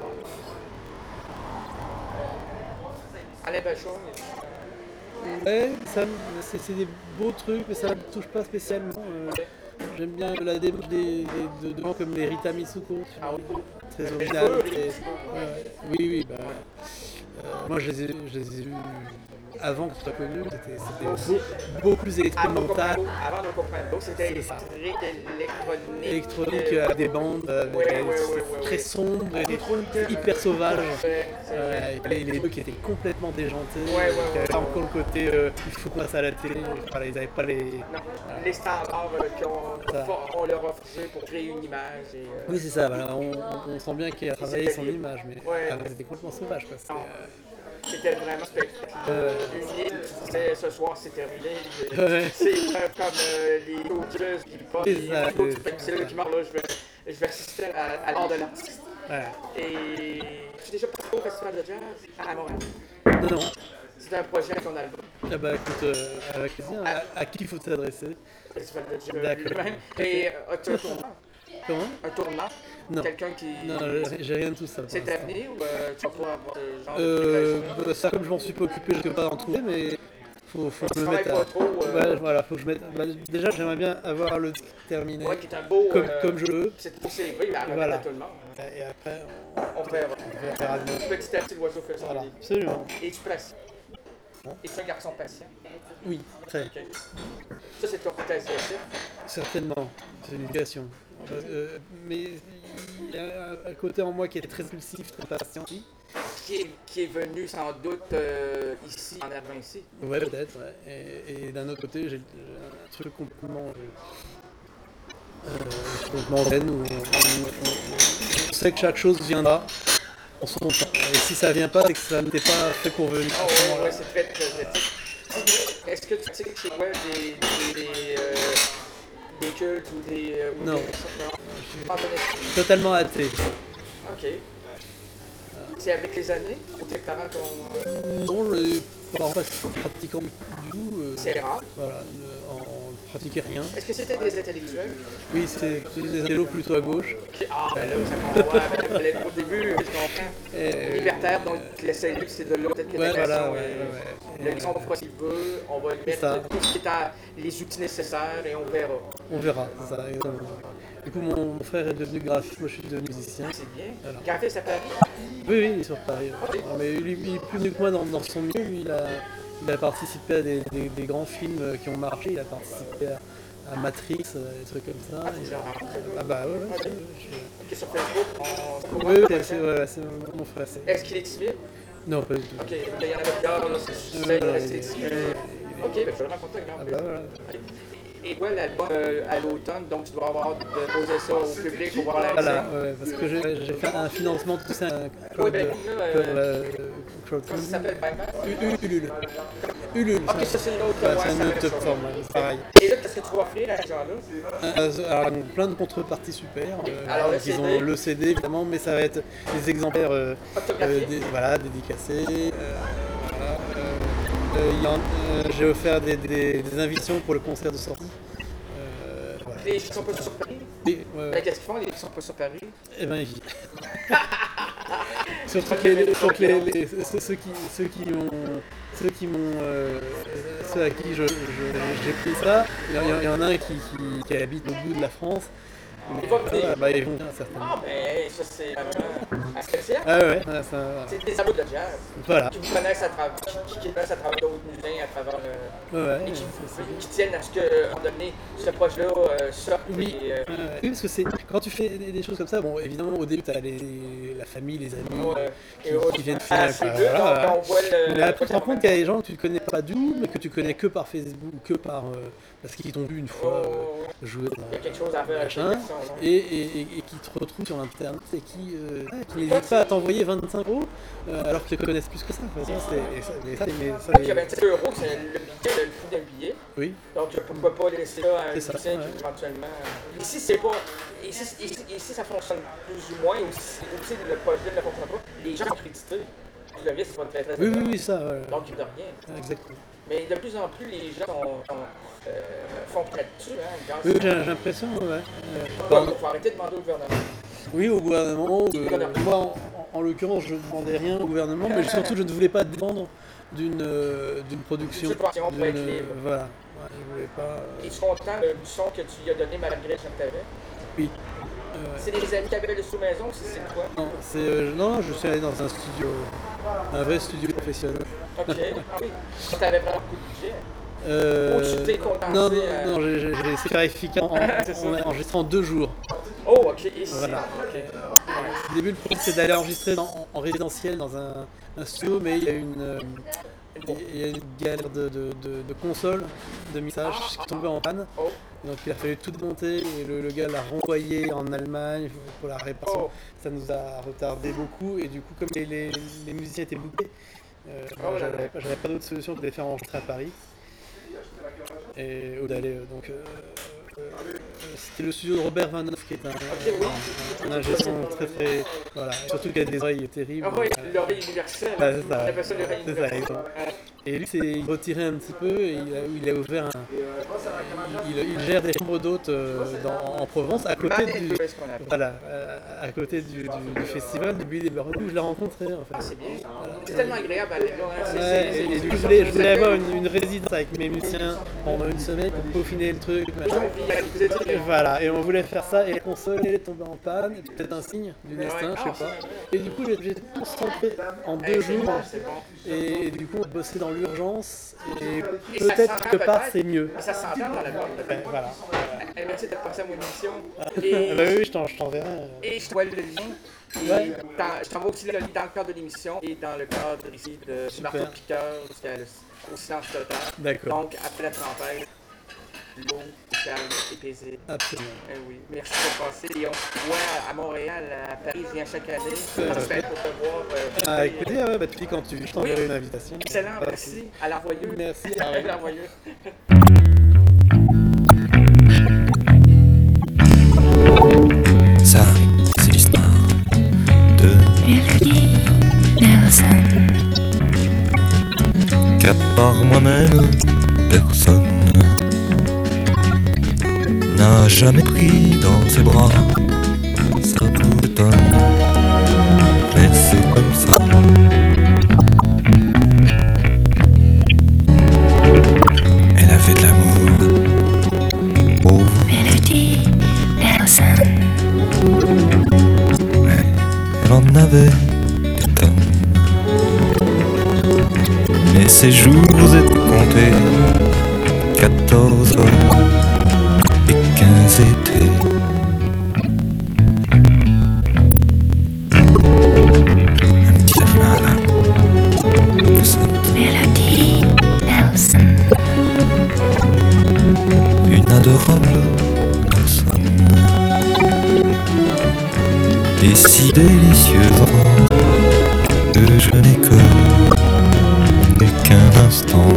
Alain Bachon. Ouais, ça, me- c'est c'est des beaux trucs, mais ça me touche pas spécialement. euh, J'aime bien la démarche des, des- de, de gens comme les Rita Mitsuko. tu Ah vois, oui. Très original. très- ouais, ouais. Oui, oui, bah, euh, moi je les ai, je les ai vus avant que ce soit connu, c'était c'était beau- beaucoup plus expérimental, Avant de comprendre, c'était C'est ça. très électronique. électronique, euh, des bandes euh, avec Ouais, des- ouais, ouais, ouais, très ouais. sombres et des- hyper sauvages. Ouais, c'est vrai. Ouais, et les, les deux qui étaient complètement déjantés, Ouais, ouais, qui ouais. avaient pas encore le côté euh, il faut qu'on passe à la télé, voilà, ils n'avaient pas les. Non, les standards euh, qu'on Ça. on leur a refusé pour créer une image. Et, euh, Oui, c'est ça, voilà, on, on- on sent bien qu'il a travaillé son image, mais Ouais. ah, c'était complètement sauvage. Quoi. C'était, Non. euh, C'était vraiment spectaculaire. Euh. Unique, c'est ce soir c'est terminé. Ouais. C'est euh, comme euh, les coaches qui passent. C'est ça, les autres, c'est- fait que c'est là qui marre, là, je vais, je vais assister à, à l'art de l'artiste. voilà. Et je suis déjà passé au festival de jazz à Montréal. Non, non. C'est un projet à ton album. Ah bah écoute, euh, avec plaisir, à, à qui il faut s'adresser? Le festival de jazz D'accord. lui-même. Et euh, as-tu un tournant? Comment? Un tournant? Non. Quelqu'un qui. Non, j'ai- j'ai rien de tout ça. pour C'est l'instant. à venir ou euh, tu vas pas avoir ce genre Euh, de bah, ça, comme je m'en suis pas occupé, je ne peux pas en trouver, mais faut, faut que je me travailles mette à. pas trop, euh, Ouais, voilà, faut que je mette. bah, déjà, j'aimerais bien avoir le disque terminé, Ouais, qui est un beau. comme, euh, comme je veux. C'est pour C V, mais à remettre Voilà. à tout le monde. Et après, On verra. on verra bien. Petit à petit, l'oiseau fait son Voilà, nid. absolument. Es-tu patient? Es-tu un garçon patient? Oui, très. Ok. Ça, c'est ton côté asiatique. Certainement, c'est une éducation. Euh, euh, mais il y a un côté en moi qui est très impulsif, très patient. Qui est, qui est venu sans doute euh, ici, en Arvin ici. Ouais, peut-être. Ouais. Et, et d'un autre côté, j'ai j'ai un truc complètement. Euh, euh, complètement zen où on, on- on- on sait que chaque chose viendra en son temps. Et si ça vient pas, c'est que ça n'était pas fait pour venir. Oh, à ce ouais, moment-là. ouais, c'est très, très éthique. Est-ce que tu sais que c'est quoi des, des, des, euh, des cultes ou des. euh, ou Non. des- non. Pas connaissance. Totalement athée. Ok. C'est avec les années ou tes parents t'ont. euh, Non, je pas pratiquant du tout. euh, C'est rare. Voilà, euh, en, en pratiquait rien. Est-ce que c'était des intellectuels? Oui, c'est des intellos plutôt à gauche. Ok. Ah, ben là, ça comprend. Ouais, ben, au début, je comprends. Et, Libertaire, donc le salut, c'est de là, peut-être que Ouais, la voilà, création, ouais, euh, ouais, le ouais. son fera ce qu'il veut, on va lui C'est ça. mettre tout ce qui est à- les outils nécessaires et on verra. On verra, c'est ça, exactement. Du coup, mon, mon frère est devenu graphiste, moi je suis devenu musicien. C'est bien. Voilà. Graphiste à Paris? Oui, oui, il est sur Paris. Non, mais lui, il est plus venu que moi dans, dans son milieu. Lui, il a, il a participé à des, des- des grands films euh, qui ont marché. Il a participé à, à Matrix, euh, des trucs comme ça. Ah, Et- tu l'as rencontré? ah bah ouais, ouais. Ok. je- Ok, sur Facebook, on... Oui, oui, c'est ouais, c'est mon frère. c'est- Est-ce qu'il est timide? Non, pas du tout. Ok, il y en avait plusieurs, là, c'est Ouais, c'est ouais, resté il- timide. il- Ok, ben, je vais le rencontrer, Ah regarde. bah voilà. Et toi, l'album euh, à l'automne, donc tu dois avoir de poser ça au public pour voir la Voilà, réaction. ouais, parce que j'ai j'ai fait un financement de tout ça, un Oui, crowd, ben, là, crowd- euh, euh, comment crowdfunding. ça s'appelle, Baymax? U- Ulule. Ulule. Ok, ça c'est une autre, Ouais, ouais, c'est ça une va autre être ça. plateforme, ouais, c'est pareil. Et là, qu'est-ce que tu vas offrir à ces gens-là? Euh, Alors, donc, plein de contreparties super. euh, Alors, le donc, ils C D. ont le C D évidemment, mais ça va être des exemplaires euh, Photographiés. euh, dé- voilà, dédicacés. euh, voilà, euh, euh, il y en- euh, J'ai offert des, des- des invitations pour le concert de sortie. Euh, voilà. Les filles qui sont pas sur Paris? Et, ouais, Ben, ouais. qu'est-ce qu'ils font, les filles qui sont pas sur Paris? Eh ben, j'y- Surtout que les, surtout que les- les- ceux, ceux qui, ceux qui ont, ceux qui m'ont, euh, ceux à qui je, je- j'ai pris ça, il y, en- il y en a un qui, qui, qui habite au bout de la France. Ils vont venir. Ah, bah, ils vont bien certainement. Ah, ben, ça c'est vraiment spécial. Ah ouais, ouais, ça, voilà. C'est des amours de jazz Voilà. qui vous connaissent à travers, qui, qui connaissent à travers d'autres musées, à travers le. Ouais, ouais, et qui, c'est- c'est- qui tiennent à ce que, à un moment donné, ce projet-là euh, sorte. Oui. Et, euh, Ouais, oui, parce que c'est quand tu fais des, des choses comme ça, bon, évidemment, au début, tu as les, la famille, les amis ouais. qui, Et au- qui viennent à faire. ces quoi, deux, voilà, donc, on voit le. Mais après, tu te rends compte qu'il y a des gens que tu ne connais pas du tout, mais que tu connais que par Facebook, que par. euh, parce qu'ils t'ont vu une fois Oh, euh, jouer dans il y a quelque chose à faire avec machin. les personnes. et, et, et, et qui te retrouvent sur internet et qui, euh, qui n'hésitent pas à t'envoyer vingt-cinq euros euh, alors qu'ils te connaissent plus que ça. Enfin, ça, c'est, et ça, mais ça, mais ça, Il y a vingt-cinq euros, c'est le billet, le prix d'un billet. Oui. Donc pourquoi pas laisser là à un C'est ça, musicien ouais. qui éventuellement. Ici, c'est pas. Ici, ici, ici, ça fonctionne plus ou moins. Aussi, aussi le projet ne fonctionne pas. Les gens sont crédités. Le risque, c'est pas très très Oui, oui, oui, ça. Ouais. Donc, il n'y a rien. Exactement. Mais de plus en plus, les gens sont, sont, euh, font là-dessus. Hein, oui, j'ai, j'ai l'impression, ouais. Euh, bon, il faut arrêter de demander au gouvernement. Oui, au gouvernement. Euh, moi, en, en, en l'occurrence, je ne demandais rien au gouvernement, mais surtout, je ne voulais pas dépendre d'une, euh, d'une production. Subvention pour être libre. Voilà. Ouais, je voulais pas. Euh... Et tu es content du son que tu lui as donné malgré ce que tu avais? Oui. Euh... C'est des amis qui avaient le sous-maison ou c'est quoi? Non, c'est, euh, non, je suis allé dans un studio, un vrai studio professionnel. Ok, ah oui. Tu avais vraiment beaucoup de budget? Euh, Ou tu t'es contenté? Non, non, à... non, j'ai, j'ai essayé de faire efficace en, en, en enregistrant deux jours. Oh, ok, ici. Voilà. Okay. Au début, le projet, c'est d'aller enregistrer dans, en, en résidentiel dans un, un studio, mais il y a une, euh, il y a une galère de, de, de, de console, de mixage qui est tombée en panne. Oh. Donc il a fallu tout démonter et le, le gars l'a renvoyé en Allemagne pour la réparation. Oh. Ça nous a retardé beaucoup et du coup comme les, les, les musiciens étaient bookés, euh, oh, j'avais, j'avais pas d'autre solution que de les faire enregistrer à Paris. Et ou d'aller donc euh, euh, c'était le studio de Robert Vinneuf qui est un, okay, oui. un, un, un ingé son très très voilà, surtout qu'il a des oreilles terribles. Ah oui, l'oreille universelle. Bah, c'est ça, on appelle ça l'oreille universelle. Et lui, c'est, il retiré un petit peu et il a, il a ouvert un. Il, il gère des chambres d'hôtes euh, dans, en Provence, à côté du. Voilà, à côté du, du, du festival, du Buis des Barreaux, où je l'ai rencontré en fait. Ah, c'est bien. Voilà. C'est tellement agréable à aller là. Hein. C'est, ouais, c'est, et, c'est, et du coup, je voulais, je voulais avoir une, une résidence avec mes musiciens pendant une semaine pour peaufiner le truc. Et voilà, et on voulait faire ça, et la console elle est tombée en panne, peut-être un signe du destin, je sais pas. Et du coup, j'ai, j'ai concentré en deux jours, et, et du coup, on bossait dans l'urgence, et, et peut-être quelque part c'est mieux. Et ça s'entend dans la bande. Ouais, voilà. Merci d'être passé à mon émission. Et... bah oui, je, t'en, je t'enverrai. Et je t'envoie le lien. Et ouais. Je t'envoie aussi le lien dans le cadre de l'émission et dans le cadre ici de Super. Marteau Piqueur, jusqu'à le, au silence total. D'accord. Donc, après la tempête, l'eau est calme et paisible. Absolument. Eh oui. Merci de passer. Et on se voit à Montréal, à Paris, vient chaque année. Euh, J'espère pour te voir. Euh, ah, avec plaisir, ouais, bah, tu dis quand tu je t'enverrai oui. une invitation. Excellent, ah, merci. À l'envoyeux. Merci. À l'envoyeux. Ça, c'est l'histoire de Mélodie Nelson. Qu'à part moi-même, personne n'a jamais pris dans ses bras. Ça vous étonne, mais c'est comme ça. Elle avait de l'amour. Oh. Mélodie Nelson. Ouais, elle en avait des tonnes. Mais ses jours étaient comptés. Quatorze heures et quinze étés. Un petit animal. Mélodie Nelson. Une adorable personne. Et si délicieuse que je n'ai que qu'un instant.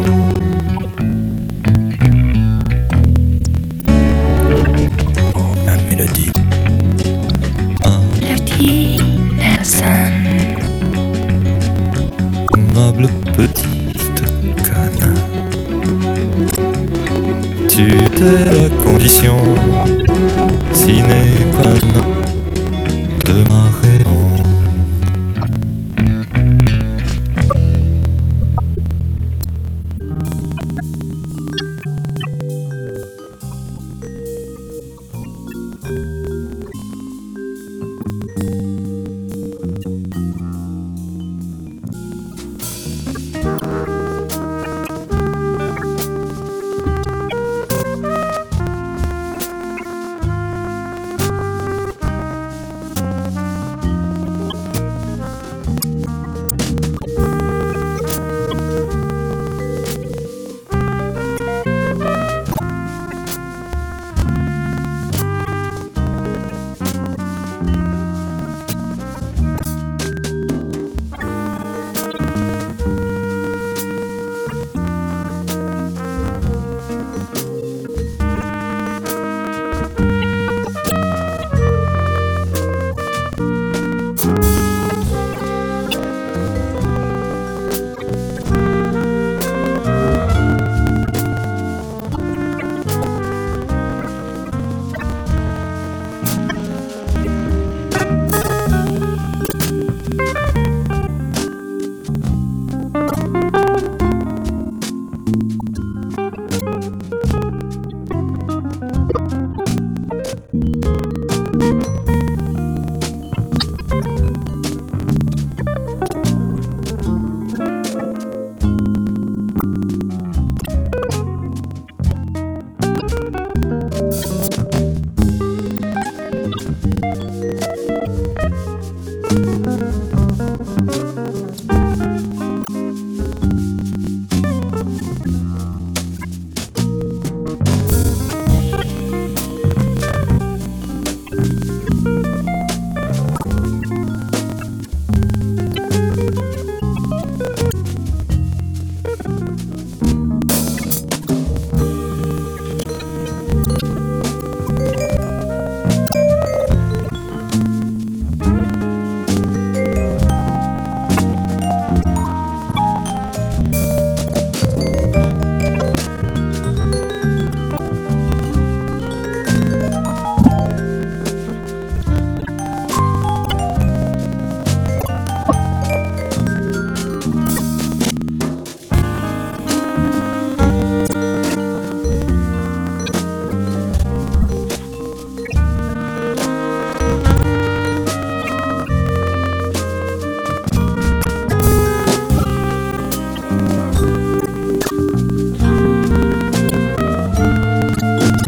Oh, ma mélodie. Ah. Mélodie Nelson. Aimable petite canne. Tu étais la condition sine qua non de ma raison.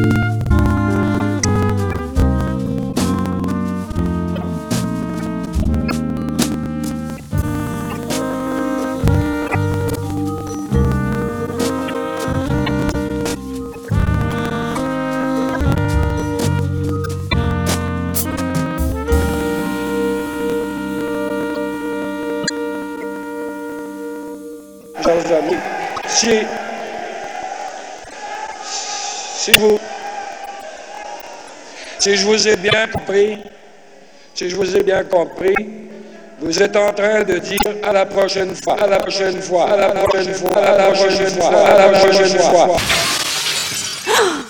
Chers amis, si, si vous, si je vous ai bien compris, si je vous ai bien compris, vous êtes en train de dire à la prochaine fois, à la prochaine fois, à la prochaine fois, à la prochaine fois, à la prochaine fois.